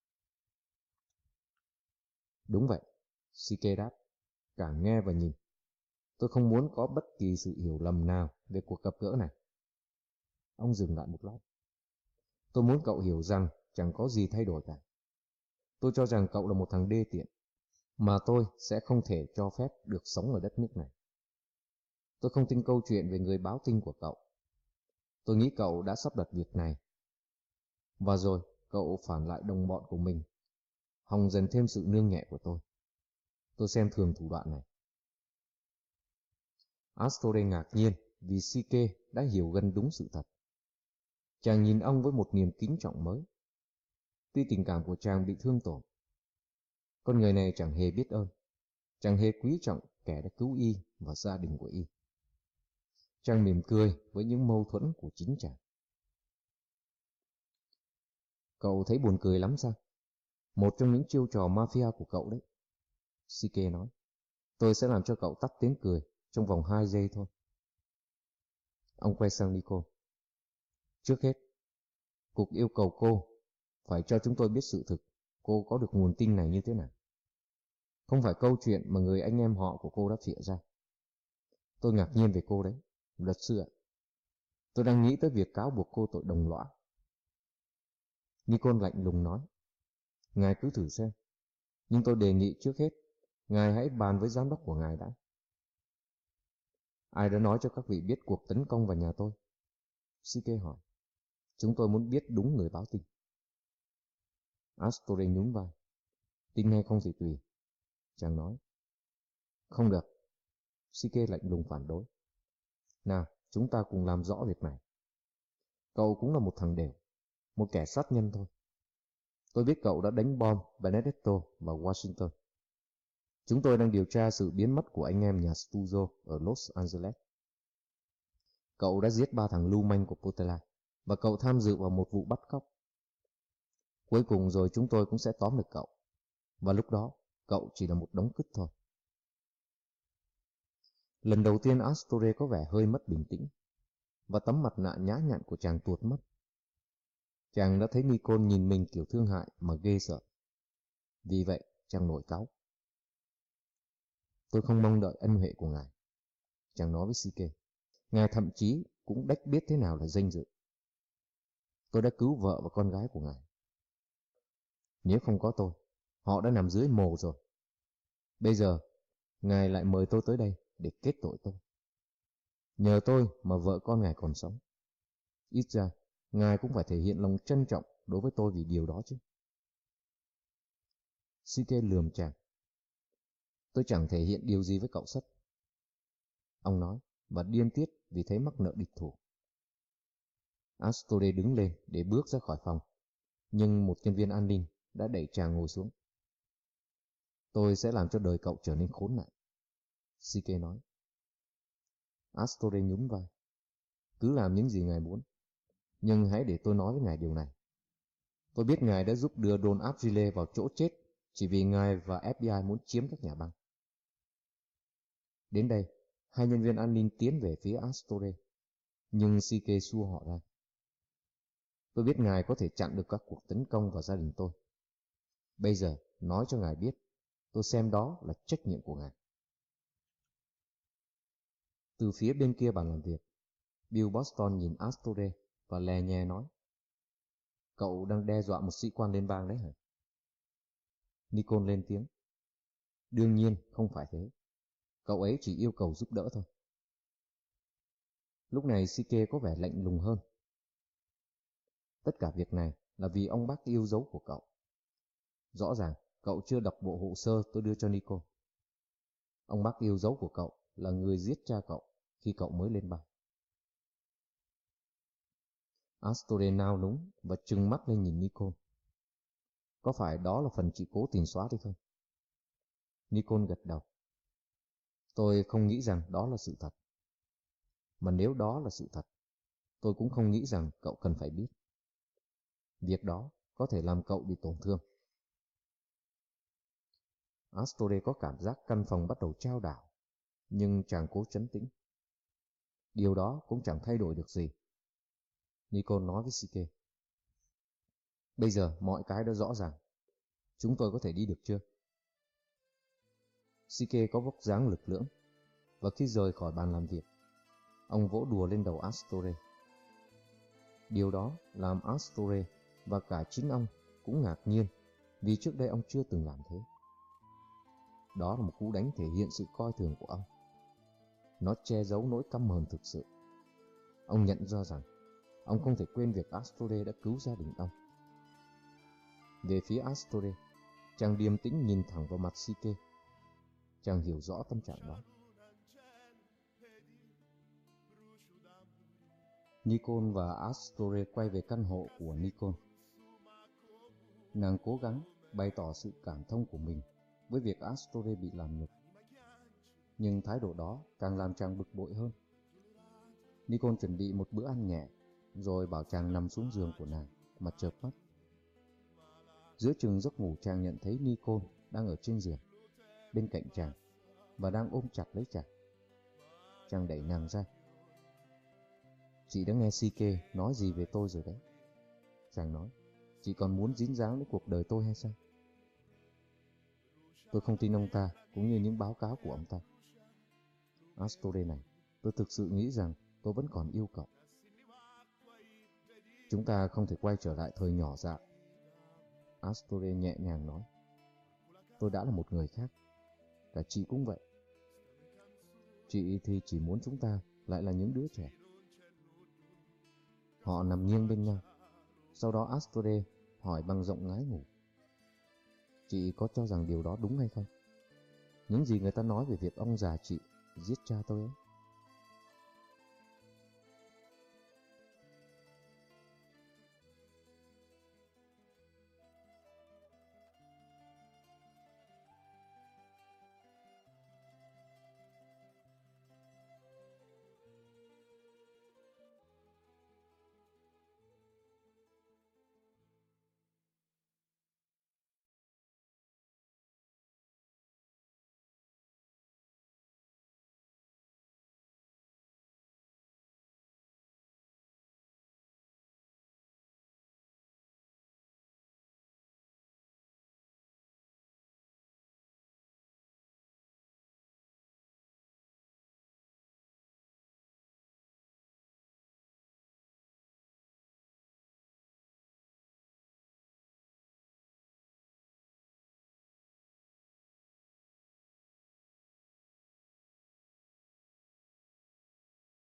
Đúng vậy, Sike đáp. Cả nghe và nhìn. Tôi không muốn có bất kỳ sự hiểu lầm nào về cuộc gặp gỡ này. Ông dừng lại một lát. Tôi muốn cậu hiểu rằng chẳng có gì thay đổi cả. Tôi cho rằng cậu là một thằng đê tiện, mà tôi sẽ không thể cho phép được sống ở đất nước này. Tôi không tin câu chuyện về người báo tin của cậu. Tôi nghĩ cậu đã sắp đặt việc này. Và rồi cậu phản lại đồng bọn của mình, hòng dần thêm sự nương nhẹ của tôi. Tôi xem thường thủ đoạn này. Astore ngạc nhiên vì Sike đã hiểu gần đúng sự thật. Chàng nhìn ông với một niềm kính trọng mới. Tuy tình cảm của chàng bị thương tổn, con người này chẳng hề biết ơn, chẳng hề quý trọng kẻ đã cứu y và gia đình của y. Chàng mỉm cười với những mâu thuẫn của chính chàng. Cậu thấy buồn cười lắm sao? Một trong những chiêu trò mafia của cậu đấy. Sike nói. Tôi sẽ làm cho cậu tắt tiếng cười trong vòng hai giây thôi. Ông quay sang Nico. Trước hết, cục yêu cầu cô phải cho chúng tôi biết sự thực cô có được nguồn tin này như thế nào. Không phải câu chuyện mà người anh em họ của cô đã phịa ra. Tôi ngạc nhiên về cô đấy, luật sư ạ. Tôi đang nghĩ tới việc cáo buộc cô tội đồng lõa. Nikon lạnh lùng nói. Ngài cứ thử xem. Nhưng tôi đề nghị trước hết, ngài hãy bàn với giám đốc của ngài đã. Ai đã nói cho các vị biết cuộc tấn công vào nhà tôi? Sike hỏi. Chúng tôi muốn biết đúng người báo tin. Astore nhún vai. Tin hay không thì tùy. Chàng nói. Không được. Sike lạnh lùng phản đối. Nào, chúng ta cùng làm rõ việc này. Cậu cũng là một thằng đều, một kẻ sát nhân thôi. Tôi biết cậu đã đánh bom Benedetto và Washington. Chúng tôi đang điều tra sự biến mất của anh em nhà Stuzzo ở Los Angeles. Cậu đã giết ba thằng lưu manh của Portela, và cậu tham dự vào một vụ bắt cóc. Cuối cùng rồi chúng tôi cũng sẽ tóm được cậu, và lúc đó cậu chỉ là một đống cứt thôi. Lần đầu tiên Astore có vẻ hơi mất bình tĩnh, và tấm mặt nạ nhã nhặn của chàng tuột mất. Chàng đã thấy Nikon nhìn mình kiểu thương hại mà ghê sợ. Vì vậy chàng nổi cáu. Tôi không mong đợi ân huệ của ngài, chàng nói với Sike. Ngài thậm chí cũng đếch biết thế nào là danh dự. Tôi đã cứu vợ và con gái của ngài. Nếu không có tôi, họ đã nằm dưới mồ rồi. Bây giờ, ngài lại mời tôi tới đây để kết tội tôi. Nhờ tôi mà vợ con ngài còn sống. Ít ra, ngài cũng phải thể hiện lòng trân trọng đối với tôi vì điều đó chứ. Sike lườm chàng. Tôi chẳng thể hiện điều gì với cậu Sắt. Ông nói, và điên tiết vì thấy mắc nợ địch thủ. Astore đứng lên để bước ra khỏi phòng, nhưng một nhân viên an ninh đã đẩy chàng ngồi xuống. Tôi sẽ làm cho đời cậu trở nên khốn nạn, Sike nói. Astore nhún vai. Cứ làm những gì ngài muốn, nhưng hãy để tôi nói với ngài điều này. Tôi biết ngài đã giúp đưa Don Abrile vào chỗ chết chỉ vì ngài và ép bê i muốn chiếm các nhà băng. Đến đây, hai nhân viên an ninh tiến về phía Astore, nhưng Sike xua họ ra. Tôi biết ngài có thể chặn được các cuộc tấn công vào gia đình tôi. Bây giờ, nói cho ngài biết, tôi xem đó là trách nhiệm của ngài. Từ phía bên kia bàn làm việc, Bill Boston nhìn Astore và lè nhè nói. Cậu đang đe dọa một sĩ quan liên bang đấy hả? Nikon lên tiếng. Đương nhiên không phải thế. Cậu ấy chỉ yêu cầu giúp đỡ thôi. Lúc này Sike có vẻ lạnh lùng hơn. Tất cả việc này là vì ông bác yêu dấu của cậu. Rõ ràng cậu chưa đọc bộ hồ sơ tôi đưa cho Nikon. Ông bác yêu dấu của cậu là người giết cha cậu khi cậu mới lên bang. Astore nao núng và trừng mắt lên nhìn Nikon. Có phải đó là phần chị cố tình xóa đi không? Nikon gật đầu. Tôi không nghĩ rằng đó là sự thật. Mà nếu đó là sự thật, tôi cũng không nghĩ rằng cậu cần phải biết. Việc đó có thể làm cậu bị tổn thương. Astore có cảm giác căn phòng bắt đầu chao đảo, nhưng chàng cố trấn tĩnh. Điều đó cũng chẳng thay đổi được gì. Nikon nói với Sike. Bây giờ mọi cái đã rõ ràng. Chúng tôi có thể đi được chưa? Sike có vóc dáng lực lưỡng, và khi rời khỏi bàn làm việc, ông vỗ đùa lên đầu Astore. Điều đó làm Astore và cả chính ông cũng ngạc nhiên, vì trước đây ông chưa từng làm thế. Đó là một cú đánh thể hiện sự coi thường của ông. Nó che giấu nỗi căm hờn thực sự. Ông nhận ra rằng ông không thể quên việc Astore đã cứu gia đình ông. Về phía Astore, chàng điềm tĩnh nhìn thẳng vào mặt Sike. Chàng hiểu rõ tâm trạng đó. Nikon và Astore quay về căn hộ của Nikon. Nàng cố gắng bày tỏ sự cảm thông của mình với việc Astore bị làm nhục. Nhưng thái độ đó càng làm chàng bực bội hơn. Nikon chuẩn bị một bữa ăn nhẹ, rồi bảo chàng nằm xuống giường của nàng mà chợp mắt. Giữa chừng giấc ngủ, chàng nhận thấy Nikon đang ở trên giường, bên cạnh chàng, và đang ôm chặt lấy chàng. Chàng đẩy nàng ra. Chị đã nghe Sike nói gì về tôi rồi đấy. Chàng nói, chị còn muốn dính dáng đến cuộc đời tôi hay sao? Tôi không tin ông ta cũng như những báo cáo của ông ta. Astore này, tôi thực sự nghĩ rằng tôi vẫn còn yêu cậu. Chúng ta không thể quay trở lại thời nhỏ dại. Astore nhẹ nhàng nói. Tôi đã là một người khác. Cả chị cũng vậy. Chị thì chỉ muốn chúng ta lại là những đứa trẻ. Họ nằm nghiêng bên nhau. Sau đó Astore hỏi bằng giọng ngái ngủ. Chị có cho rằng điều đó đúng hay không? Những gì người ta nói về việc ông già chị giết cha tôi ấy.